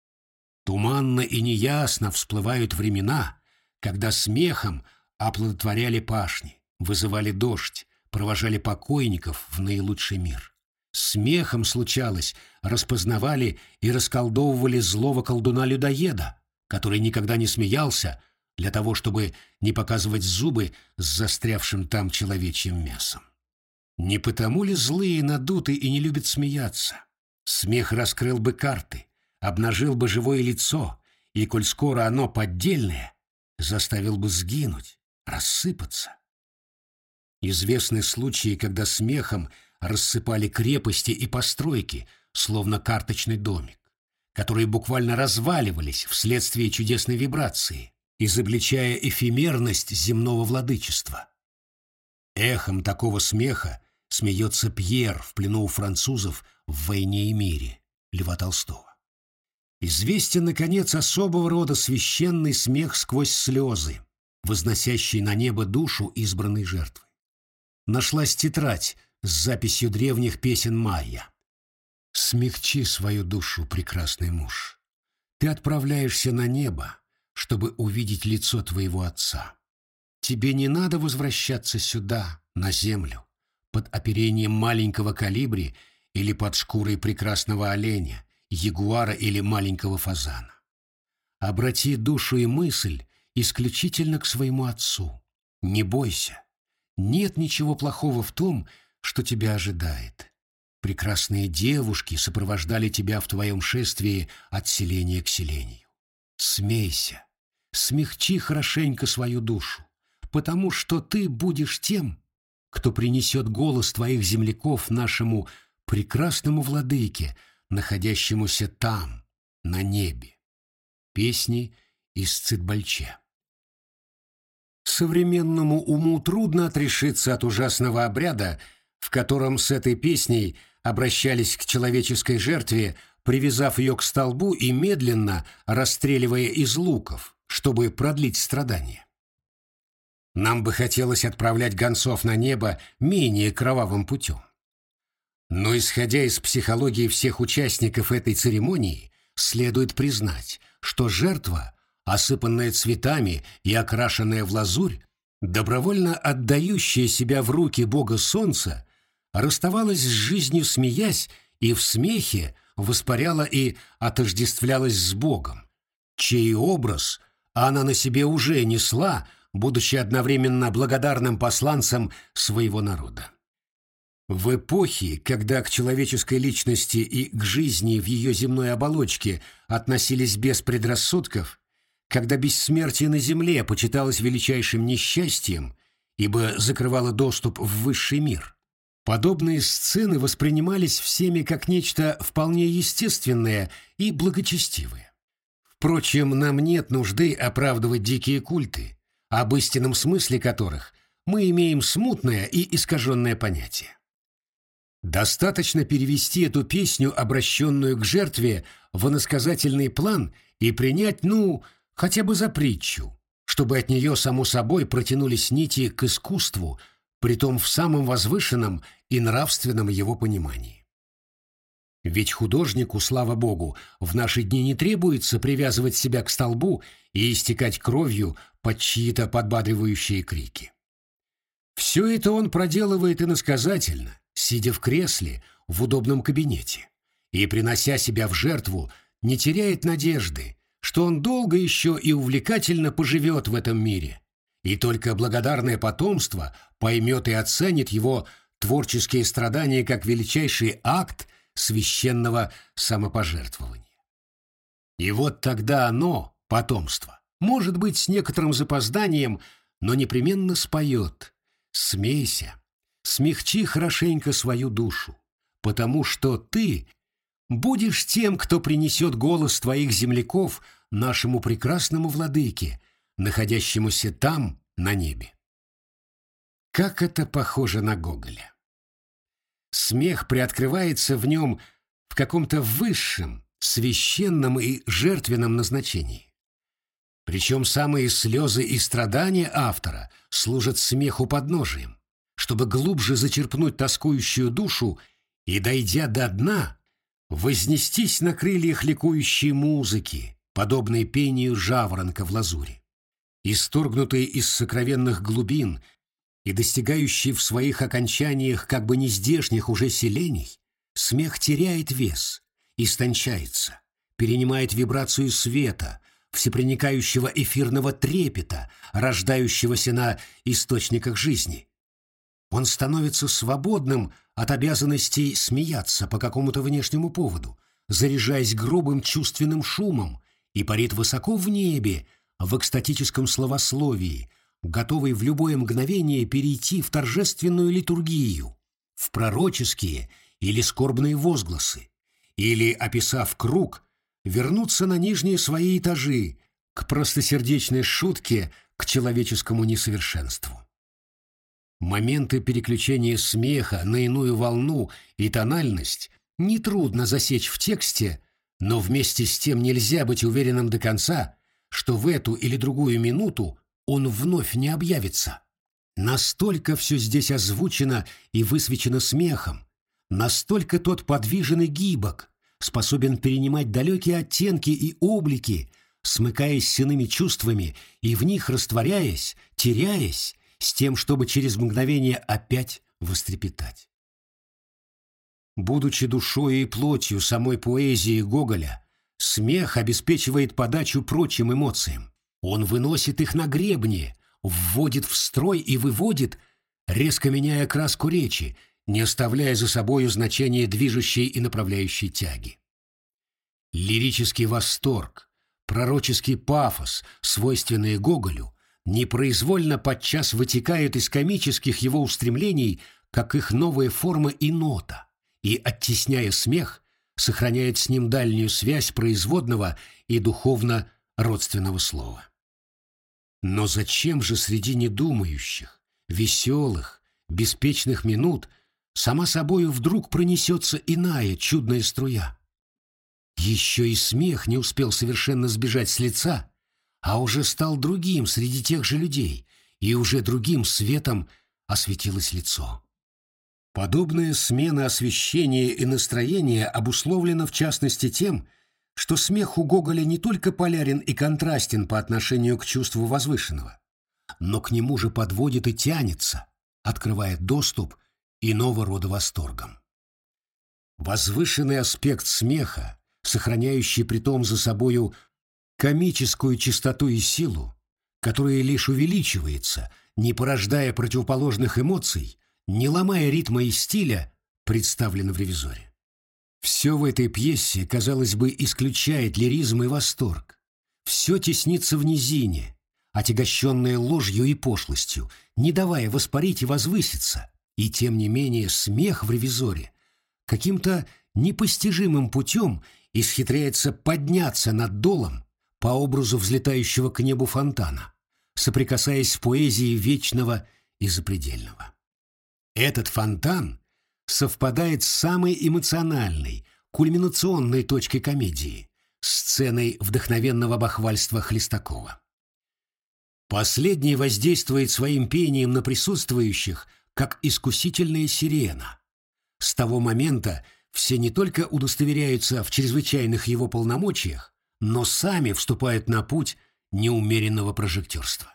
Туманно и неясно всплывают времена, когда смехом оплодотворяли пашни, вызывали дождь, провожали покойников в наилучший мир. Смехом, случалось, распознавали и расколдовывали злого колдуна-людоеда, который никогда не смеялся, для того, чтобы не показывать зубы с застрявшим там человечьим мясом. Не потому ли злые надуты и не любят смеяться? Смех раскрыл бы карты, обнажил бы живое лицо, и, коль скоро оно поддельное, заставил бы сгинуть, рассыпаться. Известны случаи, когда смехом рассыпали крепости и постройки, словно карточный домик, которые буквально разваливались вследствие чудесной вибрации, изобличая эфемерность земного владычества. Эхом такого смеха смеется Пьер в плену у французов в «Войне и мире» Льва Толстого. Известен, наконец, особого рода священный смех сквозь слезы, возносящий на небо душу избранной жертвы. Нашлась тетрадь с записью древних песен майя. «Смягчи свою душу, прекрасный муж. Ты отправляешься на небо, чтобы увидеть лицо твоего отца. Тебе не надо возвращаться сюда, на землю, под оперением маленького колибри или под шкурой прекрасного оленя, ягуара или маленького фазана. Обрати душу и мысль исключительно к своему отцу. Не бойся. Нет ничего плохого в том, что тебя ожидает. Прекрасные девушки сопровождали тебя в твоем шествии от селения к селению. Смейся, смягчи хорошенько свою душу, потому что ты будешь тем, кто принесет голос твоих земляков нашему прекрасному владыке, находящемуся там, на небе». Песни из Цитбальче. Современному уму трудно отрешиться от ужасного обряда, в котором с этой песней обращались к человеческой жертве, привязав ее к столбу и медленно расстреливая из луков, чтобы продлить страдания. Нам бы хотелось отправлять гонцов на небо менее кровавым путем. Но, исходя из психологии всех участников этой церемонии, следует признать, что жертва, осыпанная цветами и окрашенная в лазурь, добровольно отдающая себя в руки бога солнца, расставалась с жизнью, смеясь, и в смехе воспаряла и отождествлялась с богом, чей образ она на себе уже несла, будучи одновременно благодарным посланцем своего народа. В эпохе, когда к человеческой личности и к жизни в ее земной оболочке относились без предрассудков, когда бессмертие на земле почиталось величайшим несчастьем, ибо закрывало доступ в высший мир, подобные сцены воспринимались всеми как нечто вполне естественное и благочестивое. Впрочем, нам нет нужды оправдывать дикие культы, об истинном смысле которых мы имеем смутное и искаженное понятие. Достаточно перевести эту песню, обращенную к жертве, в иносказательный план и принять, ну, хотя бы за притчу, чтобы от нее, само собой, протянулись нити к искусству, притом в самом возвышенном и нравственном его понимании. Ведь художнику, слава богу, в наши дни не требуется привязывать себя к столбу и истекать кровью под чьи-то подбадривающие крики. Все это он проделывает иносказательно, сидя в кресле в удобном кабинете, и, принося себя в жертву, не теряет надежды, что он долго еще и увлекательно поживет в этом мире, и только благодарное потомство поймет и оценит его творческие страдания как величайший акт священного самопожертвования. И вот тогда оно, потомство, может быть, с некоторым запозданием, но непременно споет: «Смейся, смягчи хорошенько свою душу, потому что ты будешь тем, кто принесет голос твоих земляков нашему прекрасному владыке, находящемуся там, на небе». Как это похоже на Гоголя! Смех приоткрывается в нем в каком-то высшем, священном и жертвенном назначении. Причем самые слезы и страдания автора служат смеху подножием, чтобы глубже зачерпнуть тоскующую душу и, дойдя до дна, вознестись на крыльях ликующей музыки, подобной пению жаворонка в лазури. Исторгнутые из сокровенных глубин и достигающий в своих окончаниях как бы нездешних уже селений, смех теряет вес, истончается, перенимает вибрацию света, всепроникающего эфирного трепета, рождающегося на источниках жизни. Он становится свободным от обязанностей смеяться по какому-то внешнему поводу, заряжаясь грубым чувственным шумом, и парит высоко в небе, в экстатическом словословии, готовый в любое мгновение перейти в торжественную литургию, в пророческие или скорбные возгласы, или, описав круг, вернуться на нижние свои этажи, к простосердечной шутке, к человеческому несовершенству. Моменты переключения смеха на иную волну и тональность нетрудно засечь в тексте, но вместе с тем нельзя быть уверенным до конца, что в эту или другую минуту он вновь не объявится. Настолько все здесь озвучено и высвечено смехом, настолько тот подвижен и гибок, способен перенимать далекие оттенки и облики, смыкаясь с иными чувствами и в них растворяясь, теряясь, с тем, чтобы через мгновение опять вострепетать. Будучи душой и плотью самой поэзии Гоголя, смех обеспечивает подачу прочим эмоциям. Он выносит их на гребни, вводит в строй и выводит, резко меняя краску речи, не оставляя за собою значения движущей и направляющей тяги. Лирический восторг, пророческий пафос, свойственные Гоголю, непроизвольно подчас вытекают из комических его устремлений, как их новая форма и нота, и, оттесняя смех, сохраняет с ним дальнюю связь производного и духовно-родственного слова. Но зачем же среди недумающих, веселых, беспечных минут сама собою вдруг пронесется иная чудная струя? Еще и смех не успел совершенно сбежать с лица, а уже стал другим среди тех же людей, и уже другим светом осветилось лицо. Подобная смена освещения и настроения обусловлена в частности тем, что смех у Гоголя не только полярен и контрастен по отношению к чувству возвышенного, но к нему же подводит и тянется, открывая доступ иного рода восторгам. Возвышенный аспект смеха, сохраняющий притом за собою комическую чистоту и силу, которая лишь увеличивается, не порождая противоположных эмоций, не ломая ритма и стиля, представлено в «Ревизоре». Все в этой пьесе, казалось бы, исключает лиризм и восторг. Все теснится в низине, отягощенное ложью и пошлостью, не давая воспарить и возвыситься, и тем не менее смех в «Ревизоре» каким-то непостижимым путем исхитряется подняться над долом по образу взлетающего к небу фонтана, соприкасаясь с поэзией вечного и запредельного. Этот фонтан совпадает с самой эмоциональной, кульминационной точкой комедии, сценой вдохновенного бахвальства Хлестакова. Последний воздействует своим пением на присутствующих, как искусительная сирена. С того момента все не только удостоверяются в чрезвычайных его полномочиях, но сами вступают на путь неумеренного прожектерства.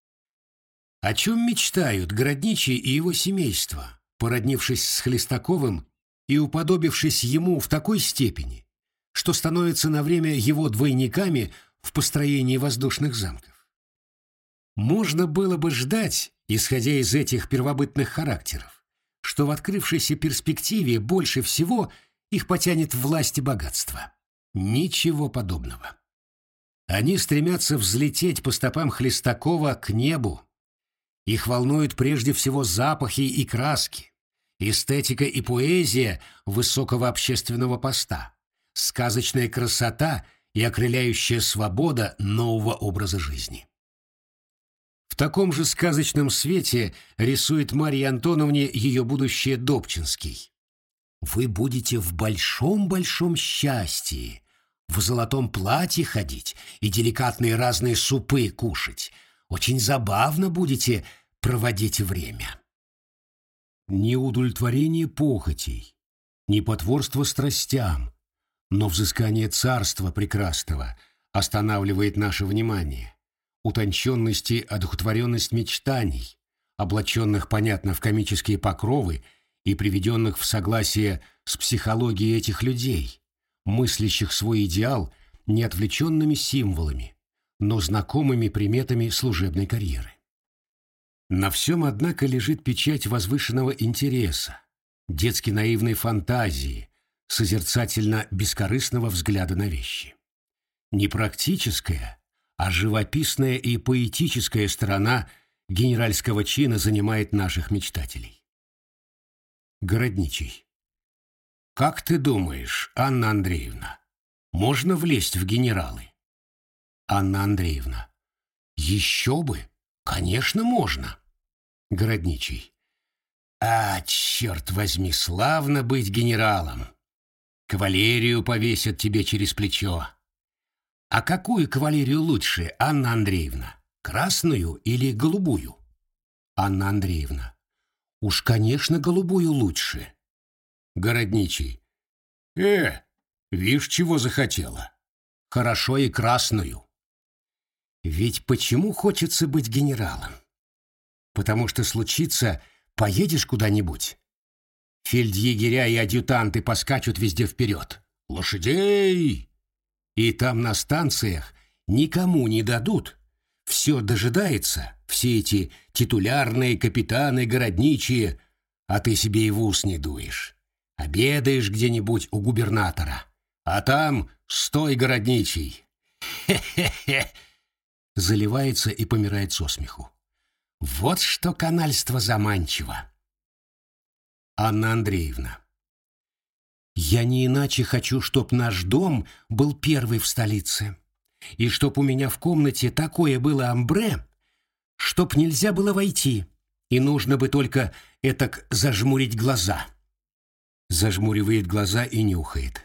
О чем мечтают Городничий и его семейство, породнившись с Хлестаковым и уподобившись ему в такой степени, что становятся на время его двойниками в построении воздушных замков? Можно было бы ждать, исходя из этих первобытных характеров, что в открывшейся перспективе больше всего их потянет власть и богатство. Ничего подобного. Они стремятся взлететь по стопам Хлестакова к небу. Их волнуют прежде всего запахи и краски, эстетика и поэзия высокого общественного поста, сказочная красота и окрыляющая свобода нового образа жизни. В таком же сказочном свете рисует Марье Антоновне ее будущее Добчинский. «Вы будете в большом-большом счастье, в золотом платье ходить и деликатные разные супы кушать. Очень забавно будете проводить время». Не удовлетворение похотей, не потворство страстям, но взыскание царства прекрасного останавливает наше внимание, утонченность и одухотворенность мечтаний, облаченных, понятно, в комические покровы и приведенных в согласие с психологией этих людей, мыслящих свой идеал не отвлеченными символами, но знакомыми приметами служебной карьеры. На всем, однако, лежит печать возвышенного интереса, детски наивной фантазии, созерцательно-бескорыстного взгляда на вещи. Не практическая, а живописная и поэтическая сторона генеральского чина занимает наших мечтателей. Городничий. Как ты думаешь, Анна Андреевна, можно влезть в генералы? Анна Андреевна. Еще бы, конечно, можно. Городничий. А, черт возьми, славно быть генералом. Кавалерию повесят тебе через плечо. А какую кавалерию лучше, Анна Андреевна? Красную или голубую? Анна Андреевна. Уж, конечно, голубую лучше. Городничий. Э, вишь, чего захотела. Хорошо и красную. Ведь почему хочется быть генералом? Потому что случится, поедешь куда-нибудь. Фельдъегеря и адъютанты поскачут везде вперед. Лошадей! И там на станциях никому не дадут. Все дожидается, все эти титулярные капитаны, городничие, а ты себе и в ус не дуешь. Обедаешь где-нибудь у губернатора, а там стой, городничий. Хе-хе-хе! Заливается и помирает со смеху. Вот что канальство заманчиво. Анна Андреевна. Я не иначе хочу, чтоб наш дом был первый в столице, и чтоб у меня в комнате такое было амбре, чтоб нельзя было войти, и нужно бы только этак зажмурить глаза. Зажмуривает глаза и нюхает.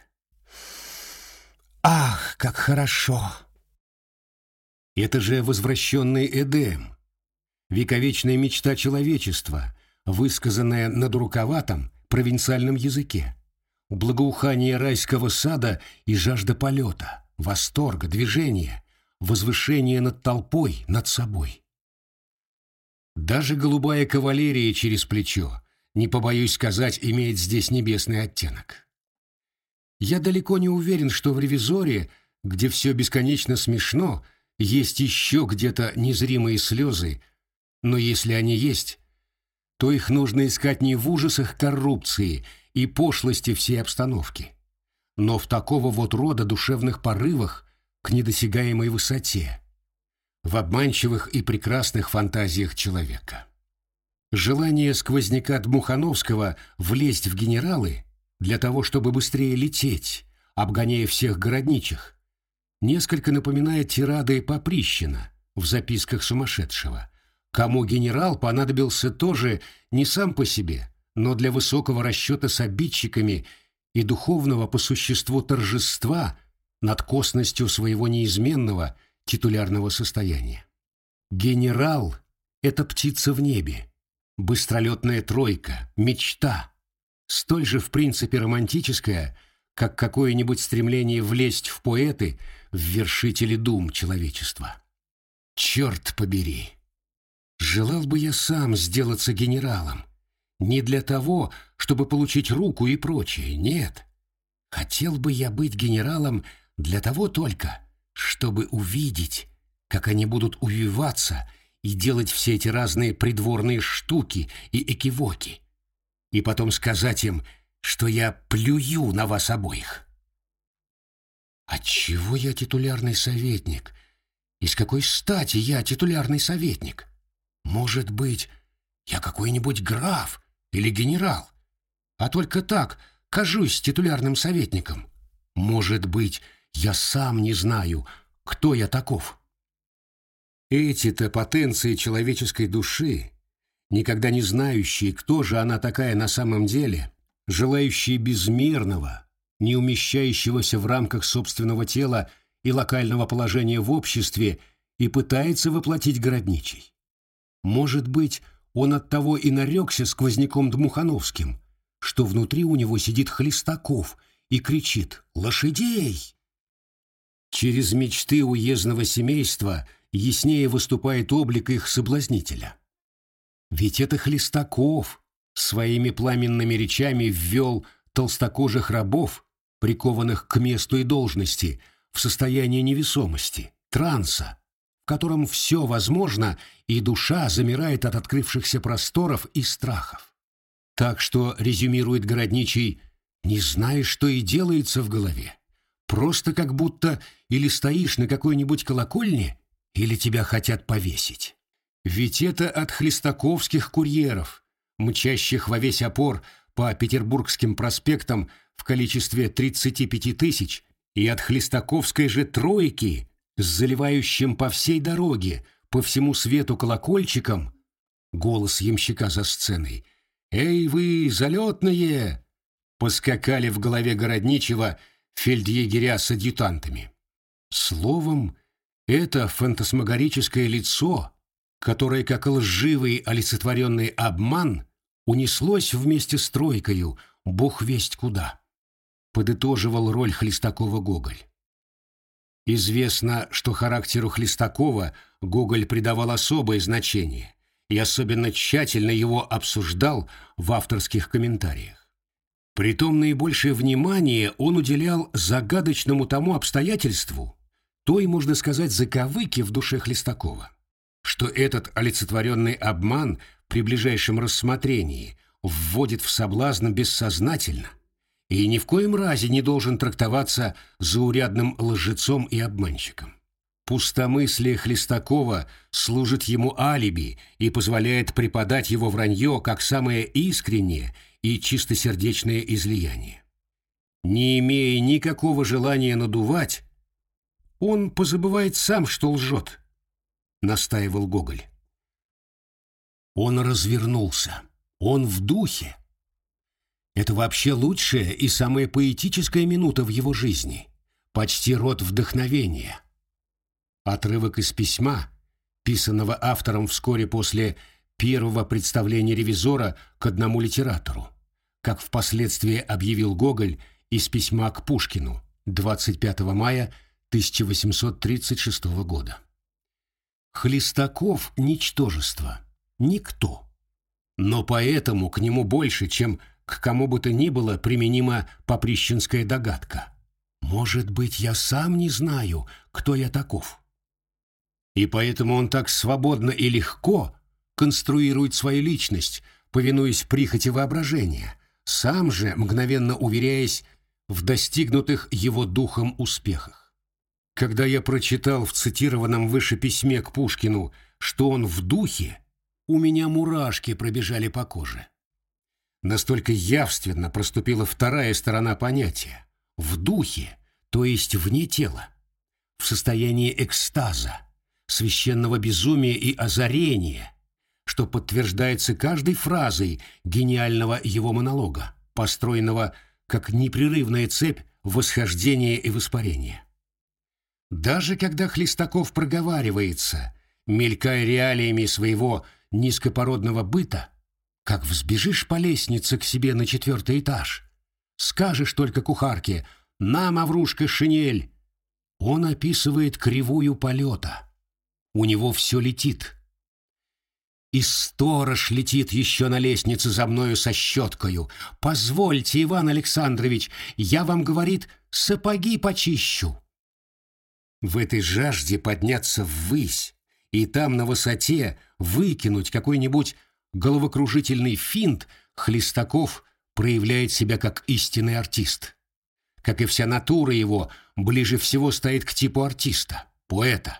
Ах, как хорошо! Это же возвращенный Эдем, вековечная мечта человечества, высказанная на дураковатом провинциальном языке. Благоухание райского сада и жажда полета, восторга, движения, возвышение над толпой, над собой. Даже голубая кавалерия через плечо, не побоюсь сказать, имеет здесь небесный оттенок. Я далеко не уверен, что в «Ревизоре», где все бесконечно смешно, есть еще где-то незримые слезы, но если они есть, то их нужно искать не в ужасах коррупции и пошлости всей обстановки, но в такого вот рода душевных порывах к недосягаемой высоте, в обманчивых и прекрасных фантазиях человека. Желание сквозняка Дмухановского влезть в генералы для того, чтобы быстрее лететь, обгоняя всех городничих, несколько напоминает тирады Поприщина в записках сумасшедшего, кому генерал понадобился тоже не сам по себе, но для высокого расчета с обидчиками и духовного по существу торжества над косностью своего неизменного титулярного состояния. Генерал — это птица в небе, быстролетная тройка, мечта, столь же в принципе романтическая, как какое-нибудь стремление влезть в поэты, в вершители дум человечества. Черт побери! Желал бы я сам сделаться генералом, не для того, чтобы получить руку и прочее, нет. Хотел бы я быть генералом для того только, чтобы увидеть, как они будут увиваться и делать все эти разные придворные штуки и экивоки. и потом сказать им, что я плюю на вас обоих. Отчего я титулярный советник? И с какой стати я титулярный советник? Может быть, я какой-нибудь граф или генерал, а только так кажусь титулярным советником. Может быть, я сам не знаю, кто я таков. Эти-то потенции человеческой души, никогда не знающие, кто же она такая на самом деле, желающие безмерного, не умещающегося в рамках собственного тела и локального положения в обществе, и пытается воплотить городничий. Может быть, он оттого и нарекся сквозняком Дмухановским, что внутри у него сидит Хлестаков и кричит «Лошадей!». Через мечты уездного семейства яснее выступает облик их соблазнителя. Ведь это Хлестаков своими пламенными речами ввел толстокожих рабов, прикованных к месту и должности, в состояние невесомости, транса, в котором все возможно, и душа замирает от открывшихся просторов и страхов. Так что, резюмирует городничий, не знаешь, что и делается в голове. Просто как будто или стоишь на какой-нибудь колокольне, или тебя хотят повесить. Ведь это от хлестаковских курьеров, мчащих во весь опор по Петербургским проспектам в количестве тридцати пяти тысяч, и от хлестаковской же тройки с заливающим по всей дороге, по всему свету колокольчиком, голос ямщика за сценой «Эй вы, залетные!» поскакали в голове городничего фельдъегеря с адъютантами. Словом, это фантасмагорическое лицо, которое, как лживый олицетворенный обман, унеслось вместе с тройкою, бог весть куда, подытоживал роль Хлестакова Гоголь. Известно, что характеру Хлестакова Гоголь придавал особое значение и особенно тщательно его обсуждал в авторских комментариях. Притом наибольшее внимание он уделял загадочному тому обстоятельству, той, можно сказать, заковыке в душе Хлестакова, что этот олицетворенный обман при ближайшем рассмотрении вводит в соблазн бессознательно и ни в коем разе не должен трактоваться заурядным лжецом и обманщиком. Пустомыслие Хлестакова служит ему алиби и позволяет преподать его вранье как самое искреннее и чистосердечное излияние. Не имея никакого желания надувать, он позабывает сам, что лжет, настаивал Гоголь. Он развернулся, он в духе. Это вообще лучшая и самая поэтическая минута в его жизни, почти род вдохновения. Отрывок из письма, писанного автором вскоре после первого представления «Ревизора» к одному литератору, как впоследствии объявил Гоголь из письма к Пушкину двадцать пятого мая тысяча восемьсот тридцать шестого года. Хлестаков — ничтожество, никто. Но поэтому к нему больше, чем к кому бы то ни было, применима поприщенская догадка. Может быть, я сам не знаю, кто я таков. И поэтому он так свободно и легко конструирует свою личность, повинуясь прихоти воображения, сам же мгновенно уверяясь в достигнутых его духом успехах. Когда я прочитал в цитированном выше письме к Пушкину, что он в духе, у меня мурашки пробежали по коже. Настолько явственно проступила вторая сторона понятия — в духе, то есть вне тела, в состоянии экстаза, священного безумия и озарения, что подтверждается каждой фразой гениального его монолога, построенного как непрерывная цепь восхождения и воспарения. Даже когда Хлестаков проговаривается, мелькая реалиями своего низкопородного быта, как взбежишь по лестнице к себе на четвертый этаж, скажешь только кухарке «На, Маврушка, шинель!» Он описывает кривую полета. У него все летит. И сторож летит еще на лестнице за мною со щеткою. «Позвольте, Иван Александрович, я вам, говорит, сапоги почищу». В этой жажде подняться ввысь и там на высоте выкинуть какой-нибудь головокружительный финт Хлестаков проявляет себя как истинный артист. Как и вся натура его, ближе всего стоит к типу артиста, поэта.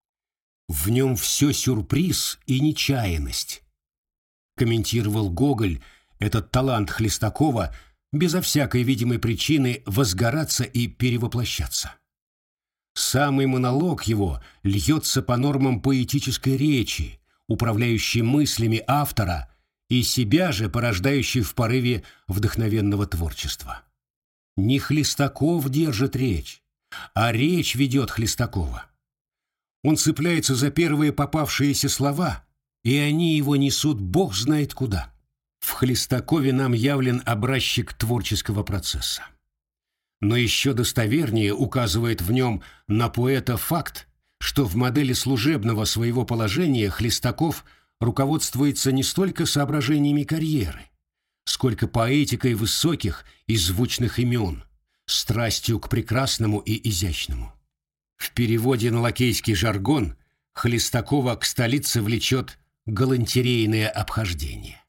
В нем все сюрприз и нечаянность. Комментировал Гоголь этот талант Хлестакова безо всякой видимой причины возгораться и перевоплощаться. Самый монолог его льется по нормам поэтической речи, управляющей мыслями автора и себя же порождающей в порыве вдохновенного творчества. Не Хлестаков держит речь, а речь ведет Хлестакова. Он цепляется за первые попавшиеся слова, и они его несут бог знает куда. В Хлестакове нам явлен образчик творческого процесса. Но еще достовернее указывает в нем на поэта факт, что в модели служебного своего положения Хлестаков руководствуется не столько соображениями карьеры, сколько поэтикой высоких и звучных имен, страстью к прекрасному и изящному. В переводе на лакейский жаргон Хлестакова к столице влечет галантерейное обхождение.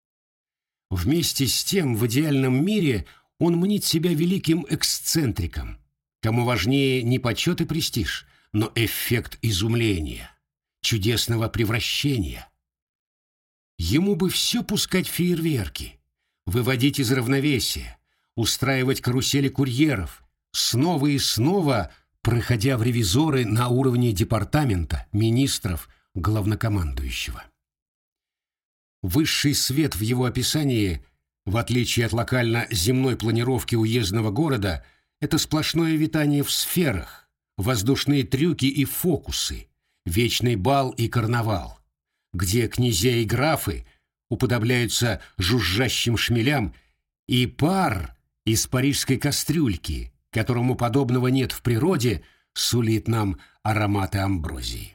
Вместе с тем в идеальном мире он мнит себя великим эксцентриком, кому важнее не почет и престиж, но эффект изумления, чудесного превращения. Ему бы все пускать фейерверки, выводить из равновесия, устраивать карусели курьеров, снова и снова проходя в ревизоры на уровне департамента, министров, главнокомандующего. Высший свет в его описании, в отличие от локально-земной планировки уездного города, это сплошное витание в сферах, воздушные трюки и фокусы, вечный бал и карнавал, где князья и графы уподобляются жужжащим шмелям, и пар из парижской кастрюльки, которому подобного нет в природе, сулит нам ароматы амброзии.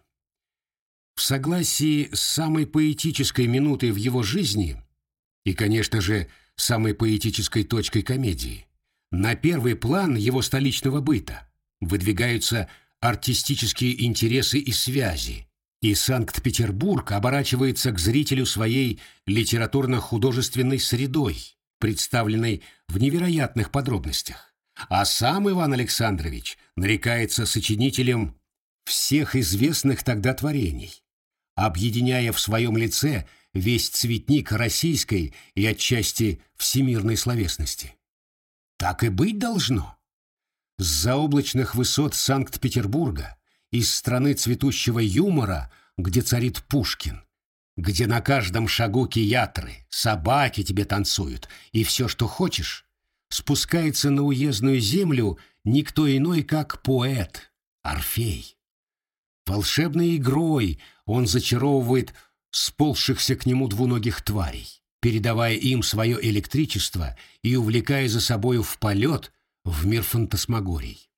В согласии с самой поэтической минутой в его жизни и, конечно же, самой поэтической точкой комедии, на первый план его столичного быта выдвигаются артистические интересы и связи, и Санкт-Петербург оборачивается к зрителю своей литературно-художественной средой, представленной в невероятных подробностях. А сам Иван Александрович нарекается сочинителем всех известных тогда творений, объединяя в своем лице весь цветник российской и отчасти всемирной словесности. Так и быть должно. С заоблачных высот Санкт-Петербурга, из страны цветущего юмора, где царит Пушкин, где на каждом шагу киятры, собаки тебе танцуют, и все, что хочешь, спускается на уездную землю никто иной, как поэт Орфей. Волшебной игрой он зачаровывает сползшихся к нему двуногих тварей, передавая им свое электричество и увлекая за собою в полет в мир фантасмагорий.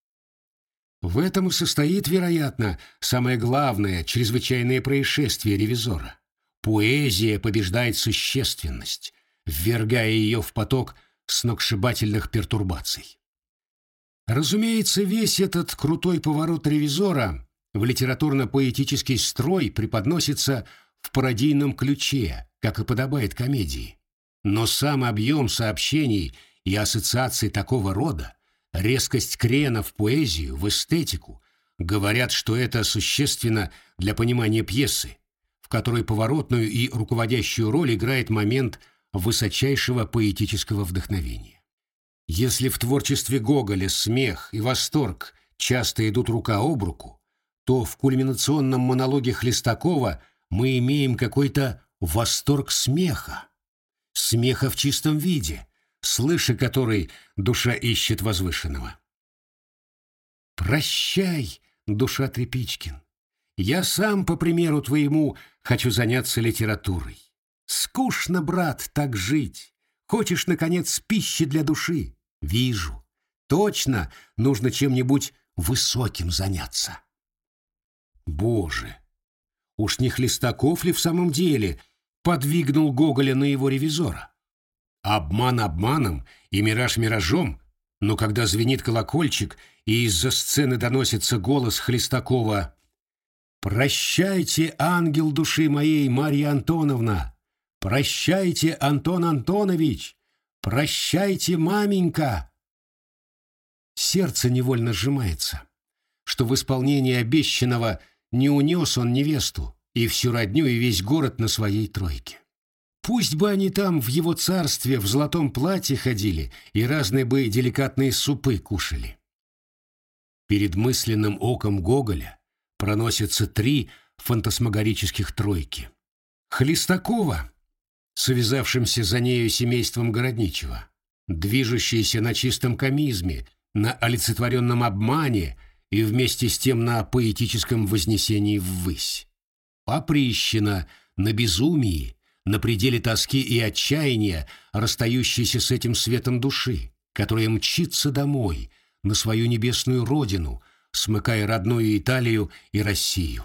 В этом и состоит, вероятно, самое главное чрезвычайное происшествие ревизора. Поэзия побеждает существенность, ввергая ее в поток сногсшибательных пертурбаций. Разумеется, весь этот крутой поворот ревизора в литературно-поэтический строй преподносится в пародийном ключе, как и подобает комедии. Но сам объем сообщений и ассоциаций такого рода, резкость крена в поэзию, в эстетику, говорят, что это существенно для понимания пьесы, в которой поворотную и руководящую роль играет момент высочайшего поэтического вдохновения. Если в творчестве Гоголя смех и восторг часто идут рука об руку, то в кульминационном монологе Хлестакова мы имеем какой-то восторг смеха, смеха в чистом виде, слыша который душа ищет возвышенного. «Прощай, душа Тряпичкин, я сам, по примеру твоему, хочу заняться литературой. Скучно, брат, так жить. Хочешь, наконец, пищи для души? Вижу. Точно нужно чем-нибудь высоким заняться». Боже! Уж не Хлестаков ли в самом деле подвигнул Гоголя на его ревизора? Обман обманом и мираж миражом, но когда звенит колокольчик и из-за сцены доносится голос Хлестакова: «Прощайте, ангел души моей, Марья Антоновна! Прощайте, Антон Антонович! Прощайте, маменька!» Сердце невольно сжимается, что в исполнении обещанного не унес он невесту и всю родню и весь город на своей тройке. Пусть бы они там в его царстве в золотом платье ходили и разные бы деликатные супы кушали. Перед мысленным оком Гоголя проносятся три фантасмагорических тройки. Хлестакова с увязавшимся за нею семейством Городничего, движущаяся на чистом комизме, на олицетворенном обмане и вместе с тем на поэтическом вознесении ввысь. Поприщина на безумии, на пределе тоски и отчаяния, расстающейся с этим светом души, которая мчится домой, на свою небесную родину, смыкая родную Италию и Россию.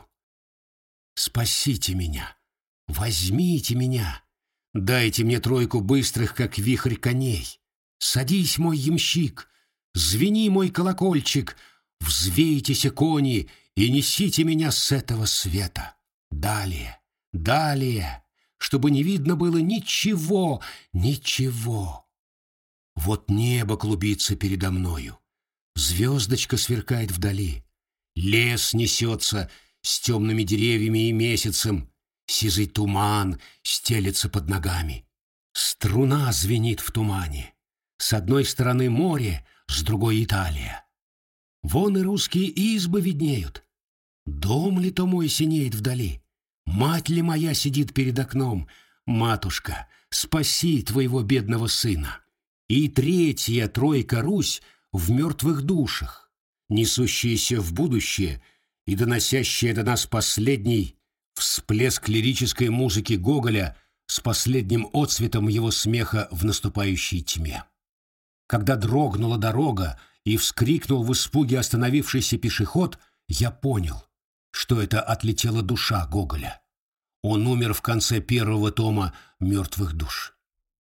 «Спасите меня! Возьмите меня! Дайте мне тройку быстрых, как вихрь коней! Садись, мой ямщик! Звени, мой колокольчик! Взвейтесь, кони, и несите меня с этого света! Далее, далее, чтобы не видно было ничего, ничего! Вот небо клубится передо мною, звездочка сверкает вдали, лес несется с темными деревьями и месяцем, сизый туман стелется под ногами. Струна звенит в тумане. С одной стороны море, с другой Италия. Вон и русские избы виднеют. Дом ли то мой синеет вдали? Мать ли моя сидит перед окном? Матушка, спаси твоего бедного сына. И третья тройка Русь в мертвых душах, несущаяся в будущее и доносящая до нас последний всплеск лирической музыки Гоголя с последним отцветом его смеха в наступающей тьме. Когда дрогнула дорога и вскрикнул в испуге остановившийся пешеход, я понял, что это отлетела душа Гоголя. Он умер в конце первого тома «Мертвых душ».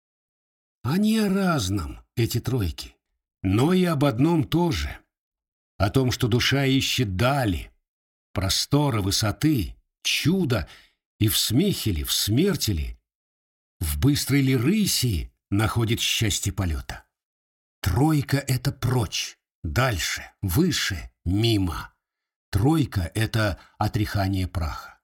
Они о разном, эти тройки, но и об одном тоже. О том, что душа ищет дали, простора, высоты, чуда, и в смехе ли, в смерти ли, в быстрой ли рыси находит счастье полета. Тройка — это прочь, дальше, выше, мимо. Тройка — это отряхание праха.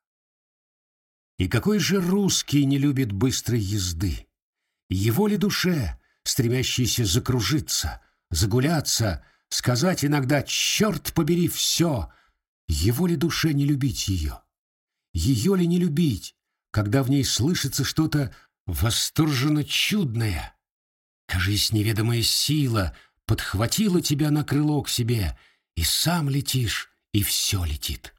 И какой же русский не любит быстрой езды? Его ли душе, стремящейся закружиться, загуляться, сказать иногда «черт побери все», его ли душе не любить ее? Ее ли не любить, когда в ней слышится что-то восторженно чудное? Кажись, неведомая сила подхватила тебя на крыло к себе, и сам летишь, и все летит.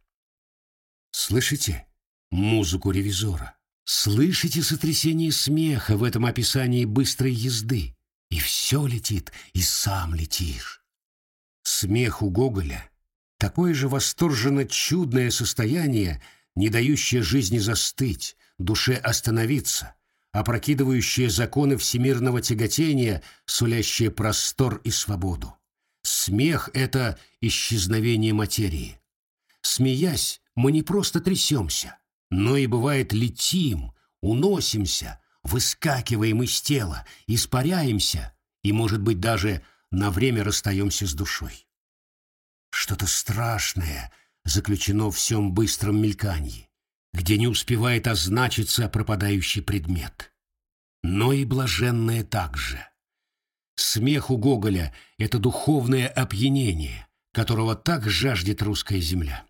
Слышите музыку ревизора? Слышите сотрясение смеха в этом описании быстрой езды? И все летит, и сам летишь. Смех у Гоголя — такое же восторженно чудное состояние, не дающее жизни застыть, душе остановиться, опрокидывающее законы всемирного тяготения, сулящее простор и свободу. Смех — это исчезновение материи. Смеясь, мы не просто трясемся, но и, бывает, летим, уносимся, выскакиваем из тела, испаряемся и, может быть, даже на время расстаемся с душой. Что-то страшное заключено в всем быстром мельканье, где не успевает означиться пропадающий предмет. Но и блаженное также. Смех у Гоголя — это духовное опьянение, которого так жаждет русская земля.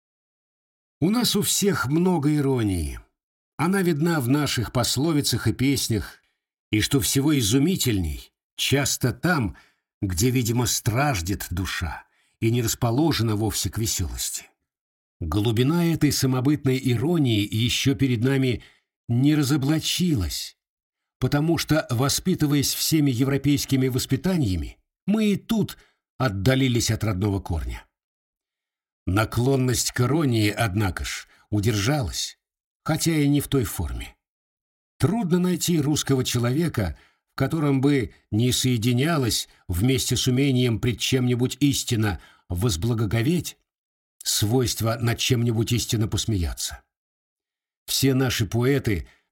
У нас у всех много иронии. Она видна в наших пословицах и песнях, и, что всего изумительней, часто там, где, видимо, страждет душа и не расположена вовсе к веселости. Глубина этой самобытной иронии еще перед нами не разоблачилась, потому что, воспитываясь всеми европейскими воспитаниями, мы и тут отдалились от родного корня. Наклонность к иронии, однако ж, удержалась, хотя и не в той форме. Трудно найти русского человека, в котором бы не соединялось вместе с умением пред чем-нибудь истинно возблагоговеть свойство над чем-нибудь истинно посмеяться. Все наши поэты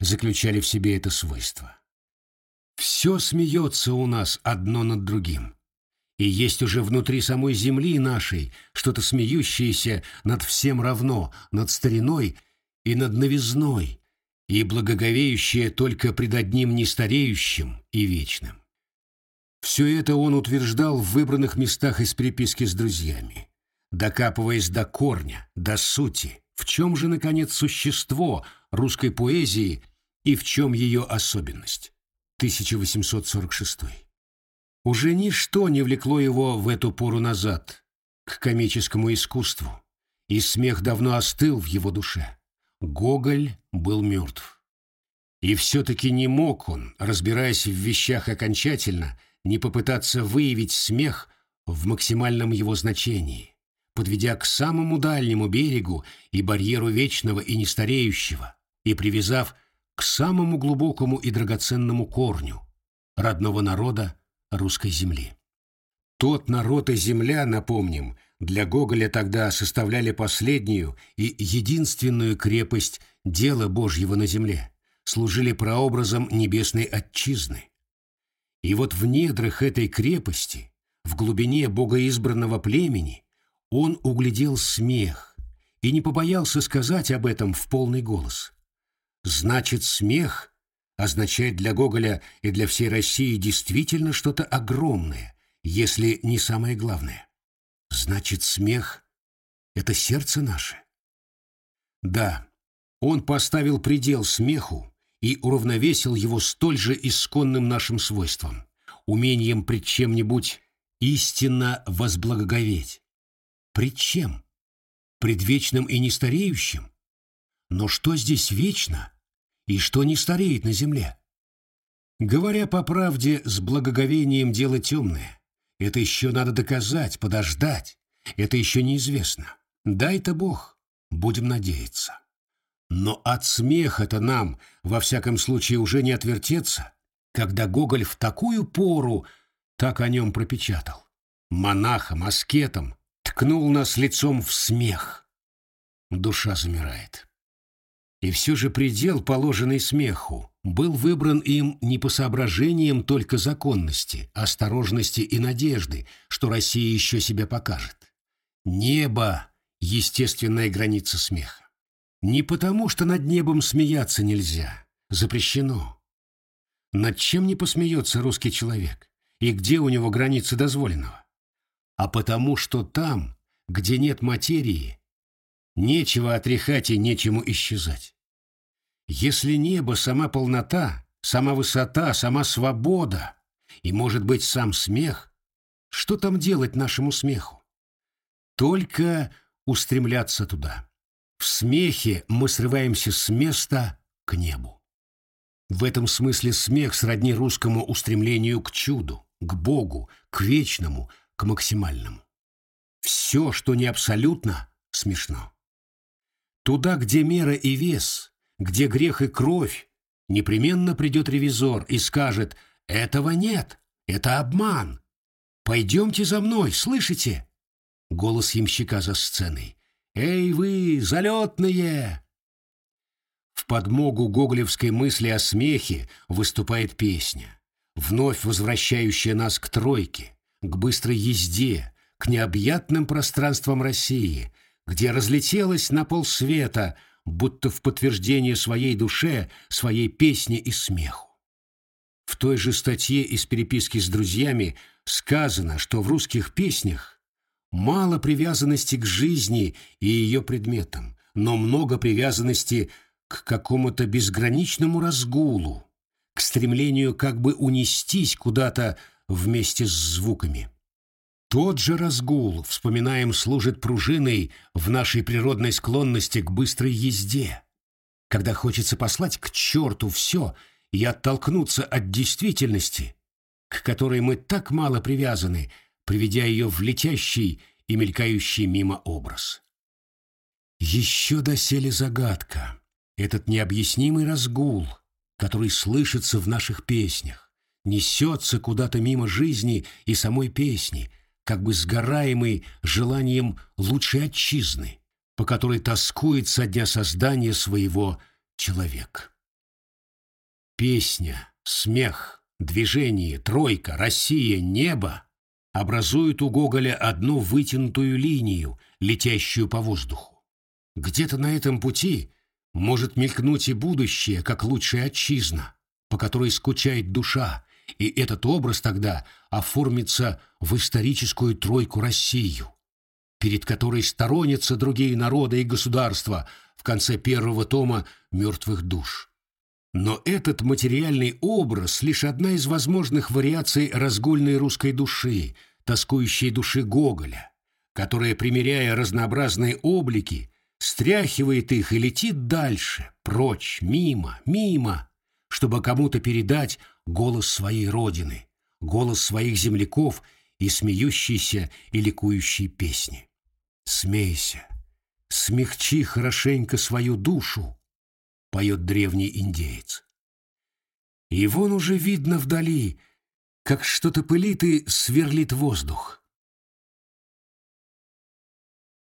заключали в себе это свойство. Все смеется у нас одно над другим. И есть уже внутри самой земли нашей что-то смеющееся над всем равно, над стариной и над новизной, и благоговеющее только пред одним нестареющим и вечным. Все это он утверждал в выбранных местах из переписки с друзьями, докапываясь до корня, до сути, в чем же, наконец, существо русской поэзии и в чем ее особенность. тысяча восемьсот сорок шестой. Уже ничто не влекло его в эту пору назад, к комическому искусству, и смех давно остыл в его душе. Гоголь был мертв. И все-таки не мог он, разбираясь в вещах окончательно, не попытаться выявить смех в максимальном его значении, подведя к самому дальнему берегу и барьеру вечного и нестареющего, и привязав к самому глубокому и драгоценному корню родного народа русской земли. Тот народ и земля, напомним, для Гоголя тогда составляли последнюю и единственную крепость дела Божьего на земле, служили прообразом небесной отчизны. И вот в недрах этой крепости, в глубине богоизбранного племени, он углядел смех и не побоялся сказать об этом в полный голос. Значит, смех означает для Гоголя и для всей России действительно что-то огромное, если не самое главное. Значит, смех — это сердце наше. Да, он поставил предел смеху и уравновесил его столь же исконным нашим свойством, умением пред чем-нибудь истинно возблагоговеть. Пред чем? Пред вечным и нестареющим? Но что здесь вечно и что не стареет на земле? Говоря по правде, с благоговением дело темное. Это еще надо доказать, подождать. Это еще неизвестно. Дай-то Бог, будем надеяться. Но от смеха-то нам, во всяком случае, уже не отвертеться, когда Гоголь в такую пору так о нем пропечатал. Монахом, аскетом ткнул нас лицом в смех. Душа замирает. И все же предел, положенный смеху, был выбран им не по соображениям только законности, осторожности и надежды, что Россия еще себя покажет. Небо — естественная граница смеха. Не потому, что над небом смеяться нельзя, запрещено. Над чем не посмеется русский человек, и где у него границы дозволенного? А потому, что там, где нет материи, нечего отряхать и нечему исчезать. Если небо — сама полнота, сама высота, сама свобода, и, может быть, сам смех, что там делать нашему смеху? Только устремляться туда. В смехе мы срываемся с места к небу. В этом смысле смех сродни русскому устремлению к чуду, к Богу, к вечному, к максимальному. Все, что не абсолютно, смешно. Туда, где мера и вес, где грех и кровь, непременно придет ревизор и скажет: «Этого нет, это обман. Пойдемте за мной, слышите?» Голос ямщика за сценой. «Эй вы, залетные!» В подмогу гоголевской мысли о смехе выступает песня, вновь возвращающая нас к тройке, к быстрой езде, к необъятным пространствам России, где разлетелась на полсвета, будто в подтверждение своей душе, своей песне и смеху. В той же статье из переписки с друзьями сказано, что в русских песнях мало привязанности к жизни и ее предметам, но много привязанности к какому-то безграничному разгулу, к стремлению как бы унестись куда-то вместе с звуками. Тот же разгул, вспоминаем, служит пружиной в нашей природной склонности к быстрой езде, когда хочется послать к черту все и оттолкнуться от действительности, к которой мы так мало привязаны, приведя ее в летящий и мелькающий мимо образ. Еще доселе загадка, этот необъяснимый разгул, который слышится в наших песнях, несется куда-то мимо жизни и самой песни, как бы сгораемый желанием лучшей отчизны, по которой тоскует со дня создания своего человек. Песня, смех, движение, тройка, Россия, небо образуют у Гоголя одну вытянутую линию, летящую по воздуху. Где-то на этом пути может мелькнуть и будущее, как лучшая отчизна, по которой скучает душа, и этот образ тогда оформится в историческую тройку Россию, перед которой сторонятся другие народы и государства в конце первого тома «Мертвых душ». Но этот материальный образ — лишь одна из возможных вариаций разгульной русской души, тоскующей души Гоголя, которая, примеряя разнообразные облики, стряхивает их и летит дальше, прочь, мимо, мимо, чтобы кому-то передать голос своей родины, голос своих земляков и смеющейся и ликующей песни. «Смейся, смягчи хорошенько свою душу», — поет древний индеец. И вон уже видно вдали, как что-то пылит и сверлит воздух.